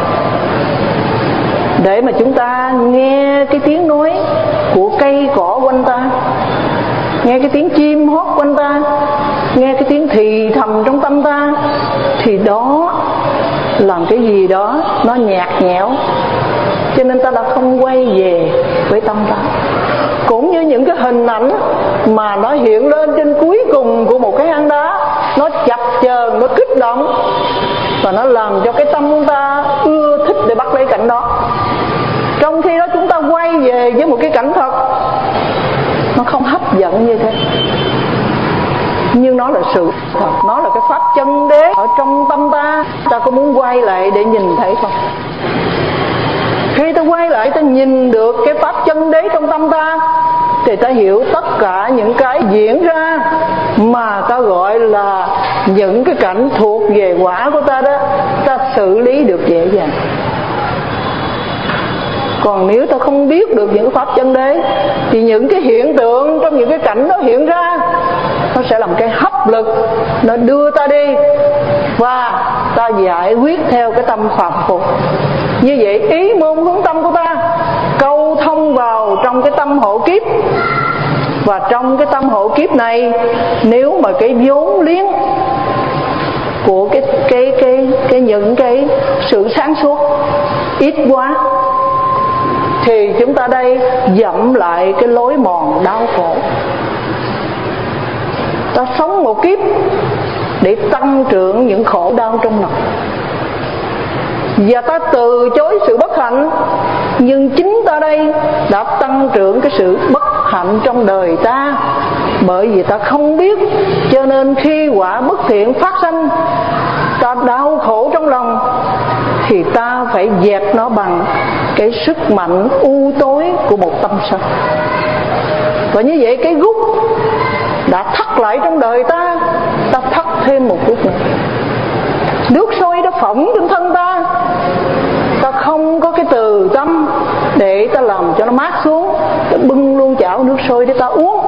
để mà chúng ta nghe cái tiếng nói của cây cỏ quanh ta, nghe cái tiếng chim hót quanh ta, nghe cái tiếng thì thầm trong tâm ta, thì đó làm cái gì đó nó nhạt nhẽo, cho nên ta đã không quay về với tâm ta. Cũng như những cái hình ảnh mà nó hiện lên trên cuối cùng của một cái hang đá, nó chập chờn, nó kích động, và nó làm cho cái tâm ta ưa thích để bắt lấy cảnh đó. Trong khi đó chúng ta quay về với một cái cảnh thật, nó không hấp dẫn như thế, nhưng nó là sự thật, nó là cái pháp chân đế ở trong tâm ta. Ta có muốn quay lại để nhìn thấy không? Khi ta quay lại, ta nhìn được cái pháp chân đế trong tâm ta, thì ta hiểu tất cả những cái diễn ra mà ta gọi là những cái cảnh thuộc về quả của ta đó, ta xử lý được dễ dàng. Còn nếu ta không biết được những pháp chân đế, thì những cái hiện tượng trong những cái cảnh đó hiện ra, nó sẽ làm cái hấp lực, nó đưa ta đi, và ta giải quyết theo cái tâm phàm phu. Như vậy ý môn hướng tâm của ta câu thông vào trong cái tâm hộ kiếp. Và trong cái tâm hộ kiếp này, nếu mà cái vốn liếng của cái cái cái cái những cái sự sáng suốt ít quá, thì chúng ta đây dẫm lại cái lối mòn đau khổ. Ta sống một kiếp để tăng trưởng những khổ đau trong lòng, và ta từ chối sự bất hạnh, nhưng chính ta đây đã tăng trưởng cái sự bất hạnh trong đời ta. Bởi vì ta không biết, cho nên khi quả bất thiện phát sinh, ta đau khổ trong lòng, thì ta phải dẹp nó bằng cái sức mạnh u tối của một tâm sân. Và như vậy cái gút đã thắt lại trong đời ta, ta thắt thêm một gút nữa. Nước sôi đã phỏng trên thân ta, ta không có cái từ tâm để ta làm cho nó mát xuống, ta bưng luôn chảo nước sôi để ta uống.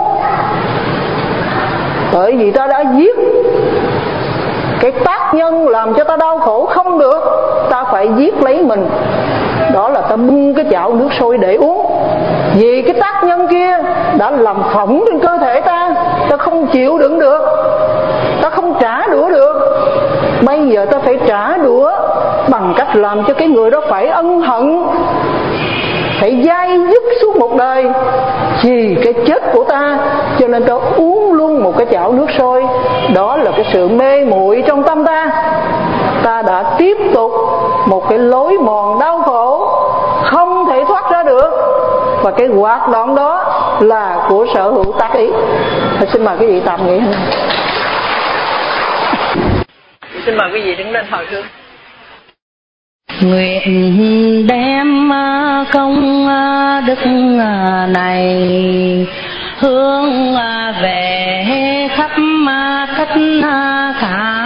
Bởi vì ta đã giết cái tác nhân làm cho ta đau khổ không được, ta phải giết lấy mình. Đó là ta bưng cái chảo nước sôi để uống. Vì cái tác nhân kia đã làm phỏng trên cơ thể ta, ta không chịu đựng được, ta không trả đũa được. Bây giờ ta phải trả đũa bằng cách làm cho cái người đó phải ân hận, phải dai dứt suốt một đời vì cái chết của ta, cho nên ta uống luôn một cái chảo nước sôi. Đó là cái sự mê muội trong tâm ta. Ta đã tiếp tục một cái lối mòn đau khổ không thể thoát ra được, và cái hoạt động đó là của sở hữu tác ý. Xin mời quý vị tạm nghỉ. Xin mời quý vị đứng lên hồi hướng. Nguyện đem công đức này hướng về khắp tất cả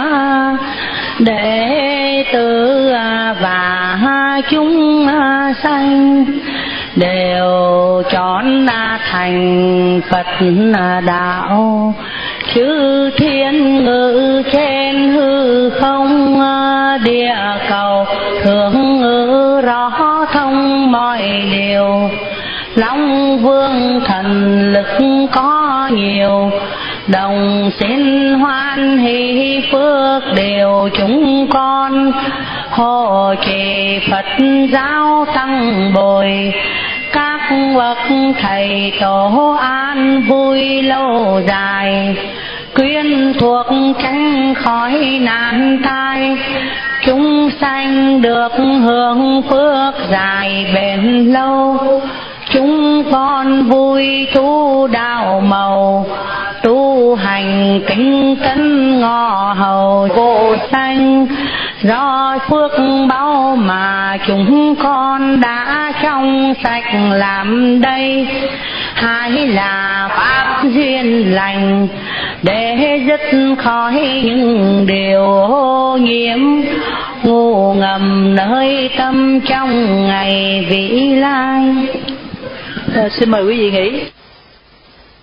đệ tử và chúng sanh, đều chọn thành Phật đạo, chư thiên ngự trên hư không địa cầu, thường ngự rõ thông mọi điều. Long vương thần lực có nhiều, đồng xin hoan hỷ phước đều chúng con. Hộ trì Phật giáo tăng bồi, các bậc thầy tổ an vui lâu dài. Quyên thuộc tránh khỏi nạn tai, chúng sanh được hưởng phước dài bền lâu. Chúng con vui tu đạo màu, tu hành kính tấn ngọ hầu vô sanh. Do phước báu mà chúng con đã trong sạch làm đây, hai là pháp duyên lành để dứt khỏi những điều ô nhiễm ngủ ngầm nơi tâm trong ngày vĩ lai. À, xin mời quý vị nghỉ.